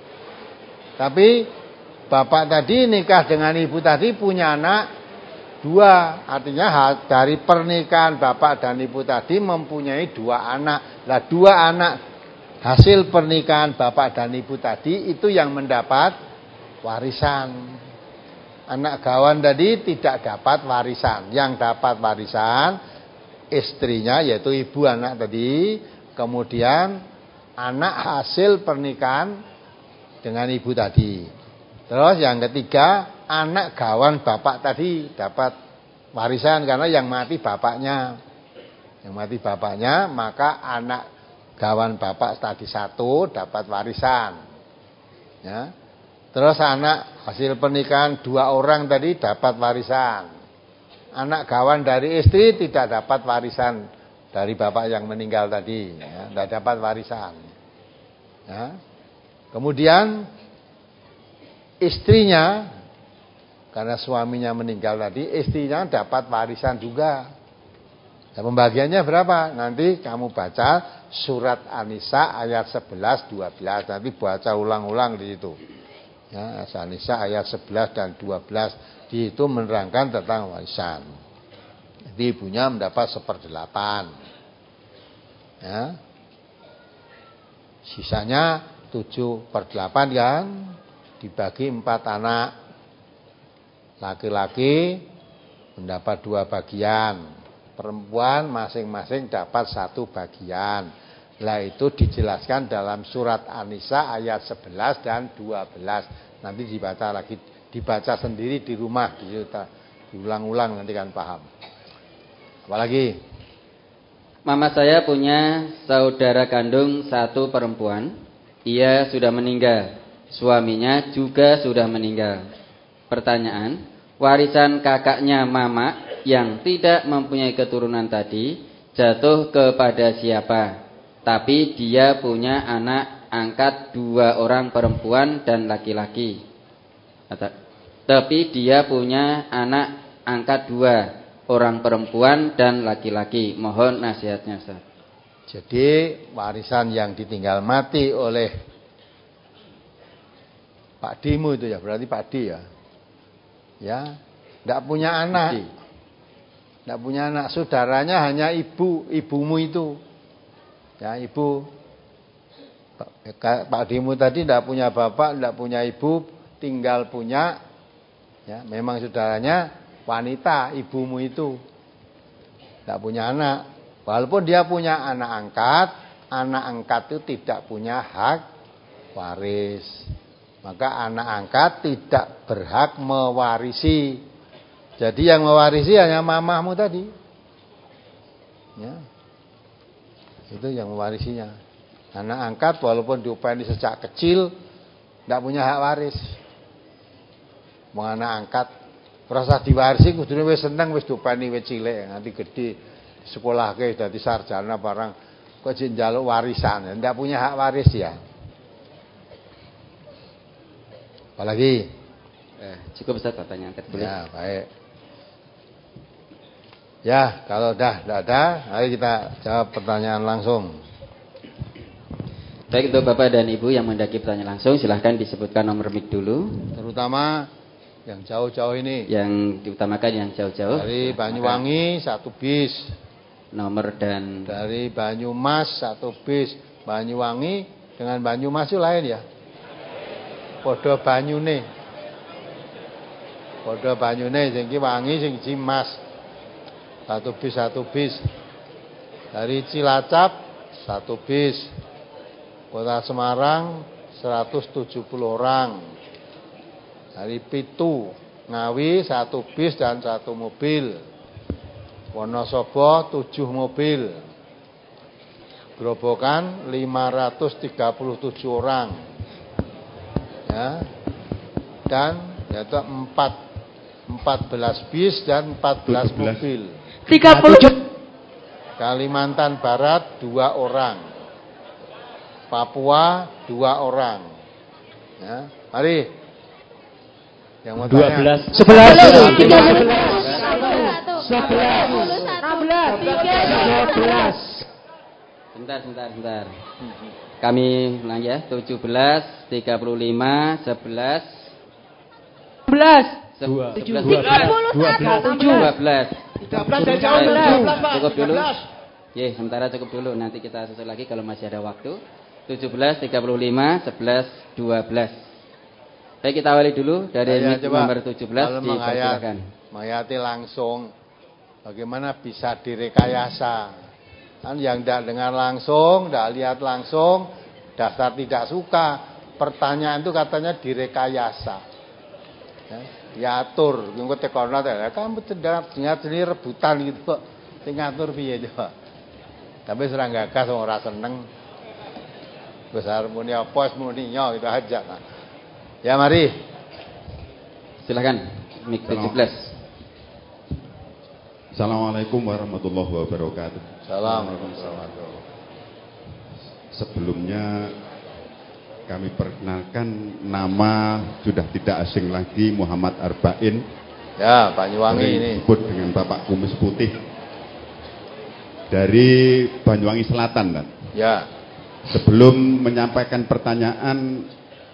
Tapi bapak tadi nikah dengan ibu tadi punya anak dua. Artinya dari pernikahan bapak dan ibu tadi mempunyai dua anak. Lah dua anak hasil pernikahan bapak dan ibu tadi itu yang mendapat warisan. Anak gawan tadi tidak dapat warisan. Yang dapat warisan istrinya, yaitu ibu anak tadi. Kemudian anak hasil pernikahan dengan ibu tadi. Terus yang ketiga, anak gawan bapak tadi dapat warisan karena yang mati bapaknya. Yang mati bapaknya, maka anak gawan bapak tadi satu dapat warisan. Ya. Terus anak hasil pernikahan dua orang tadi dapat warisan. Anak gawan dari istri tidak dapat warisan dari bapak yang meninggal tadi, ya, tidak dapat warisan. Ya. Kemudian istrinya, karena suaminya meninggal tadi, istrinya dapat warisan juga. Nah, pembagiannya berapa? Nanti kamu baca surat An-Nisa ayat sebelas dua belas. Nanti baca ulang-ulang di situ. Ya, An-Nisa ayat sebelas dan dua belas. Di itu menerangkan tentang warisan. Jadi ibunya mendapat seperdelapan. Ya. Sisanya tujuh per delapan kan. Dibagi empat anak. Laki-laki mendapat dua bagian. Perempuan masing-masing dapat satu bagian. Lah itu dijelaskan dalam surat An-Nisa ayat sebelas dan dua belas. Nanti dibaca lagi, dibaca sendiri di rumah, diulang-ulang nanti kan paham. Apalagi? Mama saya punya saudara kandung satu perempuan. Ia sudah meninggal. Suaminya juga sudah meninggal. Pertanyaan, warisan kakaknya mama yang tidak mempunyai keturunan tadi jatuh kepada siapa? Tapi dia punya anak angkat dua orang perempuan dan laki-laki. Tapi dia punya anak angkat dua orang perempuan dan laki-laki. Mohon nasihatnya, Ustaz. Jadi warisan yang ditinggal mati oleh Pak Dimu itu ya, berarti Pak Di ya. Ya, tidak punya anak. Tidak punya anak, saudaranya hanya ibu, ibumu itu. Ya, ibu. Pak Dimu tadi tidak punya bapak, tidak punya ibu, tinggal punya, ya, memang saudaranya wanita, ibumu itu. Tidak punya anak. Walaupun dia punya anak angkat, anak angkat itu tidak punya hak waris. Maka anak angkat tidak berhak mewarisi. Jadi yang mewarisi hanya mamahmu tadi. Ya. Itu yang mewarisinya. Anak angkat walaupun diupayakan sejak kecil ndak punya hak waris. Wong anak angkat rasa diwarisi kudune wis seneng wis dopani wis cilik nganti gedhe sekolahke dadi sarjana barang kok jek njaluk warisan ndak punya hak waris ya. Apalagi eh, cukup Ustaz pertanyaan tadi. Ya, baik. Ya, kalau dah tidak ada, mari kita jawab pertanyaan langsung. Baik, untuk Bapak dan Ibu yang mendaki pertanyaan langsung, silahkan disebutkan nomor mic dulu. Terutama yang jauh-jauh ini. Yang diutamakan yang jauh-jauh. Dari Banyuwangi satu bis. Nomor dan dari Banyumas satu bis. Banyuwangi dengan Banyumas itu lain ya. Podo banyune. Podo banyune sing iki wangi sing iki mas. Satu bis satu bis. Dari Cilacap satu bis. Kota Semarang seratus tujuh puluh orang. Dari Pitu Ngawi satu bis dan satu mobil. Wonosobo tujuh mobil. Grobogan lima ratus tiga puluh tujuh orang. Ya. Dan yaitu empat empat belas bis dan empat belas mobil. tiga puluh Kalimantan Barat dua orang. Papua dua orang. Ya, mari. Yang mau dua tanya. belas sebelas tiga puluh sebelas Sebentar, sebentar, sebentar. Kami ulang ya. tujuh belas, tiga puluh lima, sebelas, sebelas dua belas, dua belas dua belas. tiga belas dari jauh Pak. Cukup dulu. Ye, sementara cukup dulu. Nanti kita susul lagi kalau masih ada waktu. tujuh belas, tiga puluh lima, sebelas, dua belas. Baik, kita awali dulu dari Saya coba, nomor tujuh belas. Dipersilakan. Menghayati langsung bagaimana bisa direkayasa. Kan yang tidak dengar langsung, tidak lihat langsung, daftar tidak suka. Pertanyaan itu katanya direkayasa. Ya, diatur, ngikut tekonat ya. Kamu tidak dengar sini rebutan gitu kok. Ngatur piye coba. Tapi serang gagas ora seneng. Besar muni apa muni nyo gitu aja. Nah. Ya mari. Silakan. Mik tujuh belas. Assalamualaikum warahmatullahi wabarakatuh. Assalamualaikum. Sebelumnya kami perkenalkan, nama sudah tidak asing lagi, Muhammad Arba'in. Ya, Banyuwangi ini. Disebut dengan Bapak Kumis Putih. Dari Banyuwangi Selatan, kan? Ya. Sebelum menyampaikan pertanyaan,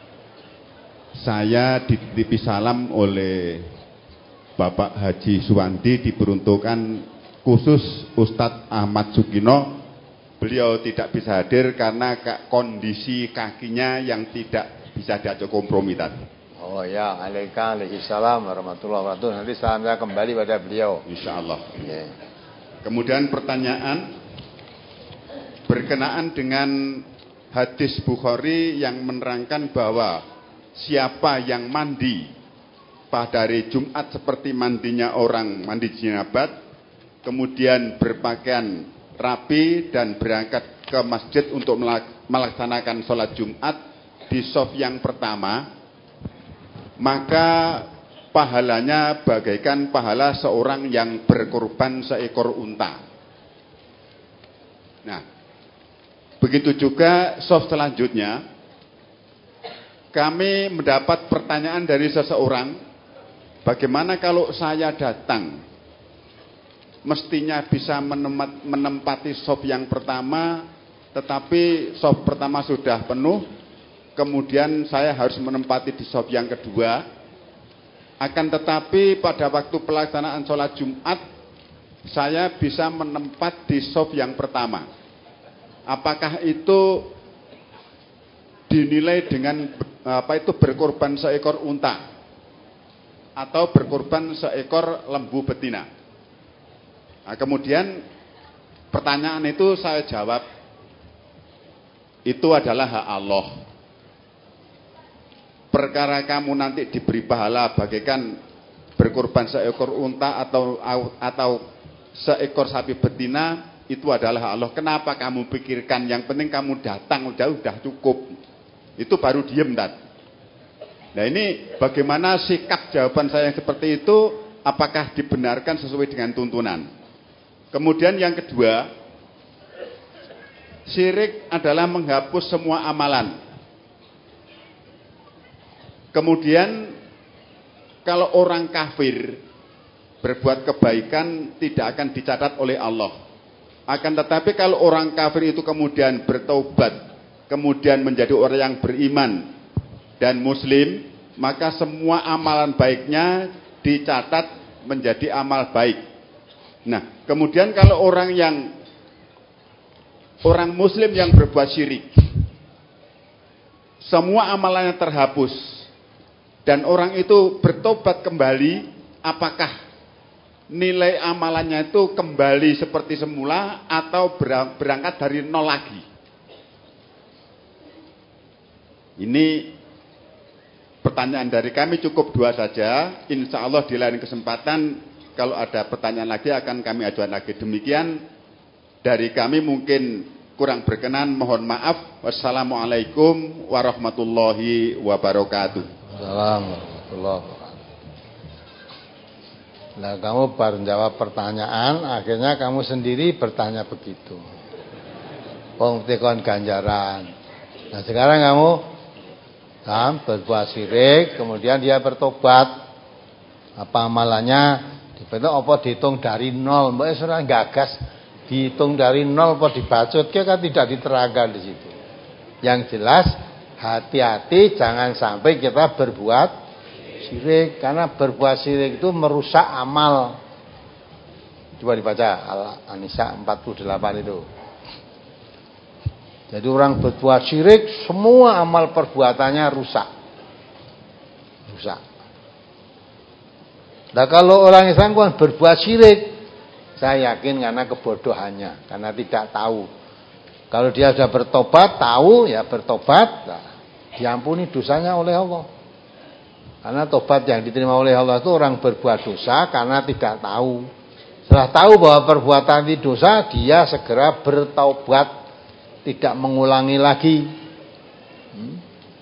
saya dititipi salam oleh Bapak Haji Suwandi, diperuntukkan khusus Ustadz Ahmad Sugino. Beliau tidak bisa hadir karena kondisi kakinya yang tidak bisa diajak kompromi tadi. Oh ya, Waalaikumsalam warahmatullahi wabarakatuh. Nanti salam saya kembali pada beliau. Insya Allah. Ya. Kemudian pertanyaan berkenaan dengan hadis Bukhari yang menerangkan bahwa siapa yang mandi pada hari Jumat seperti mandinya orang mandi jinabat, kemudian berpakaian rapi dan berangkat ke masjid untuk melaksanakan sholat Jumat di shaf yang pertama, maka pahalanya bagaikan pahala seorang yang berkorban seekor unta. Nah, begitu juga shaf selanjutnya, kami mendapat pertanyaan dari seseorang, bagaimana kalau saya datang, mestinya bisa menempati shaf yang pertama, tetapi shaf pertama sudah penuh, kemudian saya harus menempati di shaf yang kedua. Akan tetapi pada waktu pelaksanaan sholat Jumat, saya bisa menempat di shaf yang pertama. Apakah itu dinilai dengan apa itu berkorban seekor unta atau berkorban seekor lembu betina? Nah, kemudian pertanyaan itu saya jawab, itu adalah hak Allah. Perkara kamu nanti diberi pahala bagaikan berkorban seekor unta atau atau seekor sapi betina, itu adalah hak Allah. Kenapa kamu pikirkan? Yang penting kamu datang, udah udah cukup. Itu baru diem, Tat. Nah ini bagaimana sikap jawaban saya yang seperti itu, apakah dibenarkan sesuai dengan tuntunan. Kemudian yang kedua, syirik adalah menghapus semua amalan. Kemudian kalau orang kafir berbuat kebaikan tidak akan dicatat oleh Allah. Akan tetapi kalau orang kafir itu kemudian bertaubat, kemudian menjadi orang yang beriman dan muslim, maka semua amalan baiknya dicatat menjadi amal baik. Nah, kemudian kalau orang yang orang muslim yang berbuat syirik, semua amalannya terhapus dan orang itu bertobat kembali, apakah nilai amalannya itu kembali seperti semula atau berangkat dari nol lagi? Ini pertanyaan dari kami, cukup dua saja. Insya Allah di lain kesempatan kalau ada pertanyaan lagi akan kami ajukan lagi. Demikian dari kami, mungkin kurang berkenan mohon maaf. Wassalamualaikum warahmatullahi wabarakatuh. Assalamualaikum warahmatullahi wabarakatuh. Nah, kamu baru jawab pertanyaan, akhirnya kamu sendiri bertanya begitu. Wong tekon ganjaran. Nah, sekarang kamu Nah, berbuat syirik, kemudian dia bertobat. Apa amalannya? Dibentuk apa dihitung dari nol? Mbak Isra gagas dihitung dari nol apa dibacot? Kan tidak diterangkan di situ. Yang jelas hati-hati jangan sampai kita berbuat syirik, karena berbuat syirik itu merusak amal. Coba dibaca Al-Nisa empat puluh delapan itu. Jadi orang berbuat syirik, semua amal perbuatannya rusak. Rusak. Nah kalau orang Islam kan berbuat syirik, saya yakin karena kebodohannya, karena tidak tahu. Kalau dia sudah bertobat, tahu ya bertobat, nah, diampuni dosanya oleh Allah. Karena tobat yang diterima oleh Allah itu orang berbuat dosa karena tidak tahu. Setelah tahu bahwa perbuatan itu dosa, dia segera bertaubat. Tidak mengulangi lagi. Hmm?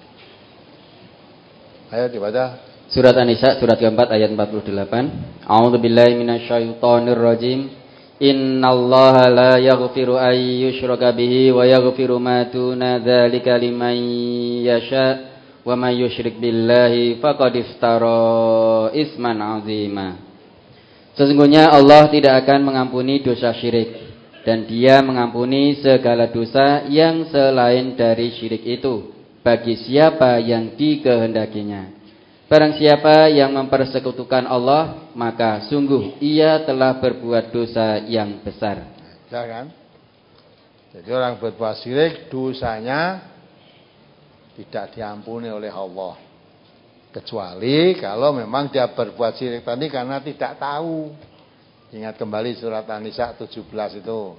Ayo dibaca. Surat An-Nisa surat keempat ayat empat puluh delapan. A'udzubillahi minasyaitonirrajim. Innallaha la yaghfiru ay yushraka bihi wa yaghfiru ma duna dzalika liman yasha wa may yusyrik billahi faqad iftara isman 'azima. Sesungguhnya Allah tidak akan mengampuni dosa syirik, dan Dia mengampuni segala dosa yang selain dari syirik itu bagi siapa yang dikehendakinya. Barang siapa yang mempersekutukan Allah, maka sungguh ia telah berbuat dosa yang besar. Ya kan? Jadi orang berbuat syirik, dosanya tidak diampuni oleh Allah. Kecuali kalau memang dia berbuat syirik tadi karena tidak tahu. Ingat kembali surat An-Nisa tujuh belas itu.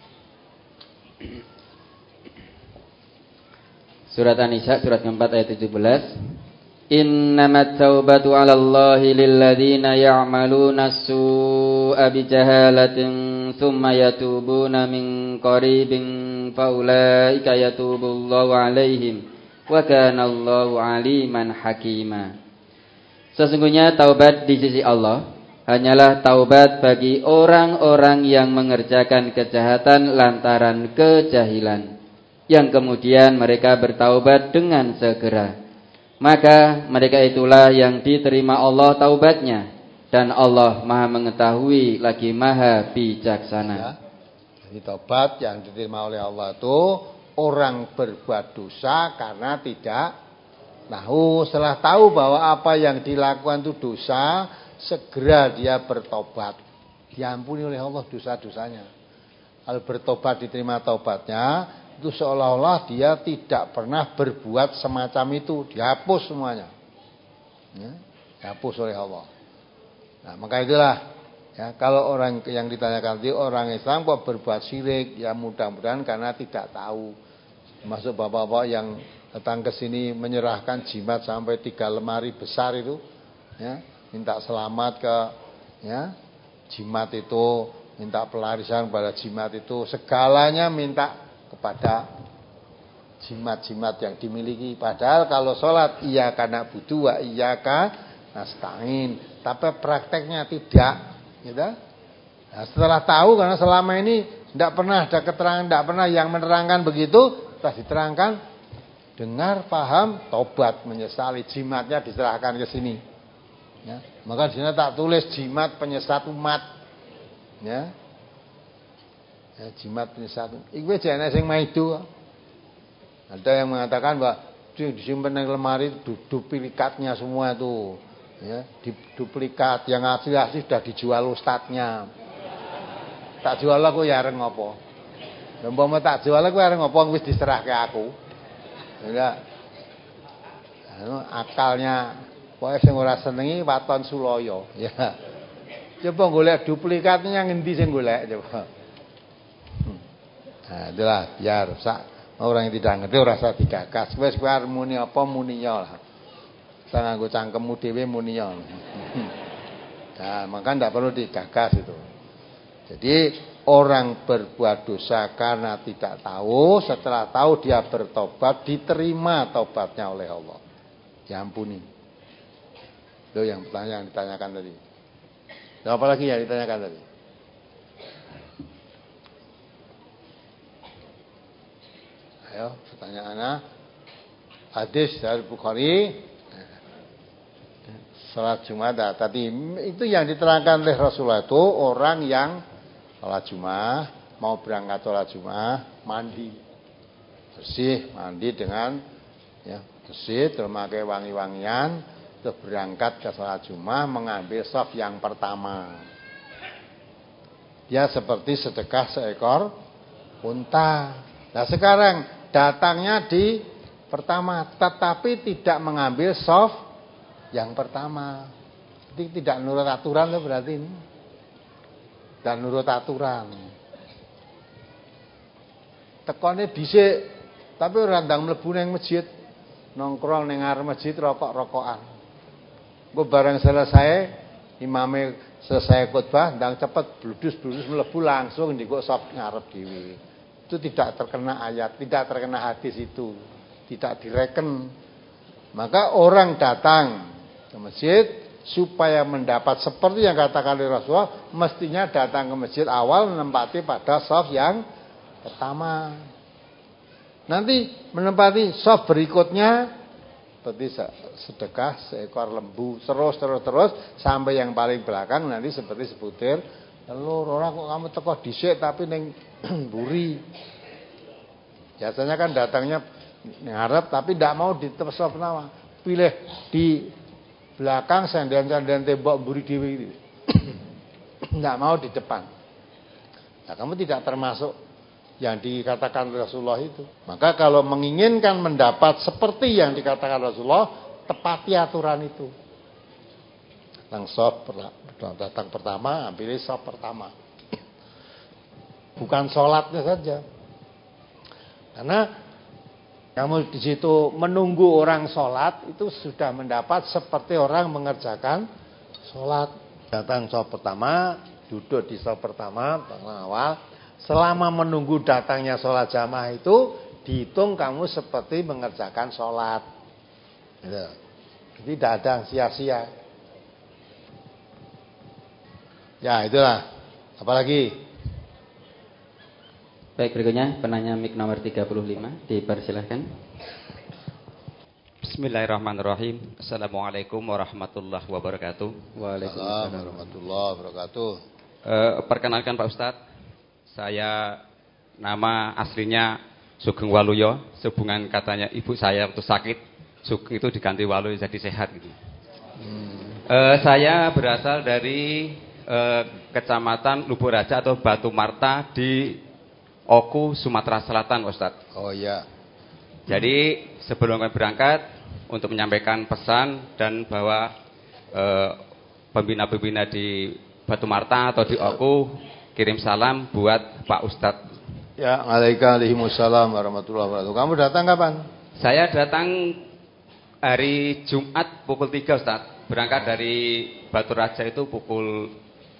Surat An-Nisa surat keempat ayat tujuh belas. Innamat taubatu 'alallahi lilladzina ya'maluna as-su'a bijahalatin tsumma yatubuna min qaribin faulaika yatubullahu 'alaihim wa kana Allahu 'aliman hakima. Sesungguhnya taubat di sisi Allah hanyalah taubat bagi orang-orang yang mengerjakan kejahatan lantaran kejahilan, yang kemudian mereka bertaubat dengan segera. Maka mereka itulah yang diterima Allah taubatnya, dan Allah Maha mengetahui lagi Maha bijaksana. Ya, jadi taubat yang diterima oleh Allah itu orang berbuat dosa karena tidak tahu. Setelah tahu bahwa apa yang dilakukan itu dosa, segera dia bertobat, diampuni oleh Allah dosa-dosanya. Kalau bertobat diterima taubatnya, itu seolah-olah dia tidak pernah berbuat semacam itu, dihapus semuanya, ya, dihapus oleh Allah. Nah maka itulah ya, kalau orang yang ditanyakan tadi orang Islam kok berbuat syirik, ya mudah-mudahan karena tidak tahu. Masuk bapak-bapak yang datang ke sini menyerahkan jimat sampai tiga lemari besar itu, ya, minta selamat ke ya jimat itu, minta pelarisan pada jimat itu, segalanya minta kepada jimat-jimat yang dimiliki. Padahal kalau sholat iyyaka na'budu wa iyyaka nasta'in, tapi prakteknya tidak, gitu. Nah, setelah tahu, karena selama ini tidak pernah ada keterangan, tidak pernah yang menerangkan begitu, setelah diterangkan, dengar, paham, tobat, menyesali, jimatnya diserahkan ke sini. Ya, maka di sini tak tulis jimat penyesat umat. Ya, ya jimat penyesat. Iku jane sing maido. Ada yang mengatakan bahwa disimpan di lemari duplikatnya semua itu, ya, duplikat yang asli-asli sudah dijual ustadznya. Tak jual aku ya areng apa? Lah umpama tak jual aku areng apa wis diserahke aku. Ya. Anu akalnya pokoke sing ora senengi waton sulaya, ya. Coba golek duplikatnya ngendi sing golek coba. Nah, itulah biar sak orang yang tidak ngerti ora usah digagas. Wis kowe arep muni apa muni lah. Sang nganggo cangkemmu dhewe muni ya. Nah, maka ndak perlu digagas itu. Jadi orang berbuat dosa karena tidak tahu, setelah tahu dia bertobat, diterima tobatnya oleh Allah, diampuni. Itu yang pertanyaan yang ditanyakan tadi. Dan apa lagi yang ditanyakan tadi? Ayo, pertanyaannya. Hadis dari Bukhari, salat Jumat tadi itu yang diterangkan oleh Rasulullah itu orang yang salat Jumat, mau berangkat salat Jumat, mandi. Bersih, mandi dengan ya, bersih, terus pakai wangi-wangian, terus berangkat ke salat Jumat mengambil shaf yang pertama. Dia seperti sedekah seekor unta. Nah, sekarang datangnya di pertama, tetapi tidak mengambil shaf yang pertama. Jadi tidak nurut aturan itu berarti ini. Dan nurut aturan. Tekone dhisik, tapi ora ndang mlebu ning masjid. Nongkrong ning ngarep masjid rokok-rokokan. Engko bareng selesai, imame selesai khutbah, ndang cepet bludus-bludus mlebu langsung ndikok sop ngarep dhewe. Itu tidak terkena ayat, tidak terkena hadis itu. Tidak direken. Maka orang datang ke masjid supaya mendapat seperti yang katakan oleh Rasulullah, mestinya datang ke masjid awal menempati pada shaf yang pertama. Nanti menempati shaf berikutnya seperti sedekah seekor lembu, terus terus terus sampai yang paling belakang nanti seperti sebutir telur. Orang kok kamu teko dhisik tapi ning buri. Biasanya kan datangnya ngarep tapi tidak mau di shaf pertama. Pilih di belakang sandan-sandan tembok mburi dhewe itu. Enggak mau di depan. Nah, kamu tidak termasuk yang dikatakan Rasulullah itu. Maka kalau menginginkan mendapat seperti yang dikatakan Rasulullah, tepati aturan itu. Datang shaf datang pertama, ambil shaf pertama. Bukan sholatnya saja. Karena kamu di situ menunggu orang sholat itu sudah mendapat seperti orang mengerjakan sholat. Datang shaf pertama, duduk di shaf pertama, awal. Selama menunggu datangnya sholat jamaah itu dihitung kamu seperti mengerjakan sholat. Gitu. Jadi tidak ada yang sia-sia. Ya itulah. Apalagi? Baik, berikutnya penanya mic nomor tiga puluh lima, dipersilahkan. Bismillahirrahmanirrahim. Assalamualaikum warahmatullahi wabarakatuh. Waalaikumsalam warahmatullahi wabarakatuh. E, perkenalkan Pak Ustadz, saya nama aslinya Sugeng Waluyo. Sehubungan katanya ibu saya waktu sakit, Sugeng itu diganti Waluyo jadi sehat gitu. Hmm. E, saya berasal dari e, Kecamatan Lubuk Raja atau Batu Marta di Oku, Sumatera Selatan, Ustadz. Oh iya. Jadi sebelum kami berangkat untuk menyampaikan pesan dan bahwa eh, pembina-pembina di Batu Marta atau di Oku kirim salam buat Pak Ustadz. Ya, waalaikumsalam warahmatullahi wabarakatuh. Kamu datang kapan? Saya datang hari Jumat pukul tiga, Ustadz. Berangkat dari Batu Raja itu pukul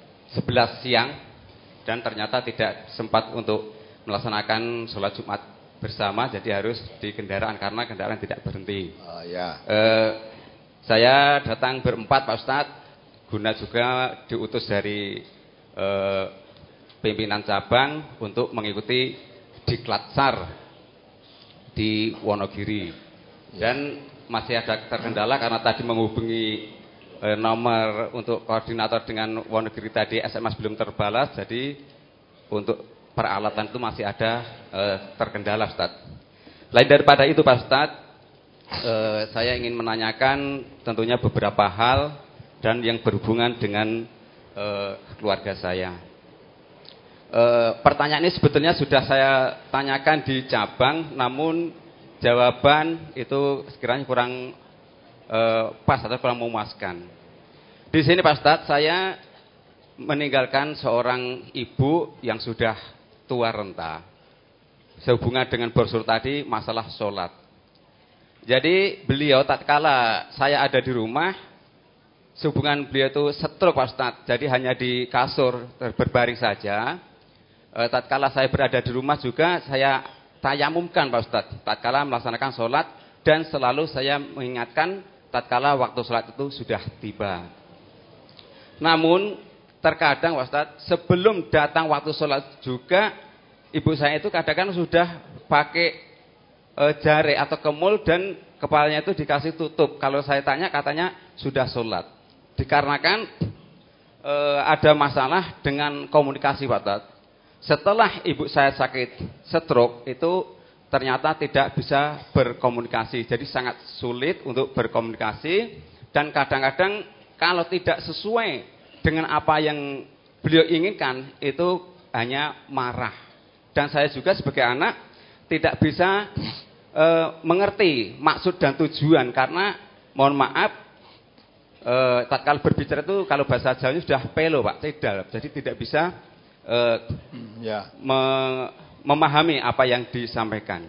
sebelas siang dan ternyata tidak sempat untuk melaksanakan sholat Jumat bersama, jadi harus di kendaraan karena kendaraan tidak berhenti. Oh ya. Eh, saya datang berempat Pak Ustadz, guna juga diutus dari eh, pimpinan cabang untuk mengikuti diklat S A R di Wonogiri. Dan masih ada terkendala karena tadi menghubungi eh, nomor untuk koordinator dengan Wonogiri tadi S M S belum terbalas, jadi untuk peralatan itu masih ada eh, terkendala Ustaz. Lain daripada itu Pak Ustaz, eh, saya ingin menanyakan tentunya beberapa hal dan yang berhubungan dengan eh, keluarga saya. Eh, pertanyaan ini sebetulnya sudah saya tanyakan di cabang, namun jawaban itu sekiranya kurang eh, pas atau kurang memuaskan. Di sini Pak Ustadz, saya meninggalkan seorang ibu yang sudah tua renta. Sehubungan dengan brosur tadi masalah sholat. Jadi beliau tatkala saya ada di rumah, sehubungan beliau itu stroke Pak Ustadz, jadi hanya di kasur berbaring saja. E, tatkala saya berada di rumah juga saya tayamumkan Pak Ustadz, tatkala melaksanakan sholat, dan selalu saya mengingatkan tatkala waktu sholat itu sudah tiba. Namun terkadang Pak Ustadz, sebelum datang waktu sholat juga, ibu saya itu kadang-kadang sudah pakai e, jari atau kemul dan kepalanya itu dikasih tutup. Kalau saya tanya katanya sudah sholat. Dikarenakan e, ada masalah dengan komunikasi Pak Ustadz. Setelah ibu saya sakit stroke itu ternyata tidak bisa berkomunikasi. Jadi sangat sulit untuk berkomunikasi. Dan kadang-kadang kalau tidak sesuai dengan apa yang beliau inginkan itu hanya marah. Dan saya juga sebagai anak tidak bisa e, mengerti maksud dan tujuan. Karena mohon maaf, e, tatkala berbicara itu kalau bahasa Jawa sudah pelo Pak, tidak. Jadi tidak bisa e, ya. me, memahami apa yang disampaikan.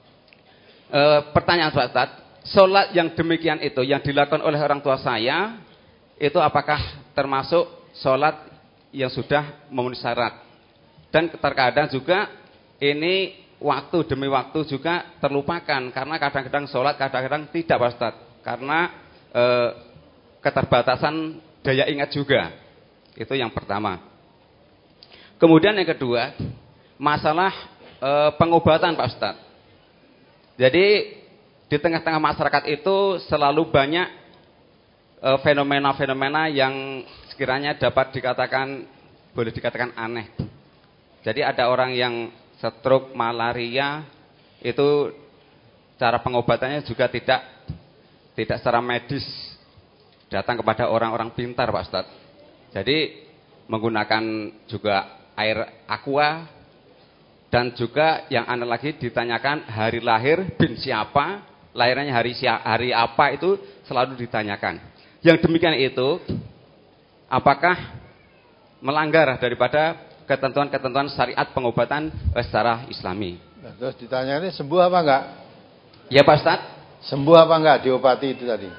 E, pertanyaan Pak Ustaz, sholat yang demikian itu yang dilakukan oleh orang tua saya, itu apakah termasuk sholat yang sudah memenuhi syarat? Dan terkadang juga ini waktu demi waktu juga terlupakan, karena kadang-kadang sholat, kadang-kadang tidak Pak Ustaz, karena e, keterbatasan daya ingat juga. Itu yang pertama. Kemudian yang kedua, masalah e, pengobatan Pak Ustaz. Jadi di tengah-tengah masyarakat itu selalu banyak fenomena-fenomena yang sekiranya dapat dikatakan, boleh dikatakan aneh. Jadi ada orang yang stroke, malaria, itu cara pengobatannya juga tidak tidak secara medis, datang kepada orang-orang pintar Pak Ustadz. Jadi menggunakan juga air aqua, dan juga yang aneh lagi ditanyakan hari lahir bin siapa, lahirnya hari hari apa, itu selalu ditanyakan. Yang demikian itu, apakah melanggar daripada ketentuan-ketentuan syariat pengobatan secara Islami? Nah, terus ditanya ini sembuh apa enggak? Ya Pak Ustaz. Sembuh apa enggak diobati itu tadi?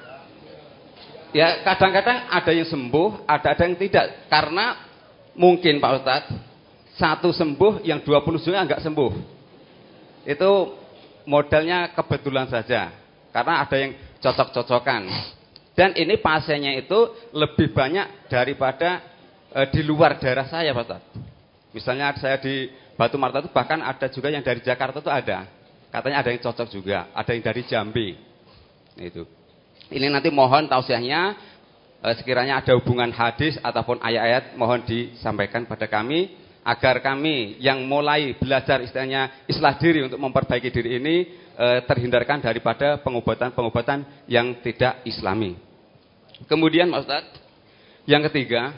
Ya kadang-kadang ada yang sembuh, ada ada yang tidak. Karena mungkin Pak Ustaz, satu sembuh yang dua puluh juga enggak sembuh. Itu modelnya kebetulan saja. Karena ada yang cocok-cocokan. Dan ini pasiennya itu lebih banyak daripada e, di luar daerah saya Pak Ustaz. Misalnya saya di Batu Marta itu bahkan ada juga yang dari Jakarta itu ada. Katanya ada yang cocok juga, ada yang dari Jambi. Itu. Ini nanti mohon tausiahnya, e, sekiranya ada hubungan hadis ataupun ayat-ayat, mohon disampaikan pada kami agar kami yang mulai belajar istilahnya islah diri untuk memperbaiki diri ini e, terhindarkan daripada pengobatan-pengobatan yang tidak Islami. Kemudian Pak Ustadz, yang ketiga,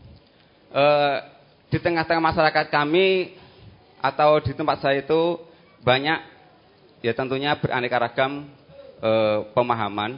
eh, di tengah-tengah masyarakat kami atau di tempat saya itu banyak, ya tentunya beraneka ragam eh, pemahaman.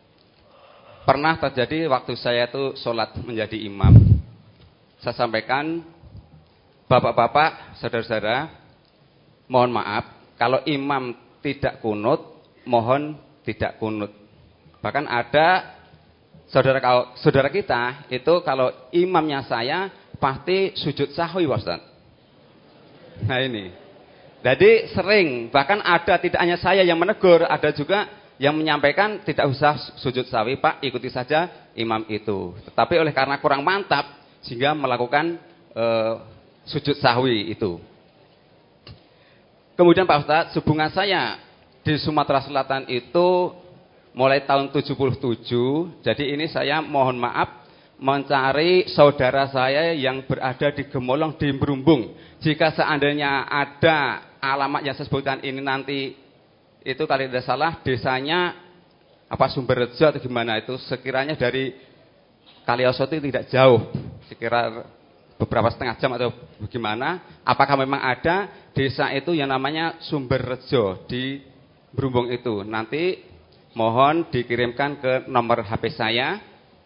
Pernah terjadi waktu saya itu sholat menjadi imam, saya sampaikan, bapak-bapak, saudara-saudara, mohon maaf, kalau imam tidak kunut, mohon tidak kunut. Bahkan ada Saudara saudara kita itu kalau imamnya saya pasti sujud sahwi Pak Ustaz. Nah ini. Jadi sering, bahkan ada tidak hanya saya yang menegur, ada juga yang menyampaikan tidak usah sujud sahwi Pak, ikuti saja imam itu. Tetapi oleh karena kurang mantap sehingga melakukan e, sujud sahwi itu. Kemudian Pak Ustadz, hubungan saya di Sumatera Selatan itu mulai tahun tujuh puluh tujuh. Jadi ini saya mohon maaf mencari saudara saya yang berada di Gemolong di Berumbung. Jika seandainya ada alamat yang saya sebutkan ini nanti itu kalau tidak salah desanya apa Sumberrejo atau gimana itu, sekiranya dari Kalioso itu tidak jauh, sekira beberapa setengah jam atau bagaimana. Apakah memang ada desa itu yang namanya Sumberrejo di Berumbung itu? Nanti mohon dikirimkan ke nomor H P saya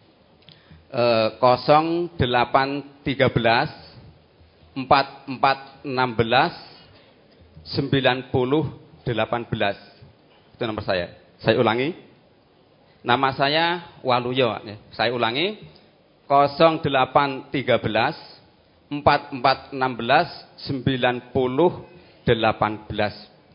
eh, nol delapan tiga belas empat empat enam belas sembilan nol delapan belas. Itu nomor saya. Saya ulangi. Nama saya Waluyo. Saya ulangi. nol delapan tiga belas empat empat enam belas sembilan nol delapan belas.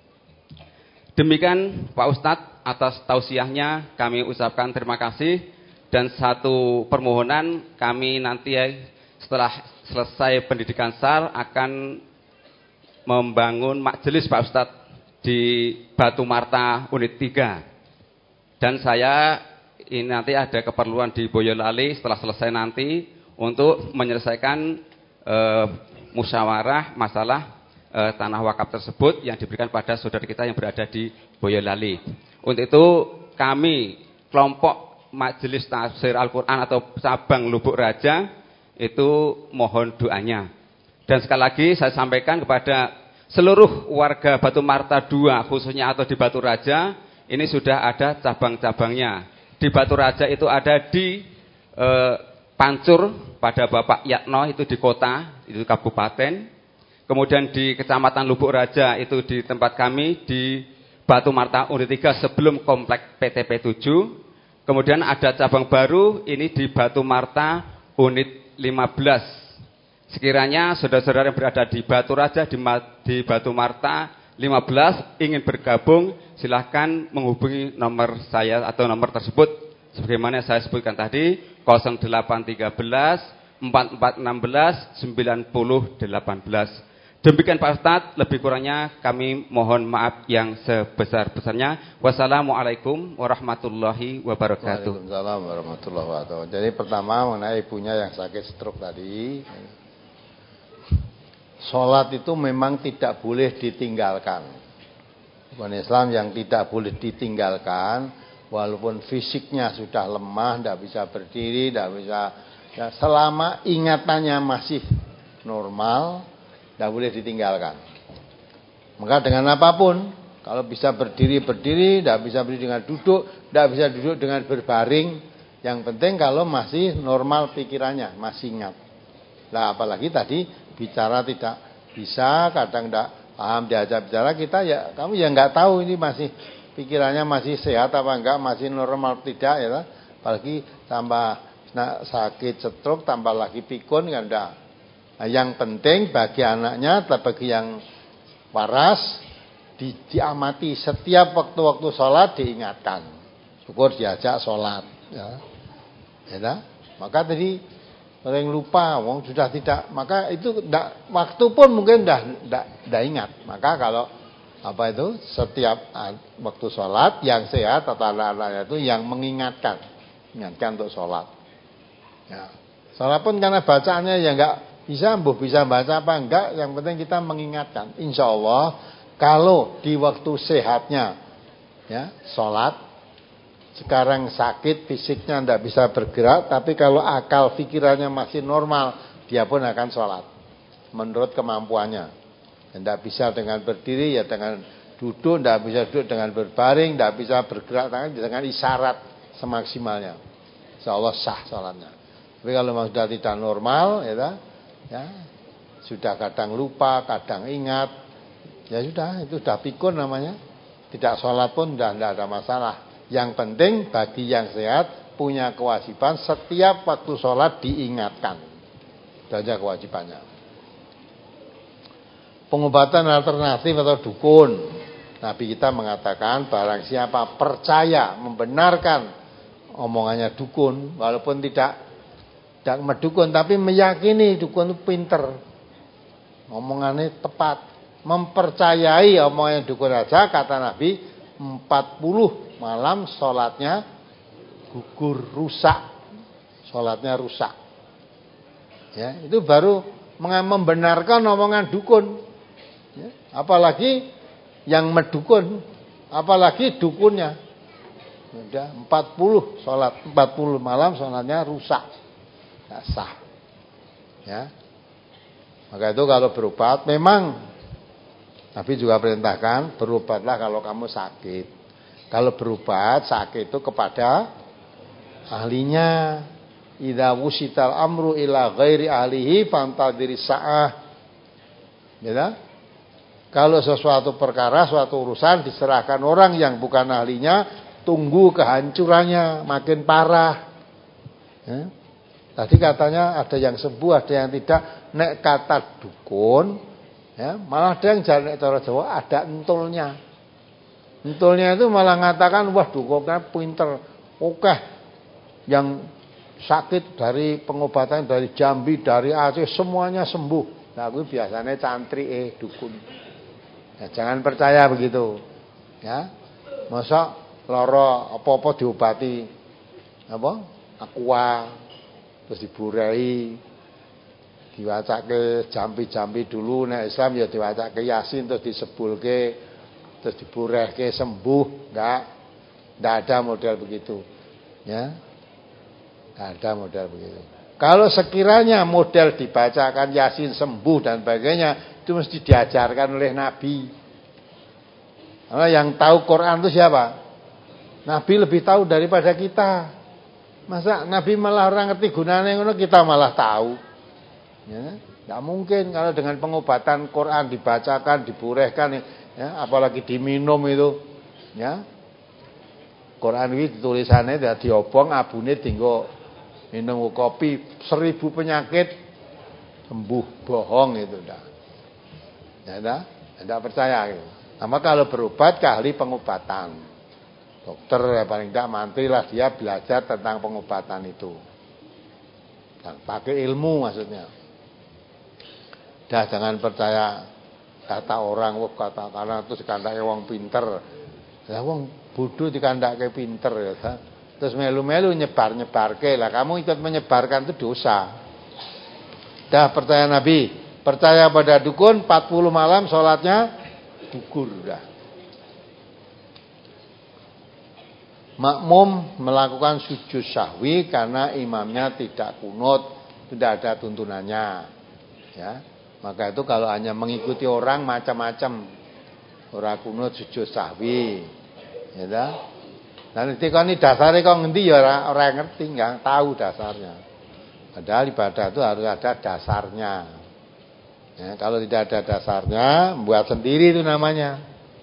Demikian Pak Ustadz, atas tausiahnya kami ucapkan terima kasih. Dan satu permohonan, kami nanti setelah selesai pendidikan S A R akan membangun majelis Pak Ustadz di Batu Marta unit tiga. Dan saya ini nanti ada keperluan di Boyolali setelah selesai nanti untuk menyelesaikan e, musyawarah masalah e, tanah wakaf tersebut yang diberikan pada saudara kita yang berada di Boyolali. Untuk itu kami kelompok Majelis Tafsir Al-Quran atau cabang Lubuk Raja itu mohon doanya. Dan sekali lagi saya sampaikan kepada seluruh warga Batu Marta dua khususnya atau di Batu Raja, ini sudah ada cabang-cabangnya. Di Batu Raja itu ada di eh, Pancur pada Bapak Yatno itu di kota, itu kabupaten. Kemudian di Kecamatan Lubuk Raja itu di tempat kami di Batu Marta unit tiga sebelum komplek P T P tujuh. Kemudian ada cabang baru ini di Batu Marta unit lima belas. Sekiranya saudara-saudara yang berada di Batu Raja, di, di Batu Marta lima belas ingin bergabung, silahkan menghubungi nomor saya atau nomor tersebut sebagaimana saya sebutkan tadi nol delapan tiga belas empat empat enam belas sembilan nol delapan belas. Demikian Pak Ustadz, lebih kurangnya kami mohon maaf yang sebesar-besarnya. Wassalamualaikum warahmatullahi wabarakatuh. Waalaikumsalam warahmatullahi wabarakatuh. Jadi pertama mengenai ibunya yang sakit stroke tadi, sholat itu memang tidak boleh ditinggalkan. Bukan Islam yang tidak boleh ditinggalkan, walaupun fisiknya sudah lemah, tidak bisa berdiri, tidak bisa, ya, selama ingatannya masih normal, tidak boleh ditinggalkan. Maka dengan apapun, kalau bisa berdiri berdiri, tidak bisa berdiri dengan duduk, tidak bisa duduk dengan berbaring. Yang penting kalau masih normal pikirannya, masih ingat. Nah apalagi tadi bicara tidak bisa, kadang tidak paham diajak bicara kita ya, kamu ya nggak tahu ini masih pikirannya masih sehat apa enggak, masih normal tidak ya. Apalagi tambah sakit stroke, tambah lagi pikun kan enggak. Nah, yang penting bagi anaknya atau bagi yang waras di, diamati setiap waktu-waktu sholat diingatkan. Syukur diajak sholat. Ya, ya maka tadi orang lupa, wong sudah tidak, maka itu enggak, waktu pun mungkin dah enggak, enggak ingat. Maka kalau apa itu setiap waktu sholat yang sehat atau anak-anaknya itu yang mengingatkan, ingatkan untuk sholat. Ya, sholat pun karena bacaannya ya enggak bisa, mbuh bisa baca apa enggak, yang penting kita mengingatkan. Insya Allah kalau di waktu sehatnya ya sholat, sekarang sakit fisiknya tidak bisa bergerak, tapi kalau akal pikirannya masih normal, dia pun akan sholat menurut kemampuannya. Tidak bisa dengan berdiri ya dengan duduk, tidak bisa duduk dengan berbaring, tidak bisa bergerak tangan dengan isyarat semaksimalnya. Insya Allah sah sholatnya. Tapi kalau memang sudah tidak normal ya, ya sudah kadang lupa, kadang ingat, ya sudah, itu sudah pikun namanya. Tidak sholat pun sudah tidak ada masalah. Yang penting bagi yang sehat punya kewajiban setiap waktu sholat diingatkan. Itu saja kewajibannya. pengobatan alternatif atau dukun. Nabi kita mengatakan barang siapa percaya membenarkan omongannya dukun, walaupun tidak tidak mendukun tapi meyakini dukun itu pinter, omongannya tepat, mempercayai omongan dukun aja, kata Nabi empat puluh malam sholatnya gugur, rusak, sholatnya rusak. Ya, itu baru membenarkan omongan dukun. Ya, apalagi yang mendukun, apalagi dukunnya. Sudah empat puluh sholat, empat puluh malam sholatnya rusak, tidak sah. Ya, maka itu kalau berobat memang Nabi juga perintahkan berobatlah kalau kamu sakit. Kalau berobat sakit itu kepada ahlinya. Idza wusital amru ila ghairi ahlihi fantadiri sa'ah. Ya. Kalau sesuatu perkara, suatu urusan diserahkan orang yang bukan ahlinya, tunggu kehancurannya makin parah. Ya. Tadi katanya ada yang sembuh, ada yang tidak. Nek kata dukun, ya, malah ada yang jalan cara Jawa ada entulnya. Entulnya itu malah mengatakan, wah dukunnya pinter. Oke, yang sakit dari pengobatan dari Jambi, dari Aceh semuanya sembuh. Nah, itu biasanya cantri eh dukun. Ya, jangan percaya begitu. Ya. Masa lara apa-apa diobati apa? Aqua terus diburai. Diwacake jambi-jambi dulu nek Islam ya diwacake Yasin terus disebulke terus diburehke sembuh, enggak. Enggak ada model begitu. Ya. Enggak ada model begitu. Kalau sekiranya model dibacakan Yasin sembuh dan sebagainya, itu mesti diajarkan oleh Nabi. Karena yang tahu Quran itu siapa? Nabi lebih tahu daripada kita. Masa Nabi malah orang ngerti gunanya ngono kita malah tahu. Ya, enggak mungkin kalau dengan pengobatan Quran dibacakan, diburehkan, ya, apalagi diminum itu, ya. Quran ini tulisannya dia diobong, abune tinggal minum kopi, seribu penyakit sembuh, bohong itu dah. Ya dah, tidak percaya gitu. Sama kalau berobat ke ahli pengobatan, dokter ya paling tidak mantrilah dia belajar tentang pengobatan itu, dan pakai ilmu maksudnya. Dah jangan percaya kata orang, wah kata karena itu dikandake wong pinter. Lah wong bodoh dikandake pinter ya. Terus melu-melu nyebar-nyebarke. Lah kamu ikut menyebarkan itu dosa. Dah percaya Nabi, percaya pada dukun empat puluh malam sholatnya gugur dah. Makmum melakukan sujud sahwi karena imamnya tidak kunut, tidak ada tuntunannya. Ya. Maka itu kalau hanya mengikuti orang macam-macam, ora kunut sujud sahwi, ya dah. Nah nanti kau ini dasarnya kau ngerti ya orang orang ngerti nggak tahu dasarnya. Padahal ibadah itu harus ada dasarnya. Ya, kalau tidak ada dasarnya, buat sendiri itu namanya.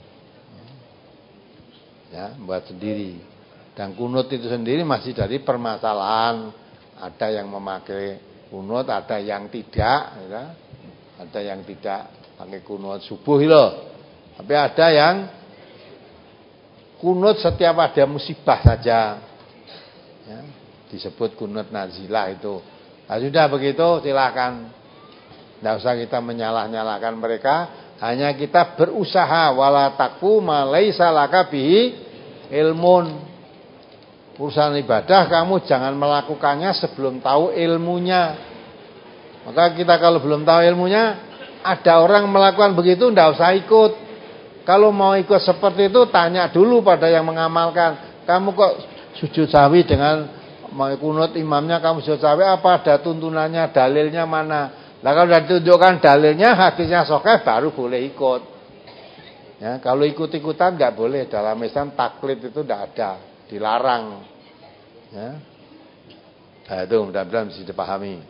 Ya, buat sendiri. Dan kunut itu sendiri masih dari permasalahan. Ada yang memakai kunut, ada yang tidak, ya. Ada yang tidak pakai kunut subuh loh. Tapi ada yang kunut setiap ada musibah saja. Ya, disebut kunut nazilah itu. Nah, sudah begitu silakan. Tidak usah kita menyalah-nyalahkan mereka. Hanya kita berusaha. Wala takfu ma laisa laka bihi ilmun. Urusan ibadah kamu jangan melakukannya sebelum tahu ilmunya. Maka kita kalau belum tahu ilmunya, ada orang melakukan begitu, tidak usah ikut. Kalau mau ikut seperti itu, tanya dulu pada yang mengamalkan. Kamu kok sujud sahwi dengan mau kunut imamnya, kamu sujud sahwi apa? Ada tuntunannya, dalilnya mana? Nah kalau sudah ditunjukkan dalilnya, hadisnya sahih, baru boleh ikut. Ya, kalau ikut-ikutan nggak boleh. Dalam Islam taklid itu tidak ada, dilarang. Ya, nah, itu mudah-mudahan bisa dipahami.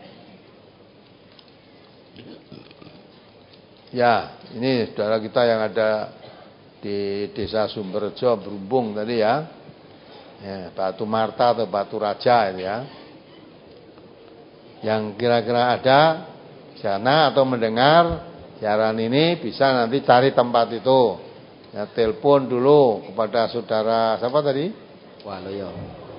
Ya, ini saudara kita yang ada di desa Sumberjo, Berumbung tadi ya, ya Batu Marta atau Batu Raja itu ya, yang kira-kira ada sana atau mendengar Siaran ini bisa nanti cari tempat itu. Ya, telepon dulu kepada saudara siapa tadi? Waluyo.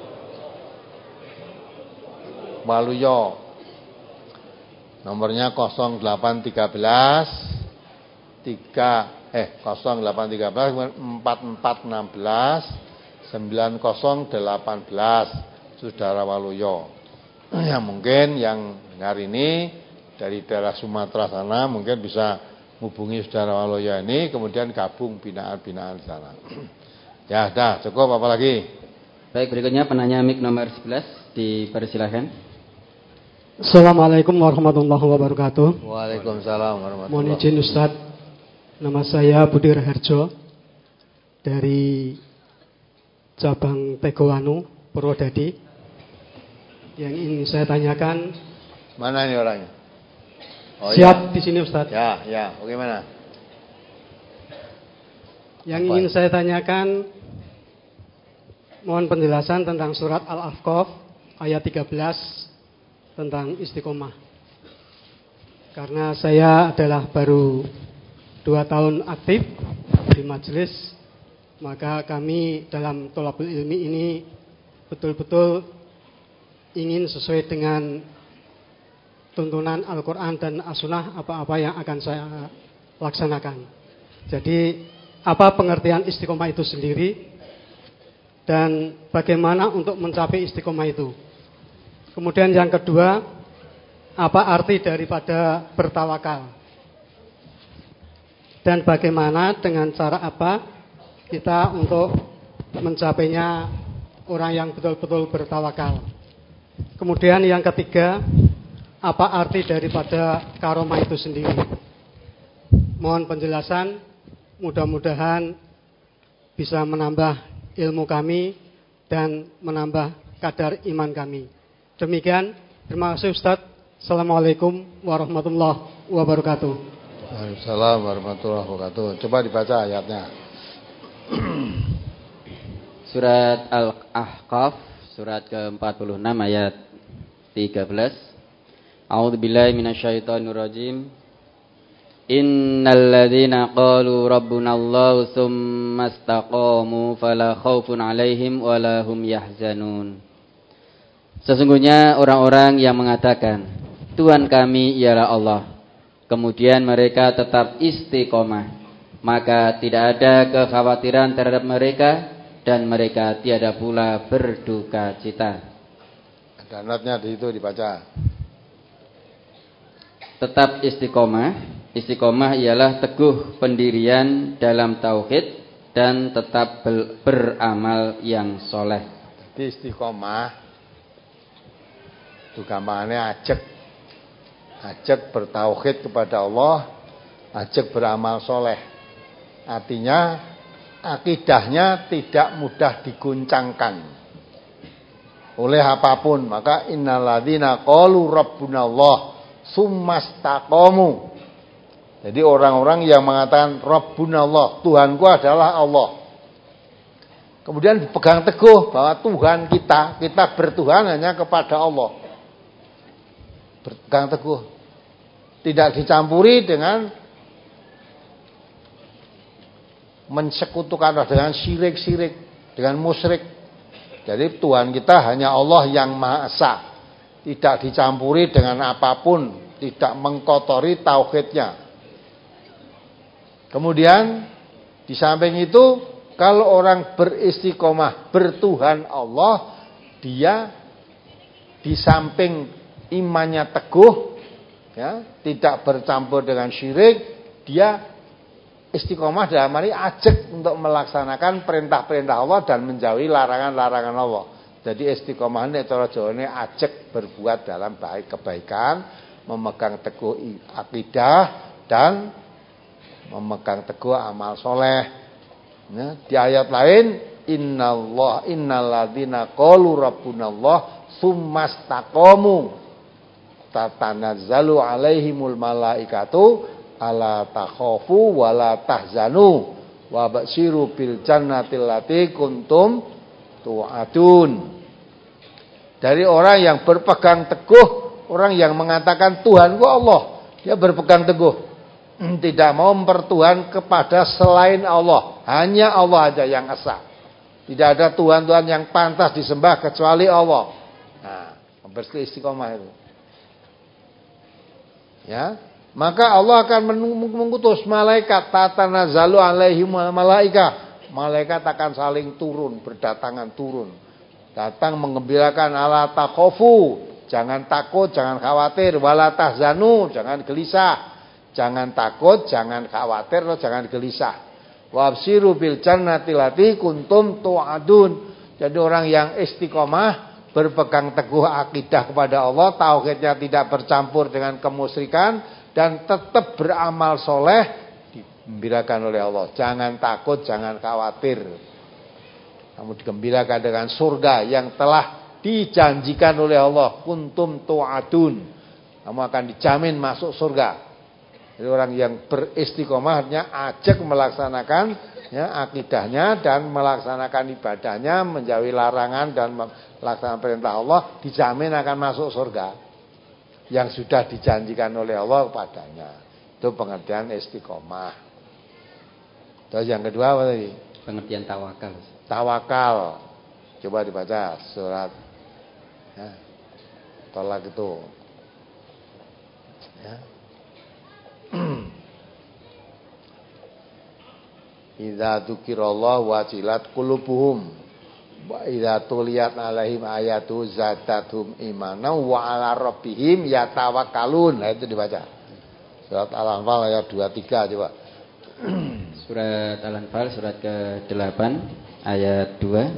Waluyo. Nomornya nol delapan tiga belas tiga eh nol delapan tiga belas empat empat enam belas sembilan nol delapan belas Saudara Waluyo. Ya mungkin yang hari ini dari daerah Sumatera sana mungkin bisa hubungi Saudara Waluyo ini kemudian gabung binaan-binaan sana. Ya, dah cukup apa lagi? Baik, berikutnya penanya mic nomor sebelas dipersilahkan. Assalamualaikum warahmatullahi wabarakatuh. Waalaikumsalam warahmatullahi Mohon izin Ustaz, nama saya Budi Raharjo dari cabang Tegowanu, Purwodadi. Yang ingin saya tanyakan, mana ini orangnya? Oh, siap ya. Di sini Ustaz. Ya, ya, bagaimana? Yang Apa? ingin saya tanyakan, mohon penjelasan tentang surat Al-Ahqaf ayat tiga belas tentang istiqomah. Karena saya adalah baru dua tahun aktif di majelis, maka kami dalam tholabul ilmi ini betul-betul ingin sesuai dengan tuntunan Al-Quran dan As-Sunnah apa-apa yang akan saya laksanakan. Jadi apa pengertian istiqomah itu sendiri dan bagaimana untuk mencapai istiqomah itu. Kemudian yang kedua, apa arti daripada bertawakal dan bagaimana dengan cara apa kita untuk mencapainya orang yang betul-betul bertawakal. Kemudian yang ketiga, apa arti daripada karomah itu sendiri. Mohon penjelasan, mudah-mudahan bisa menambah ilmu kami dan menambah kadar iman kami. Demikian, terima kasih Ustaz. Assalamualaikum warahmatullahi wabarakatuh. Waalaikumsalam warahmatullahi wabarakatuh. Coba dibaca ayatnya. Surat Al-Ahqaf, surat ke empat puluh enam ayat tiga belas. A'udzubillahi minasyaitonirrajim. Innal ladzina qalu rabbunallahu tsumma istaqamu fala khaufun 'alaihim wala hum yahzanun. Sesungguhnya orang-orang yang mengatakan Tuhan kami ialah Allah, kemudian mereka tetap istiqomah, maka tidak ada kekhawatiran terhadap mereka dan mereka tiada pula berduka cita. Ada notnya di itu dibaca. Tetap istiqomah. Istiqomah ialah teguh pendirian dalam tauhid dan tetap beramal yang soleh. Jadi istiqomah itu gampangannya ajak, ajak bertauhid kepada Allah, ajak beramal soleh. Artinya akidahnya tidak mudah diguncangkan oleh apapun. Maka innalladzina qalu rabbunallah summastaqamu. Jadi orang-orang yang mengatakan Rabbunallah, Tuhanku adalah Allah. Kemudian dipegang teguh bahwa Tuhan kita, kita bertuhan hanya kepada Allah. Berpegang teguh. Tidak dicampuri dengan mensekutukan dengan syirik-syirik, dengan musyrik. Jadi Tuhan kita hanya Allah yang Maha Esa. Tidak dicampuri dengan apapun, tidak mengkotori tauhidnya. Kemudian di samping itu kalau orang beristiqomah bertuhan Allah, dia di samping imannya teguh, ya, tidak bercampur dengan syirik, dia istiqomah dalam arti ajak untuk melaksanakan perintah-perintah Allah dan menjauhi larangan-larangan Allah. Jadi istiqomah ini cara Jawa ini ajak berbuat dalam baik kebaikan, memegang teguh akidah dan memegang teguh amal soleh. Ya, di ayat lain, Innallah innalladzina qalu rabbunallah summastaqamu tatanazzalu alaihimul malaikatu alla takhafu wala tahzanu wa basyiru bil jannatil lati kuntum tu'adun. Dari orang yang berpegang teguh, orang yang mengatakan Tuhanku Allah, dia berpegang teguh. tidak mau mempertuhan kepada selain Allah. Hanya Allah aja yang esa. Tidak ada Tuhan-Tuhan yang pantas disembah kecuali Allah. Nah, beristiqomah itu. Ya, maka Allah akan mengutus malaikat, tatanazzalu alaihim malaika. Malaikat akan saling turun, berdatangan turun. Datang menggembirakan, ala takhofu, jangan takut, jangan khawatir, wala tahzanu, jangan gelisah. Jangan takut, jangan khawatir, jangan gelisah. Wabsiru bil jannati lati kuntum tu'adun. Jadi orang yang istiqomah, berpegang teguh akidah kepada Allah, tauhidnya tidak bercampur dengan kemusyrikan, dan tetap beramal soleh, digembirakan oleh Allah. Jangan takut, jangan khawatir. Kamu digembirakan dengan surga yang telah dijanjikan oleh Allah. Kuntum tu'adun. Kamu akan dijamin masuk surga. Jadi orang yang beristiqomahnya ajak melaksanakan ya, akidahnya dan melaksanakan ibadahnya, menjauhi larangan dan melaksanakan perintah Allah, dijamin akan masuk surga yang sudah dijanjikan oleh Allah kepadanya. Itu pengertian istiqomah. Terus yang kedua apa tadi? Pengertian tawakal. Tawakal. Coba dibaca surat ya, Tolak itu. Ya. Idza dzukirallah wajilat qulubuhum wa idza tuliyat alaihim ayatu zadathum imanan wa ala rabbihim yatawakkalun. Nah itu dibaca. Surat Al-Anfal ayat dua puluh tiga coba. Surat Al-Anfal surat ke delapan ayat dua.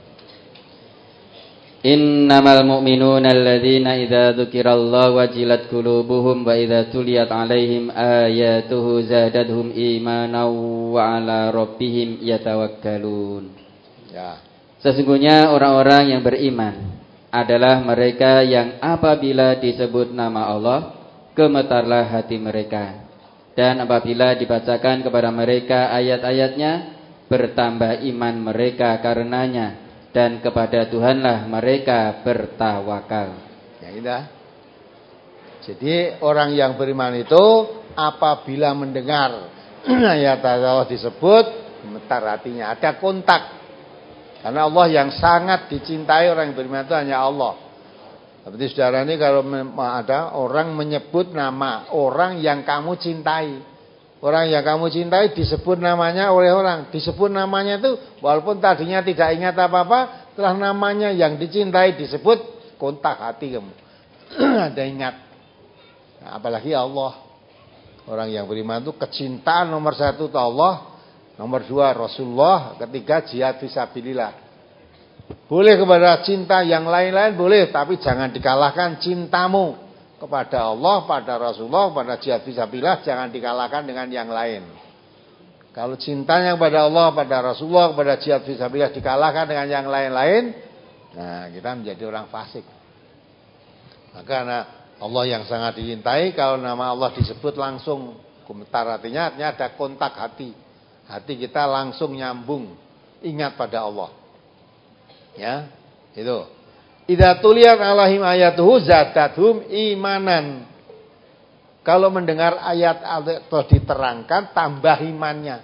Innamal mu'minuna alladzina idza dzukirallahu wajilat qulubuhum wa idza tuliyat 'alaihim ayatuhu zadatuhum imanan wa 'ala rabbihim yatawakkalun. Ya. Sesungguhnya orang-orang yang beriman adalah mereka yang apabila disebut nama Allah gemetarlah hati mereka, dan apabila dibacakan kepada mereka ayat-ayatnya bertambah iman mereka karenanya, dan kepada Tuhanlah mereka bertawakal. Ya indah. Jadi orang yang beriman itu apabila mendengar ayat Allah disebut, gemetar hatinya, ada kontak. Karena Allah yang sangat dicintai orang yang beriman itu hanya Allah. Seperti saudara ini kalau ada orang menyebut nama orang yang kamu cintai. Orang yang kamu cintai disebut namanya oleh orang. Disebut namanya itu walaupun tadinya tidak ingat apa-apa, setelah namanya yang dicintai disebut, kontak hati kamu. Ada ingat. Nah, apalagi Allah. Orang yang beriman itu kecintaan nomor satu itu Allah, nomor dua Rasulullah, ketiga jihad fisabilillah. Boleh kepada cinta yang lain-lain boleh, tapi jangan dikalahkan cintamu kepada Allah, pada Rasulullah, pada jihad fisabilillah, jangan dikalahkan dengan yang lain. Kalau cintanya kepada Allah, pada Rasulullah, pada jihad fisabilillah dikalahkan dengan yang lain-lain, nah kita menjadi orang fasik. Maka karena Allah yang sangat dicintai, kalau nama Allah disebut langsung gemetar hatinya, artinya ada kontak hati. Hati kita langsung nyambung, ingat pada Allah. Ya, itu. Idza tuliyat alaihim ayatuhu zadatuhum imanan. Kalau mendengar ayat atau diterangkan tambah imannya.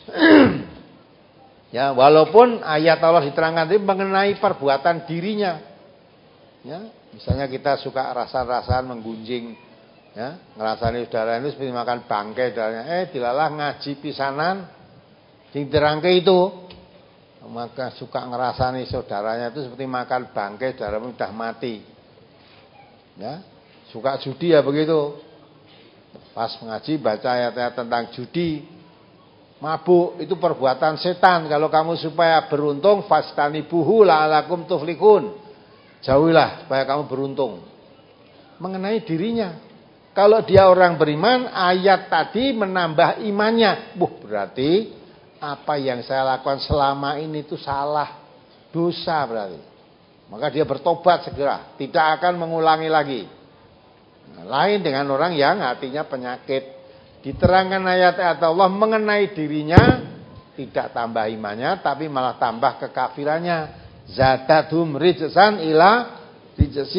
Ya, walaupun ayat Allah diterangkan itu mengenai perbuatan dirinya. Ya, misalnya kita suka rasa-rasaan menggunjing, ya, ngerasani saudara ini seperti makan bangkai saudaranya. Eh, dilalah ngaji pisanan sing terangke itu. Maka suka ngerasani saudaranya itu seperti makan bangkai, saudaramu sudah mati. Ya, suka judi ya begitu. Pas mengaji baca ayat-ayat tentang judi, mabuk itu perbuatan setan. Kalau kamu supaya beruntung, fastanibuhu la'alakum tuflihun. Jauhilah supaya kamu beruntung. Mengenai dirinya. Kalau dia orang beriman, ayat tadi menambah imannya. Buh, berarti apa yang saya lakukan selama ini itu salah, dosa berarti. Maka dia bertobat segera, tidak akan mengulangi lagi. Nah, lain dengan orang yang hatinya penyakit. Diterangkan ayat-ayat Allah mengenai dirinya, tidak tambah imannya, tapi malah tambah kekafirannya. Zadathum rijsan ila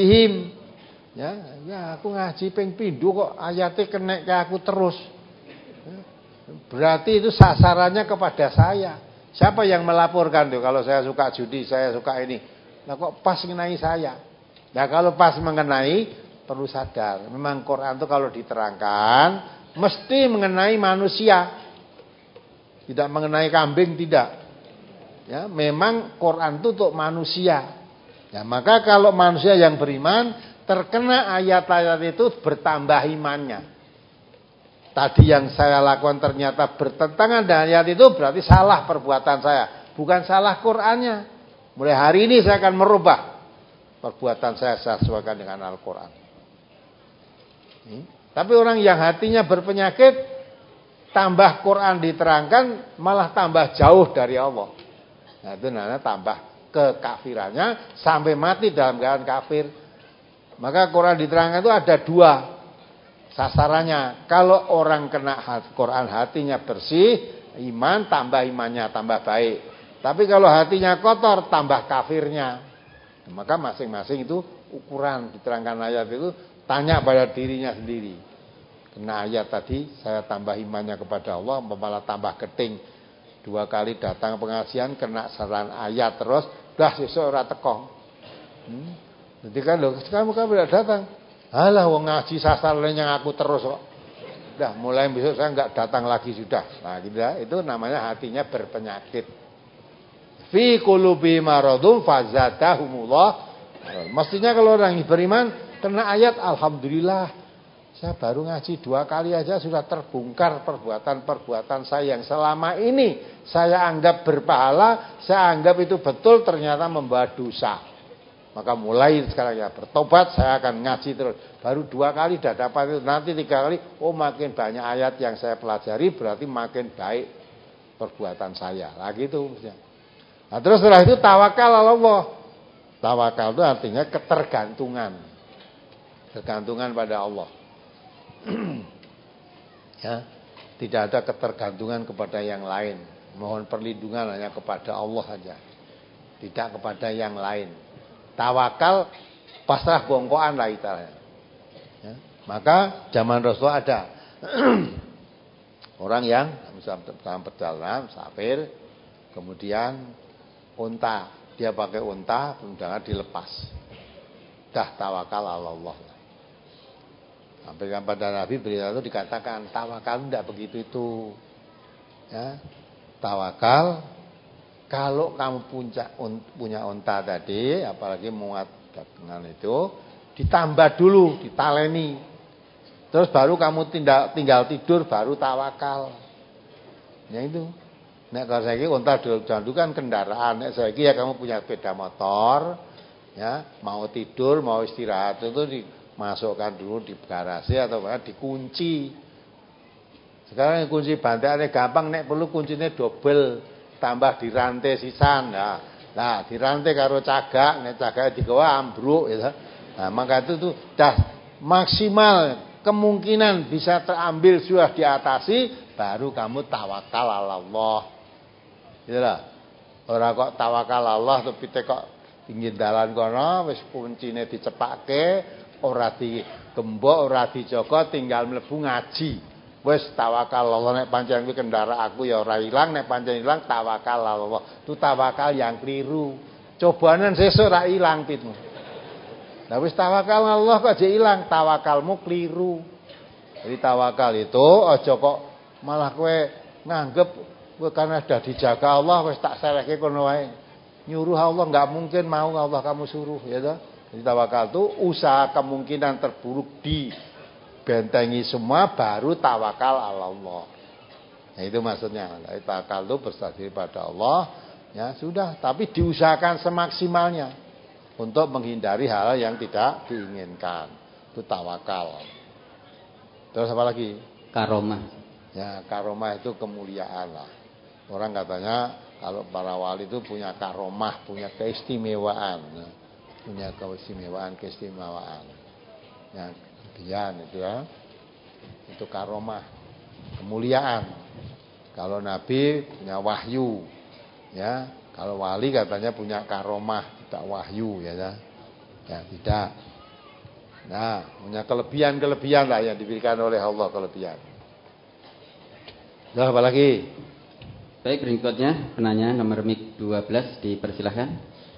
rijsihim. Ya, ya aku ngaji ping pindho kok ayate kenek ke aku terus. Berarti itu sasarannya kepada saya. Siapa yang melaporkan tuh kalau saya suka judi, saya suka ini. Nah kok pas mengenai saya? Nah kalau pas mengenai, perlu sadar. Memang Quran itu kalau diterangkan mesti mengenai manusia. Tidak mengenai kambing, tidak. Ya, memang Quran itu untuk manusia. Ya, maka kalau manusia yang beriman terkena ayat-ayat itu bertambah imannya. Tadi yang saya lakukan ternyata bertentangan dengan ayat itu, berarti salah perbuatan saya, bukan salah Qur'annya. Mulai hari ini saya akan merubah perbuatan saya, saya sesuaikan dengan Al-Quran. Hmm? Tapi orang yang hatinya berpenyakit, tambah Quran diterangkan malah tambah jauh dari Allah. Nah itu namanya tambah kekafirannya sampai mati dalam keadaan kafir. Maka Quran diterangkan itu ada dua sasarannya. Kalau orang kena Quran hatinya bersih, iman, tambah imannya, tambah baik. Tapi kalau hatinya kotor, tambah kafirnya. Maka masing-masing itu ukuran diterangkan ayat itu, tanya pada dirinya sendiri. Kena ayat tadi, saya tambah imannya kepada Allah, malah tambah keting. Dua kali datang pengajian, kena saran ayat terus, dah sesuk ora teko. Hmm? Jadi kan loh, kamu kan tidak datang. Alah wong ngaji sasarannya aku terus kok. Udah mulai besok saya enggak datang lagi sudah. Nah, gitu ya. Itu namanya hatinya berpenyakit. Fi qulubi maradun fazadahumullah. Mestinya kalau orang beriman kena ayat alhamdulillah. Saya baru ngaji dua kali aja sudah terbongkar perbuatan-perbuatan saya yang selama ini saya anggap berpahala, saya anggap itu betul, ternyata membawa dosa. Maka mulai sekarang ya bertobat, saya akan ngaji terus. Baru dua kali sudah dapat itu, nanti tiga kali, oh makin banyak ayat yang saya pelajari, berarti makin baik perbuatan saya. Nah gitu. Nah terus setelah itu tawakal Allah. Tawakal itu artinya ketergantungan. Ketergantungan pada Allah. Ya, tidak ada ketergantungan kepada yang lain. Mohon perlindungan hanya kepada Allah saja. Tidak kepada yang lain. Tawakal pasrah bongkoan lah istilahnya. Ya, maka zaman Rasulullah ada orang yang dalam perjalanan safir, kemudian unta, dia pakai unta, kemudian dilepas. Dah tawakal Allah. Sampaikan pada Nabi berita itu dikatakan tawakal tidak begitu itu. Ya, tawakal kalau kamu punya, punya unta tadi, apalagi muat dagangan itu, ditambah dulu, ditaleni. Terus baru kamu tinggal, tinggal tidur, baru tawakal. Ya itu. Nek kalau saya unta dulu kan kendaraan. Nek saya ya kamu punya sepeda motor, ya mau tidur, mau istirahat itu dimasukkan dulu di garasi atau dikunci. Sekarang kunci bantalnya gampang, nek perlu kuncinya double. Tambah dirantai sisan, nah, nah dirantai karo cagak, nek cagak digawa ambruk, ya. Nah maka itu tuh dah maksimal kemungkinan bisa terambil sudah diatasi, baru kamu tawakal Allah, gitu lah. Orang kok tawakal Allah tapi kok pinggir dalan kono, wis kuncine dicepake, ora digembok, ora dijogo, tinggal mlebu ngaji. Wes tawakal Allah, nek pancen kuwi kendara aku ya ora ilang, nek pancen ilang tawakal Allah. Itu tawakal yang keliru. Cobanan sesuk ora ilang pitmu. Lah wis tawakal Allah kok aja ilang, tawakalmu keliru. Jadi tawakal itu aja kok malah kowe nganggep kowe karena sudah dijaga Allah wis tak serehke kono wae. Nyuruh Allah enggak mungkin mau Allah kamu suruh, ya toh. Jadi tawakal itu usaha kemungkinan terburuk di bentengi semua baru tawakal Allah. Nah, itu maksudnya. Jadi tawakal itu bersandar pada Allah, ya sudah, tapi diusahakan semaksimalnya untuk menghindari hal yang tidak diinginkan. Itu tawakal. Terus apa lagi? Karomah. Ya, karomah itu kemuliaan lah. Orang katanya kalau para wali itu punya karomah, punya keistimewaan, ya. Punya keistimewaan, keistimewaan. Ya, kemuliaan itu ya, itu karomah, kemuliaan. Kalau Nabi punya wahyu, ya. Kalau wali katanya punya karomah, tidak wahyu, ya, ya, ya tidak. Nah, punya kelebihan-kelebihan lah yang diberikan oleh Allah, kelebihan. Nah, apa lagi? Baik, berikutnya penanya nomor mic dua belas dipersilahkan.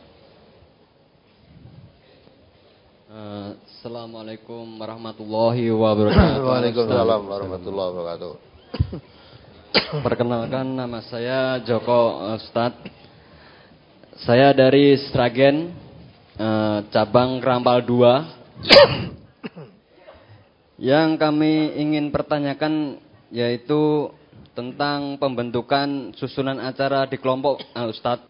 Uh, Assalamualaikum warahmatullahi wabarakatuh. Waalaikumsalam warahmatullahi wabarakatuh. Perkenalkan, nama saya Joko Ustadz. Saya dari Sragen, uh, cabang Rampal dua. Yang kami ingin pertanyakan yaitu tentang pembentukan susunan acara di kelompok Al Ustadz.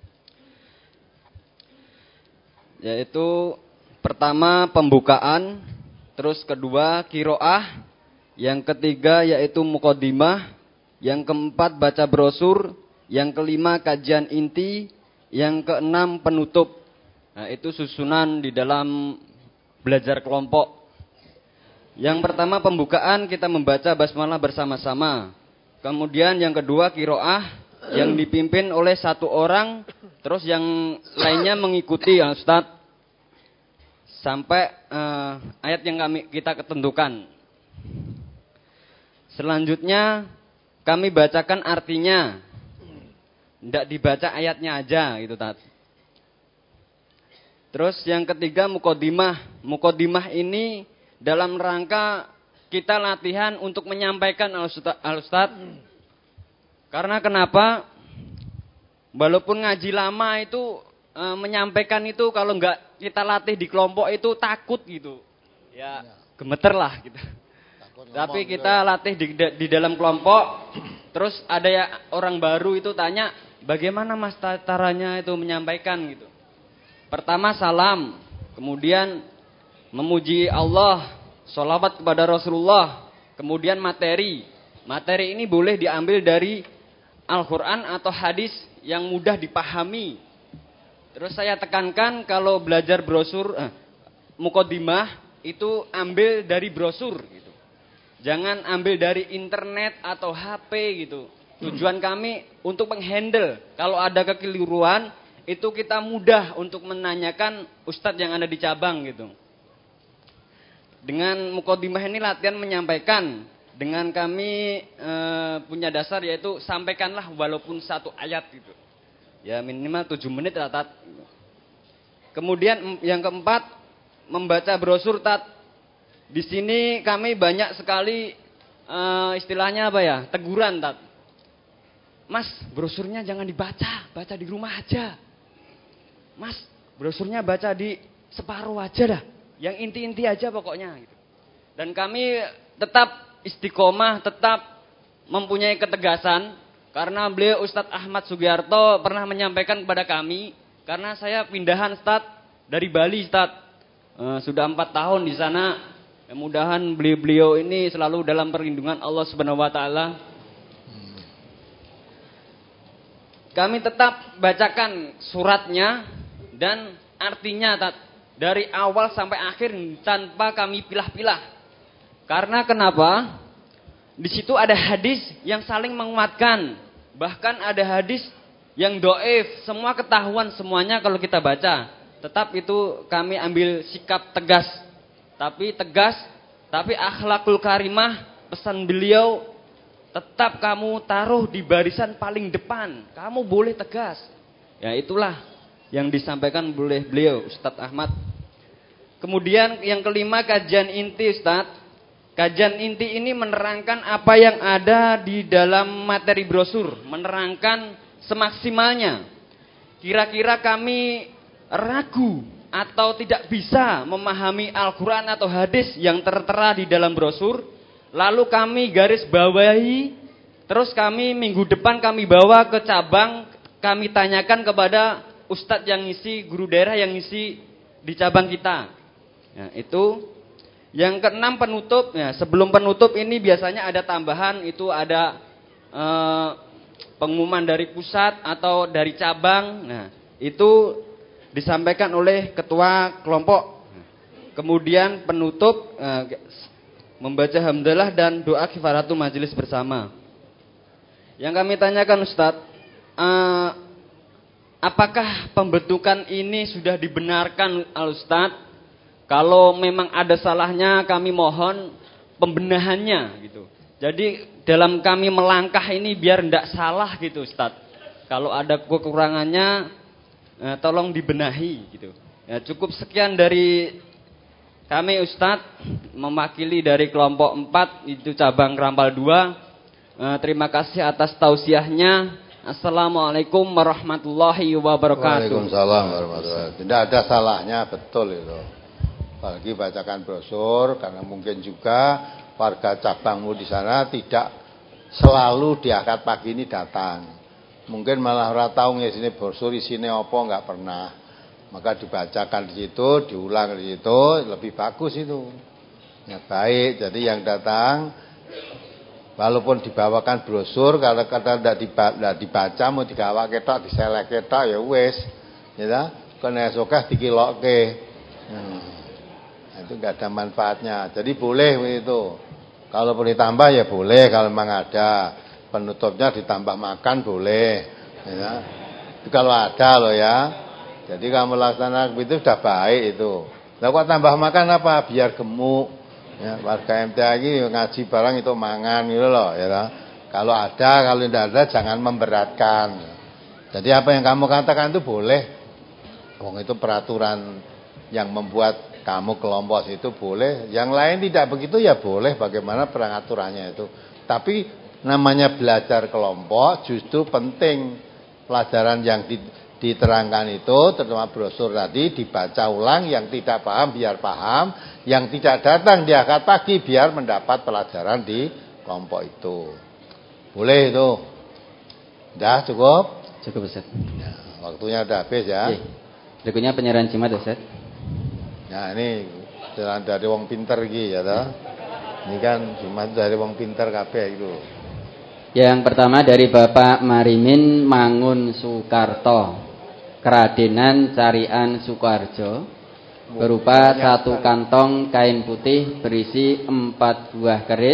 Yaitu pertama pembukaan, terus kedua kiroah, yang ketiga yaitu mukodimah, yang keempat baca brosur, yang kelima kajian inti, yang keenam penutup. Nah, itu susunan di dalam belajar kelompok. Yang pertama pembukaan, kita membaca basmalah bersama-sama. Kemudian yang kedua kiroah, yang dipimpin oleh satu orang, terus yang lainnya mengikuti ya Ustaz, sampai uh, ayat yang kami kita ketentukan. Selanjutnya kami bacakan artinya, tidak dibaca ayatnya aja gitu Tat. Terus yang ketiga mukodimah. Mukodimah ini dalam rangka kita latihan untuk menyampaikan Al-Ustadz. Karena kenapa? Walaupun ngaji lama itu e, menyampaikan itu kalau enggak kita latih di kelompok itu takut gitu. Ya, gemeter lah gitu. Tapi kita latih di, di dalam kelompok, terus ada ya orang baru itu tanya, bagaimana mas caranya itu menyampaikan gitu. Pertama salam, kemudian memuji Allah, sholawat kepada Rasulullah, kemudian materi. Materi ini boleh diambil dari Al-Quran atau hadis yang mudah dipahami. Terus saya tekankan kalau belajar brosur, eh, mukodimah itu ambil dari brosur gitu. Jangan ambil dari internet atau H P gitu. Tujuan kami untuk menghandle. Kalau ada kekeliruan, itu kita mudah untuk menanyakan ustadz yang ada di cabang gitu. Dengan mukodimah ini latihan menyampaikan. Dengan kami e, punya dasar yaitu sampaikanlah walaupun satu ayat gitu. Ya minimal tujuh menit lah Tat. Kemudian yang keempat, membaca brosur Tat. Di sini kami banyak sekali e, istilahnya apa ya, teguran Tat. Mas, brosurnya jangan dibaca, baca di rumah aja. Mas, brosurnya baca di separuh aja dah. Yang inti-inti aja pokoknya gitu. Dan kami tetap istiqomah, tetap mempunyai ketegasan. Karena beliau Ustadz Ahmad Sugiarto pernah menyampaikan kepada kami. Karena saya pindahan Ustadz dari Bali Ustadz. E, sudah empat tahun di sana. Mudah-mudahan beliau-beliau ini selalu dalam perlindungan Allah Subhanahu Wa Taala. Kami tetap bacakan suratnya dan artinya Tat. Dari awal sampai akhir tanpa kami pilah-pilah. Karena kenapa? Di situ ada hadis yang saling menguatkan. Bahkan ada hadis yang doif. Semua ketahuan semuanya kalau kita baca. Tetap itu kami ambil sikap tegas. Tapi tegas, tapi akhlakul karimah, pesan beliau, tetap kamu taruh di barisan paling depan. Kamu boleh tegas. Ya itulah yang disampaikan oleh beliau Ustadz Ahmad. Kemudian yang kelima kajian inti Ustadz. Kajian inti ini menerangkan apa yang ada di dalam materi brosur. Menerangkan semaksimalnya. Kira-kira kami ragu atau tidak bisa memahami Al-Quran atau hadis yang tertera di dalam brosur. Lalu kami garis bawahi. Terus kami minggu depan kami bawa ke cabang. Kami tanyakan kepada ustadz yang ngisi, guru daerah yang ngisi di cabang kita. Ya, itu. Yang keenam penutup. Ya, sebelum penutup ini biasanya ada tambahan. Itu ada eh, pengumuman dari pusat atau dari cabang. Nah, itu disampaikan oleh ketua kelompok. Kemudian penutup eh, membaca hamdalah dan doa kifaratul majelis bersama. Yang kami tanyakan Ustadz, eh, apakah pembentukan ini sudah dibenarkan Al-Ustadz? Kalau memang ada salahnya kami mohon pembenahannya gitu. Jadi dalam kami melangkah ini biar tidak salah gitu Ustaz. Kalau ada kekurangannya eh, tolong dibenahi gitu. Ya, cukup sekian dari kami Ustaz, mewakili dari kelompok empat itu cabang Rampal dua. Eh, terima kasih atas tausiahnya. Assalamualaikum warahmatullahi wabarakatuh. Waalaikumsalam warahmatullahi wabarakatuh. Tidak ada salahnya, betul itu. Apalagi bacakan brosur, karena mungkin juga warga cabangmu di sana tidak selalu di akad pagi ini datang. Mungkin malah ora tahu ngisine brosur isine apa enggak pernah. Maka dibacakan di situ, diulang di situ, lebih bagus itu. Ya baik, jadi yang datang walaupun dibawakan brosur, kalau kata tidak dibaca, dibaca mau digawa ketok, diselek ketok ya wis, ya, kena esokah dikilokke, hmm. Itu nggak ada manfaatnya. Jadi boleh itu, kalau boleh tambah ya boleh, kalau memang ada penutupnya ditambah makan boleh, ya. Itu kalau ada loh ya. Jadi kamu laksanakan itu sudah baik itu. Lah kok tambah makan apa? Biar gemuk. Ya, warga M T A ini ngaji barang itu mangan gitu loh ya. Kalau ada, kalau tidak ada jangan memberatkan. Jadi apa yang kamu katakan itu boleh. Wong itu peraturan yang membuat kamu kelompok itu boleh. Yang lain tidak begitu ya boleh. Bagaimana peraturannya itu. Tapi namanya belajar kelompok justru penting. Pelajaran yang diterangkan itu, terutama brosur tadi, dibaca ulang. Yang tidak paham biar paham, yang tidak datang di akad pagi biar mendapat pelajaran di kelompok itu. Boleh itu. Sudah cukup? Cukup Ustaz. Ya, waktunya udah habis ya. Oke. Berikutnya penyerahan jimat Ustaz. Nah ini jalan dari wong pinter iki ya toh. Ini kan jimat dari wong pinter kabeh itu. Yang pertama dari Bapak Marimin Mangun Soekarto, Keradenan Carian Sukoharjo, berupa satu kantong kain putih berisi empat buah keris,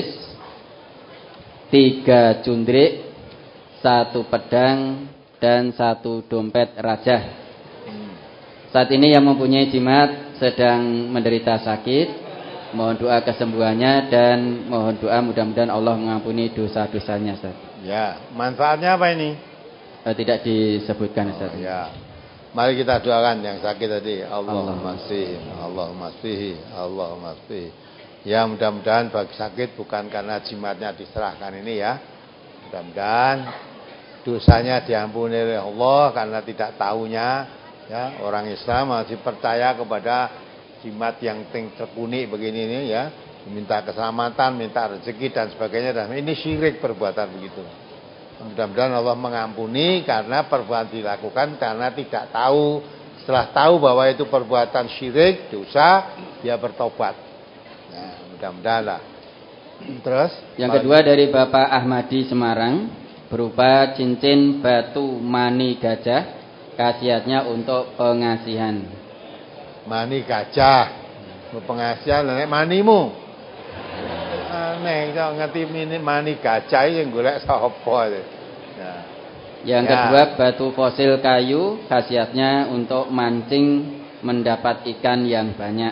tiga cundrik, satu pedang, dan satu dompet raja. Saat ini yang mempunyai jimat sedang menderita sakit. Mohon doa kesembuhannya dan mohon doa mudah-mudahan Allah mengampuni dosa-dosanya Ustaz. Ya, manfaatnya apa ini? Eh, tidak disebutkan Ustaz. Oh, ya. Mari kita doakan yang sakit tadi. Allahumma sfihi, Allahumma sfihi, Allahumma sfihi. Ya, mudah-mudahan bagi sakit bukan karena jimatnya diserahkan ini ya. Mudah-mudahan dosanya diampuni oleh Allah karena tidak tahunya ya, orang Islam masih percaya kepada jimat yang tekuni begini ini ya, minta keselamatan, minta rezeki dan sebagainya, dan ini syirik perbuatan begitu. Mudah-mudahan Allah mengampuni karena perbuatan dilakukan karena tidak tahu. Setelah tahu bahwa itu perbuatan syirik, dosa, dia bertobat. Nah, mudah-mudahan lah. Terus yang kedua dari Bapak Ahmadi Semarang, berupa cincin batu mani gajah, khasiatnya untuk pengasihan. Mani gajah, pengasihan nek manimu. Aneh kok ngerti mani gajah yang golek sapa itu. Nah. Yang ya. Kedua batu fosil kayu, khasiatnya untuk mancing mendapat ikan yang banyak.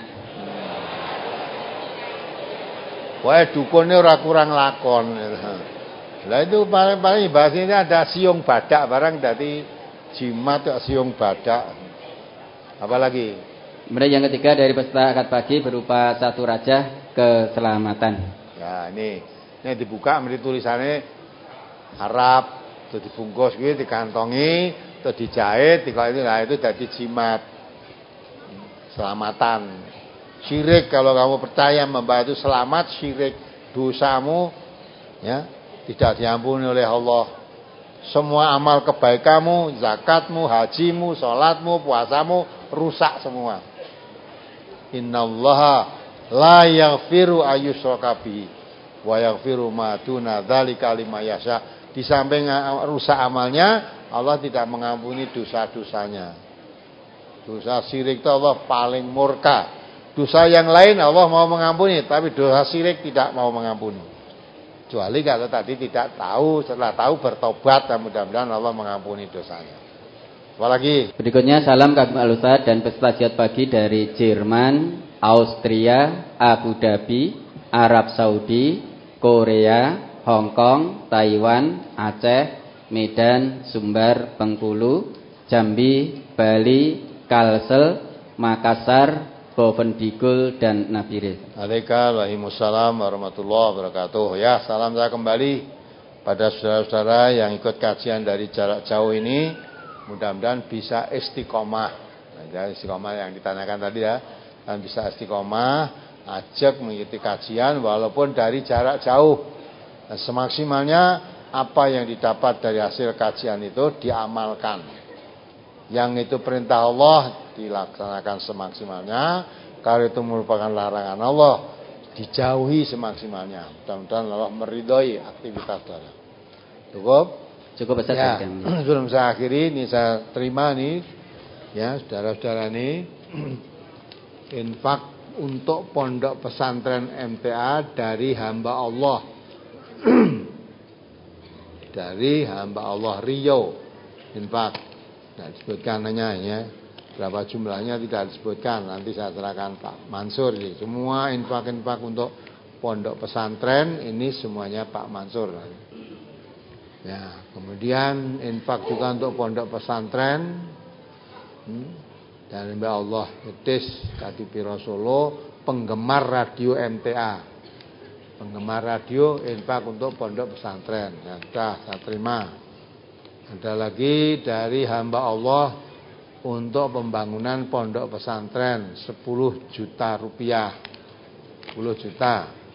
Wah, dukunnya ora kurang lakon. Lah itu paling-paling bahasanya ada siung badak barang dari jimat siung badak. Apalagi? Kemudian yang ketiga dari peserta akad pagi berupa satu raja keselamatan. Ya ini, ini dibuka menjadi tulisannya Arab, itu dibungkus gitu, dikantongi, itu dijahit, kalau itu, nah itu jadi jimat selamatan. Syirik kalau kamu percaya membawa itu selamat, syirik dosamu, ya tidak diampuni oleh Allah. Semua amal kebaikanmu, zakatmu, hajimu, sholatmu, puasamu rusak semua. Innallaha la yaghfiru ayyushraka bihi wa yaghfiru ma duna dzalika liman yasha. Di samping rusak amalnya, Allah tidak mengampuni dosa-dosanya. Dosa syirik itu Allah paling murka. Dosa yang lain Allah mau mengampuni, tapi dosa syirik tidak mau mengampuni. Kecuali kalau tadi tidak tahu, setelah tahu bertobat dan mudah-mudahan Allah mengampuni dosanya. Apalagi? Berikutnya salam kagum al-Ustaz dan peserta jihad pagi dari Jerman, Austria, Abu Dhabi, Arab Saudi, Korea, Hong Kong, Taiwan, Aceh, Medan, Sumbar, Bengkulu, Jambi, Bali, Kalsel, Makassar, Bovendigul, dan Nabire. Waalaikumsalam warahmatullahi wabarakatuh. Ya, salam saya kembali pada saudara-saudara yang ikut kajian dari jarak jauh ini. Mudah-mudahan bisa istiqomah. Nah, ya, istiqomah yang ditanyakan tadi ya, dan bisa istiqomah, ajak mengikuti kajian walaupun dari jarak jauh. Dan semaksimalnya apa yang didapat dari hasil kajian itu diamalkan. Yang itu perintah Allah dilaksanakan semaksimalnya. Kalau itu merupakan larangan Allah dijauhi semaksimalnya. Mudah-mudahan Allah meridhoi aktivitas saudara. Cukup? Cukup Ustaz. Ya, sebelum saya akhiri, ini saya terima nih, ya saudara-saudara ini, infak untuk pondok pesantren M T A dari hamba Allah, dari hamba Allah Rio, infak. Nah, disebutkan hanya ya. Berapa jumlahnya tidak disebutkan, nanti saya serahkan Pak Mansur. Semua infak-infak untuk pondok pesantren ini semuanya Pak Mansur. Ya, kemudian infak juga untuk pondok pesantren hmm, dan Mbak Allah Edis Kadipiro Solo, penggemar radio M T A, penggemar radio infak untuk pondok pesantren. Ya, sudah saya terima. Ada lagi dari hamba Allah untuk pembangunan pondok pesantren sepuluh juta rupiah, sepuluh juta.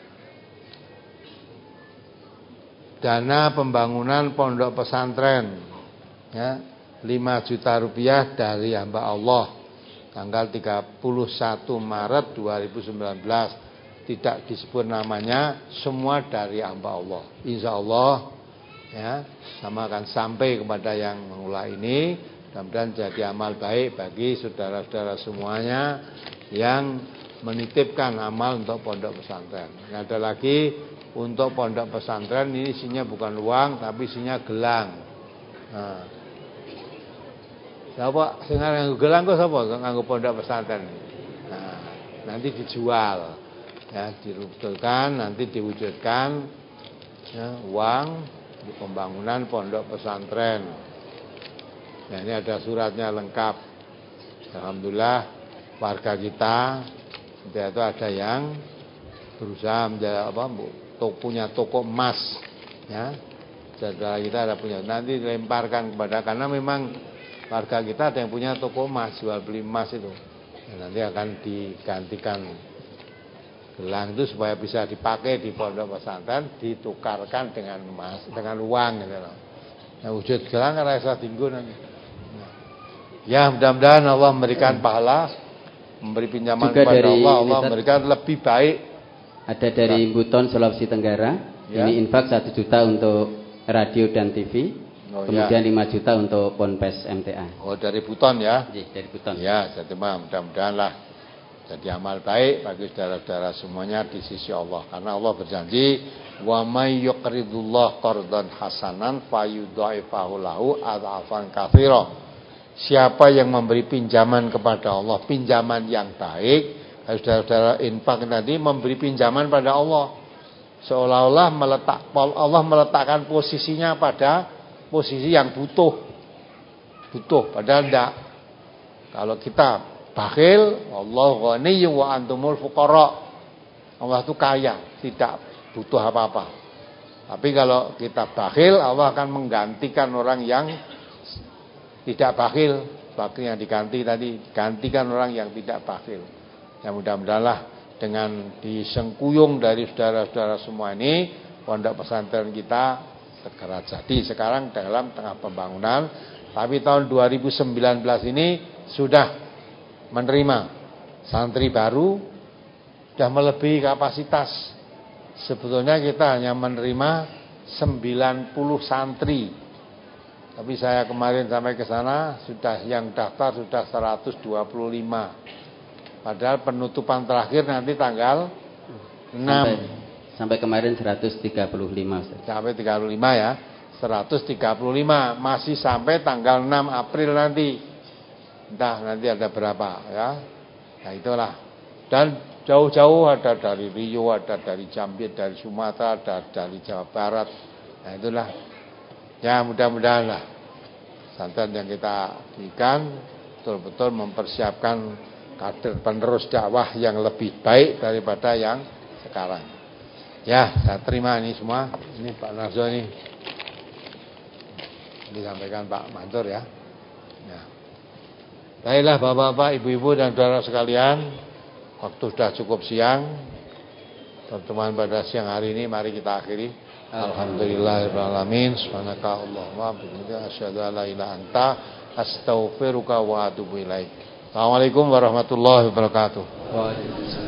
Dana pembangunan pondok pesantren ya, lima juta rupiah dari hamba Allah tanggal tiga puluh satu Maret dua ribu sembilan belas. Tidak disebut namanya, semua dari hamba Allah. Insya Allah ya, sama akan sampai kepada yang mengulah ini. Mudah-mudahan jadi amal baik bagi saudara-saudara semuanya yang menitipkan amal untuk pondok pesantren. Ada lagi untuk pondok pesantren ini isinya bukan uang tapi isinya gelang. Nah, siapa sing nganggo gelang kok sapa nganggo pondok pesantren? Nah, nanti dijual. Ya, dirubahkan nanti diwujudkan ya, uang di pembangunan pondok pesantren. Nah, ini ada suratnya lengkap. Alhamdulillah warga kita itu ada yang berusaha menjadi apa, punya toko emas ya. Saudara kita ada punya, nanti dilemparkan kepada, karena memang warga kita ada yang punya toko emas, jual beli emas itu. Nah, nanti akan digantikan gelang itu supaya bisa dipakai di pondok pesantren, ditukarkan dengan emas, dengan uang gitu loh. Nah, wujud gelang kan rasa tinggu nanti. Nah, ya mudah-mudahan Allah memberikan pahala, memberi pinjaman juga kepada dari Allah, Allah Ustaz, memberikan lebih baik. Ada dari Buton Sulawesi Tenggara. Ya. Ini infak satu juta untuk radio dan T V. Oh, kemudian ya. lima juta untuk Ponpes M T A. Oh, dari Buton ya? Iya, dari Buton. Ya, jadi mudah-mudahan lah jadi amal baik bagi saudara-saudara semuanya di sisi Allah. Karena Allah berjanji, wa may yuqridullah qardan hasanan fayudha'ifahu lahu adhafan katsira. Siapa yang memberi pinjaman kepada Allah, pinjaman yang baik, saudara-saudara infak tadi memberi pinjaman pada Allah, seolah-olah meletak Allah meletakkan posisinya pada posisi yang butuh, butuh padahal tidak. Kalau kita bakhil, wallahu ghaniyyun wa antumul fuqara. Allah itu kaya, tidak butuh apa-apa. Tapi kalau kita bakhil, Allah akan menggantikan orang yang tidak bakhil. Bakhil yang diganti tadi, gantikan orang yang tidak bakhil. Ya mudah-mudahanlah dengan disengkuyung dari saudara-saudara semua ini, pondok pesantren kita segera jadi. Sekarang dalam tengah pembangunan, tapi tahun dua ribu sembilan belas ini sudah menerima santri baru, sudah melebihi kapasitas. Sebetulnya kita hanya menerima sembilan puluh santri, tapi saya kemarin sampai ke sana sudah yang daftar sudah seratus dua puluh lima. Padahal penutupan terakhir nanti tanggal enam. Sampai, sampai kemarin seratus tiga puluh lima Ustaz. Sampai tiga puluh lima ya. seratus tiga puluh lima masih sampai tanggal enam April nanti. Entah nanti ada berapa ya. Nah itulah. Dan Jauh-jauh ada dari Riau, ada dari Jambi, dari Sumatera, ada dari Jawa Barat. Nah itulah. Ya mudah-mudahan lah pesantren yang kita berikan betul-betul mempersiapkan kader penerus dakwah yang lebih baik daripada yang sekarang. Ya, saya terima ini semua. Ini Pak Narso ini disampaikan Pak Mantur ya. Ya. Baiklah Bapak-bapak, Ibu-ibu dan saudara sekalian, waktu sudah cukup siang. Pertemuan pada siang hari ini mari kita akhiri. Alhamdulillahirabbil alamin. Subhanaka Allahumma bihamdika asyhadu an la ilaha illa anta astaghfiruka wa atubu ilaik. Assalamualaikum warahmatullahi wabarakatuh. Waalaikumsalam.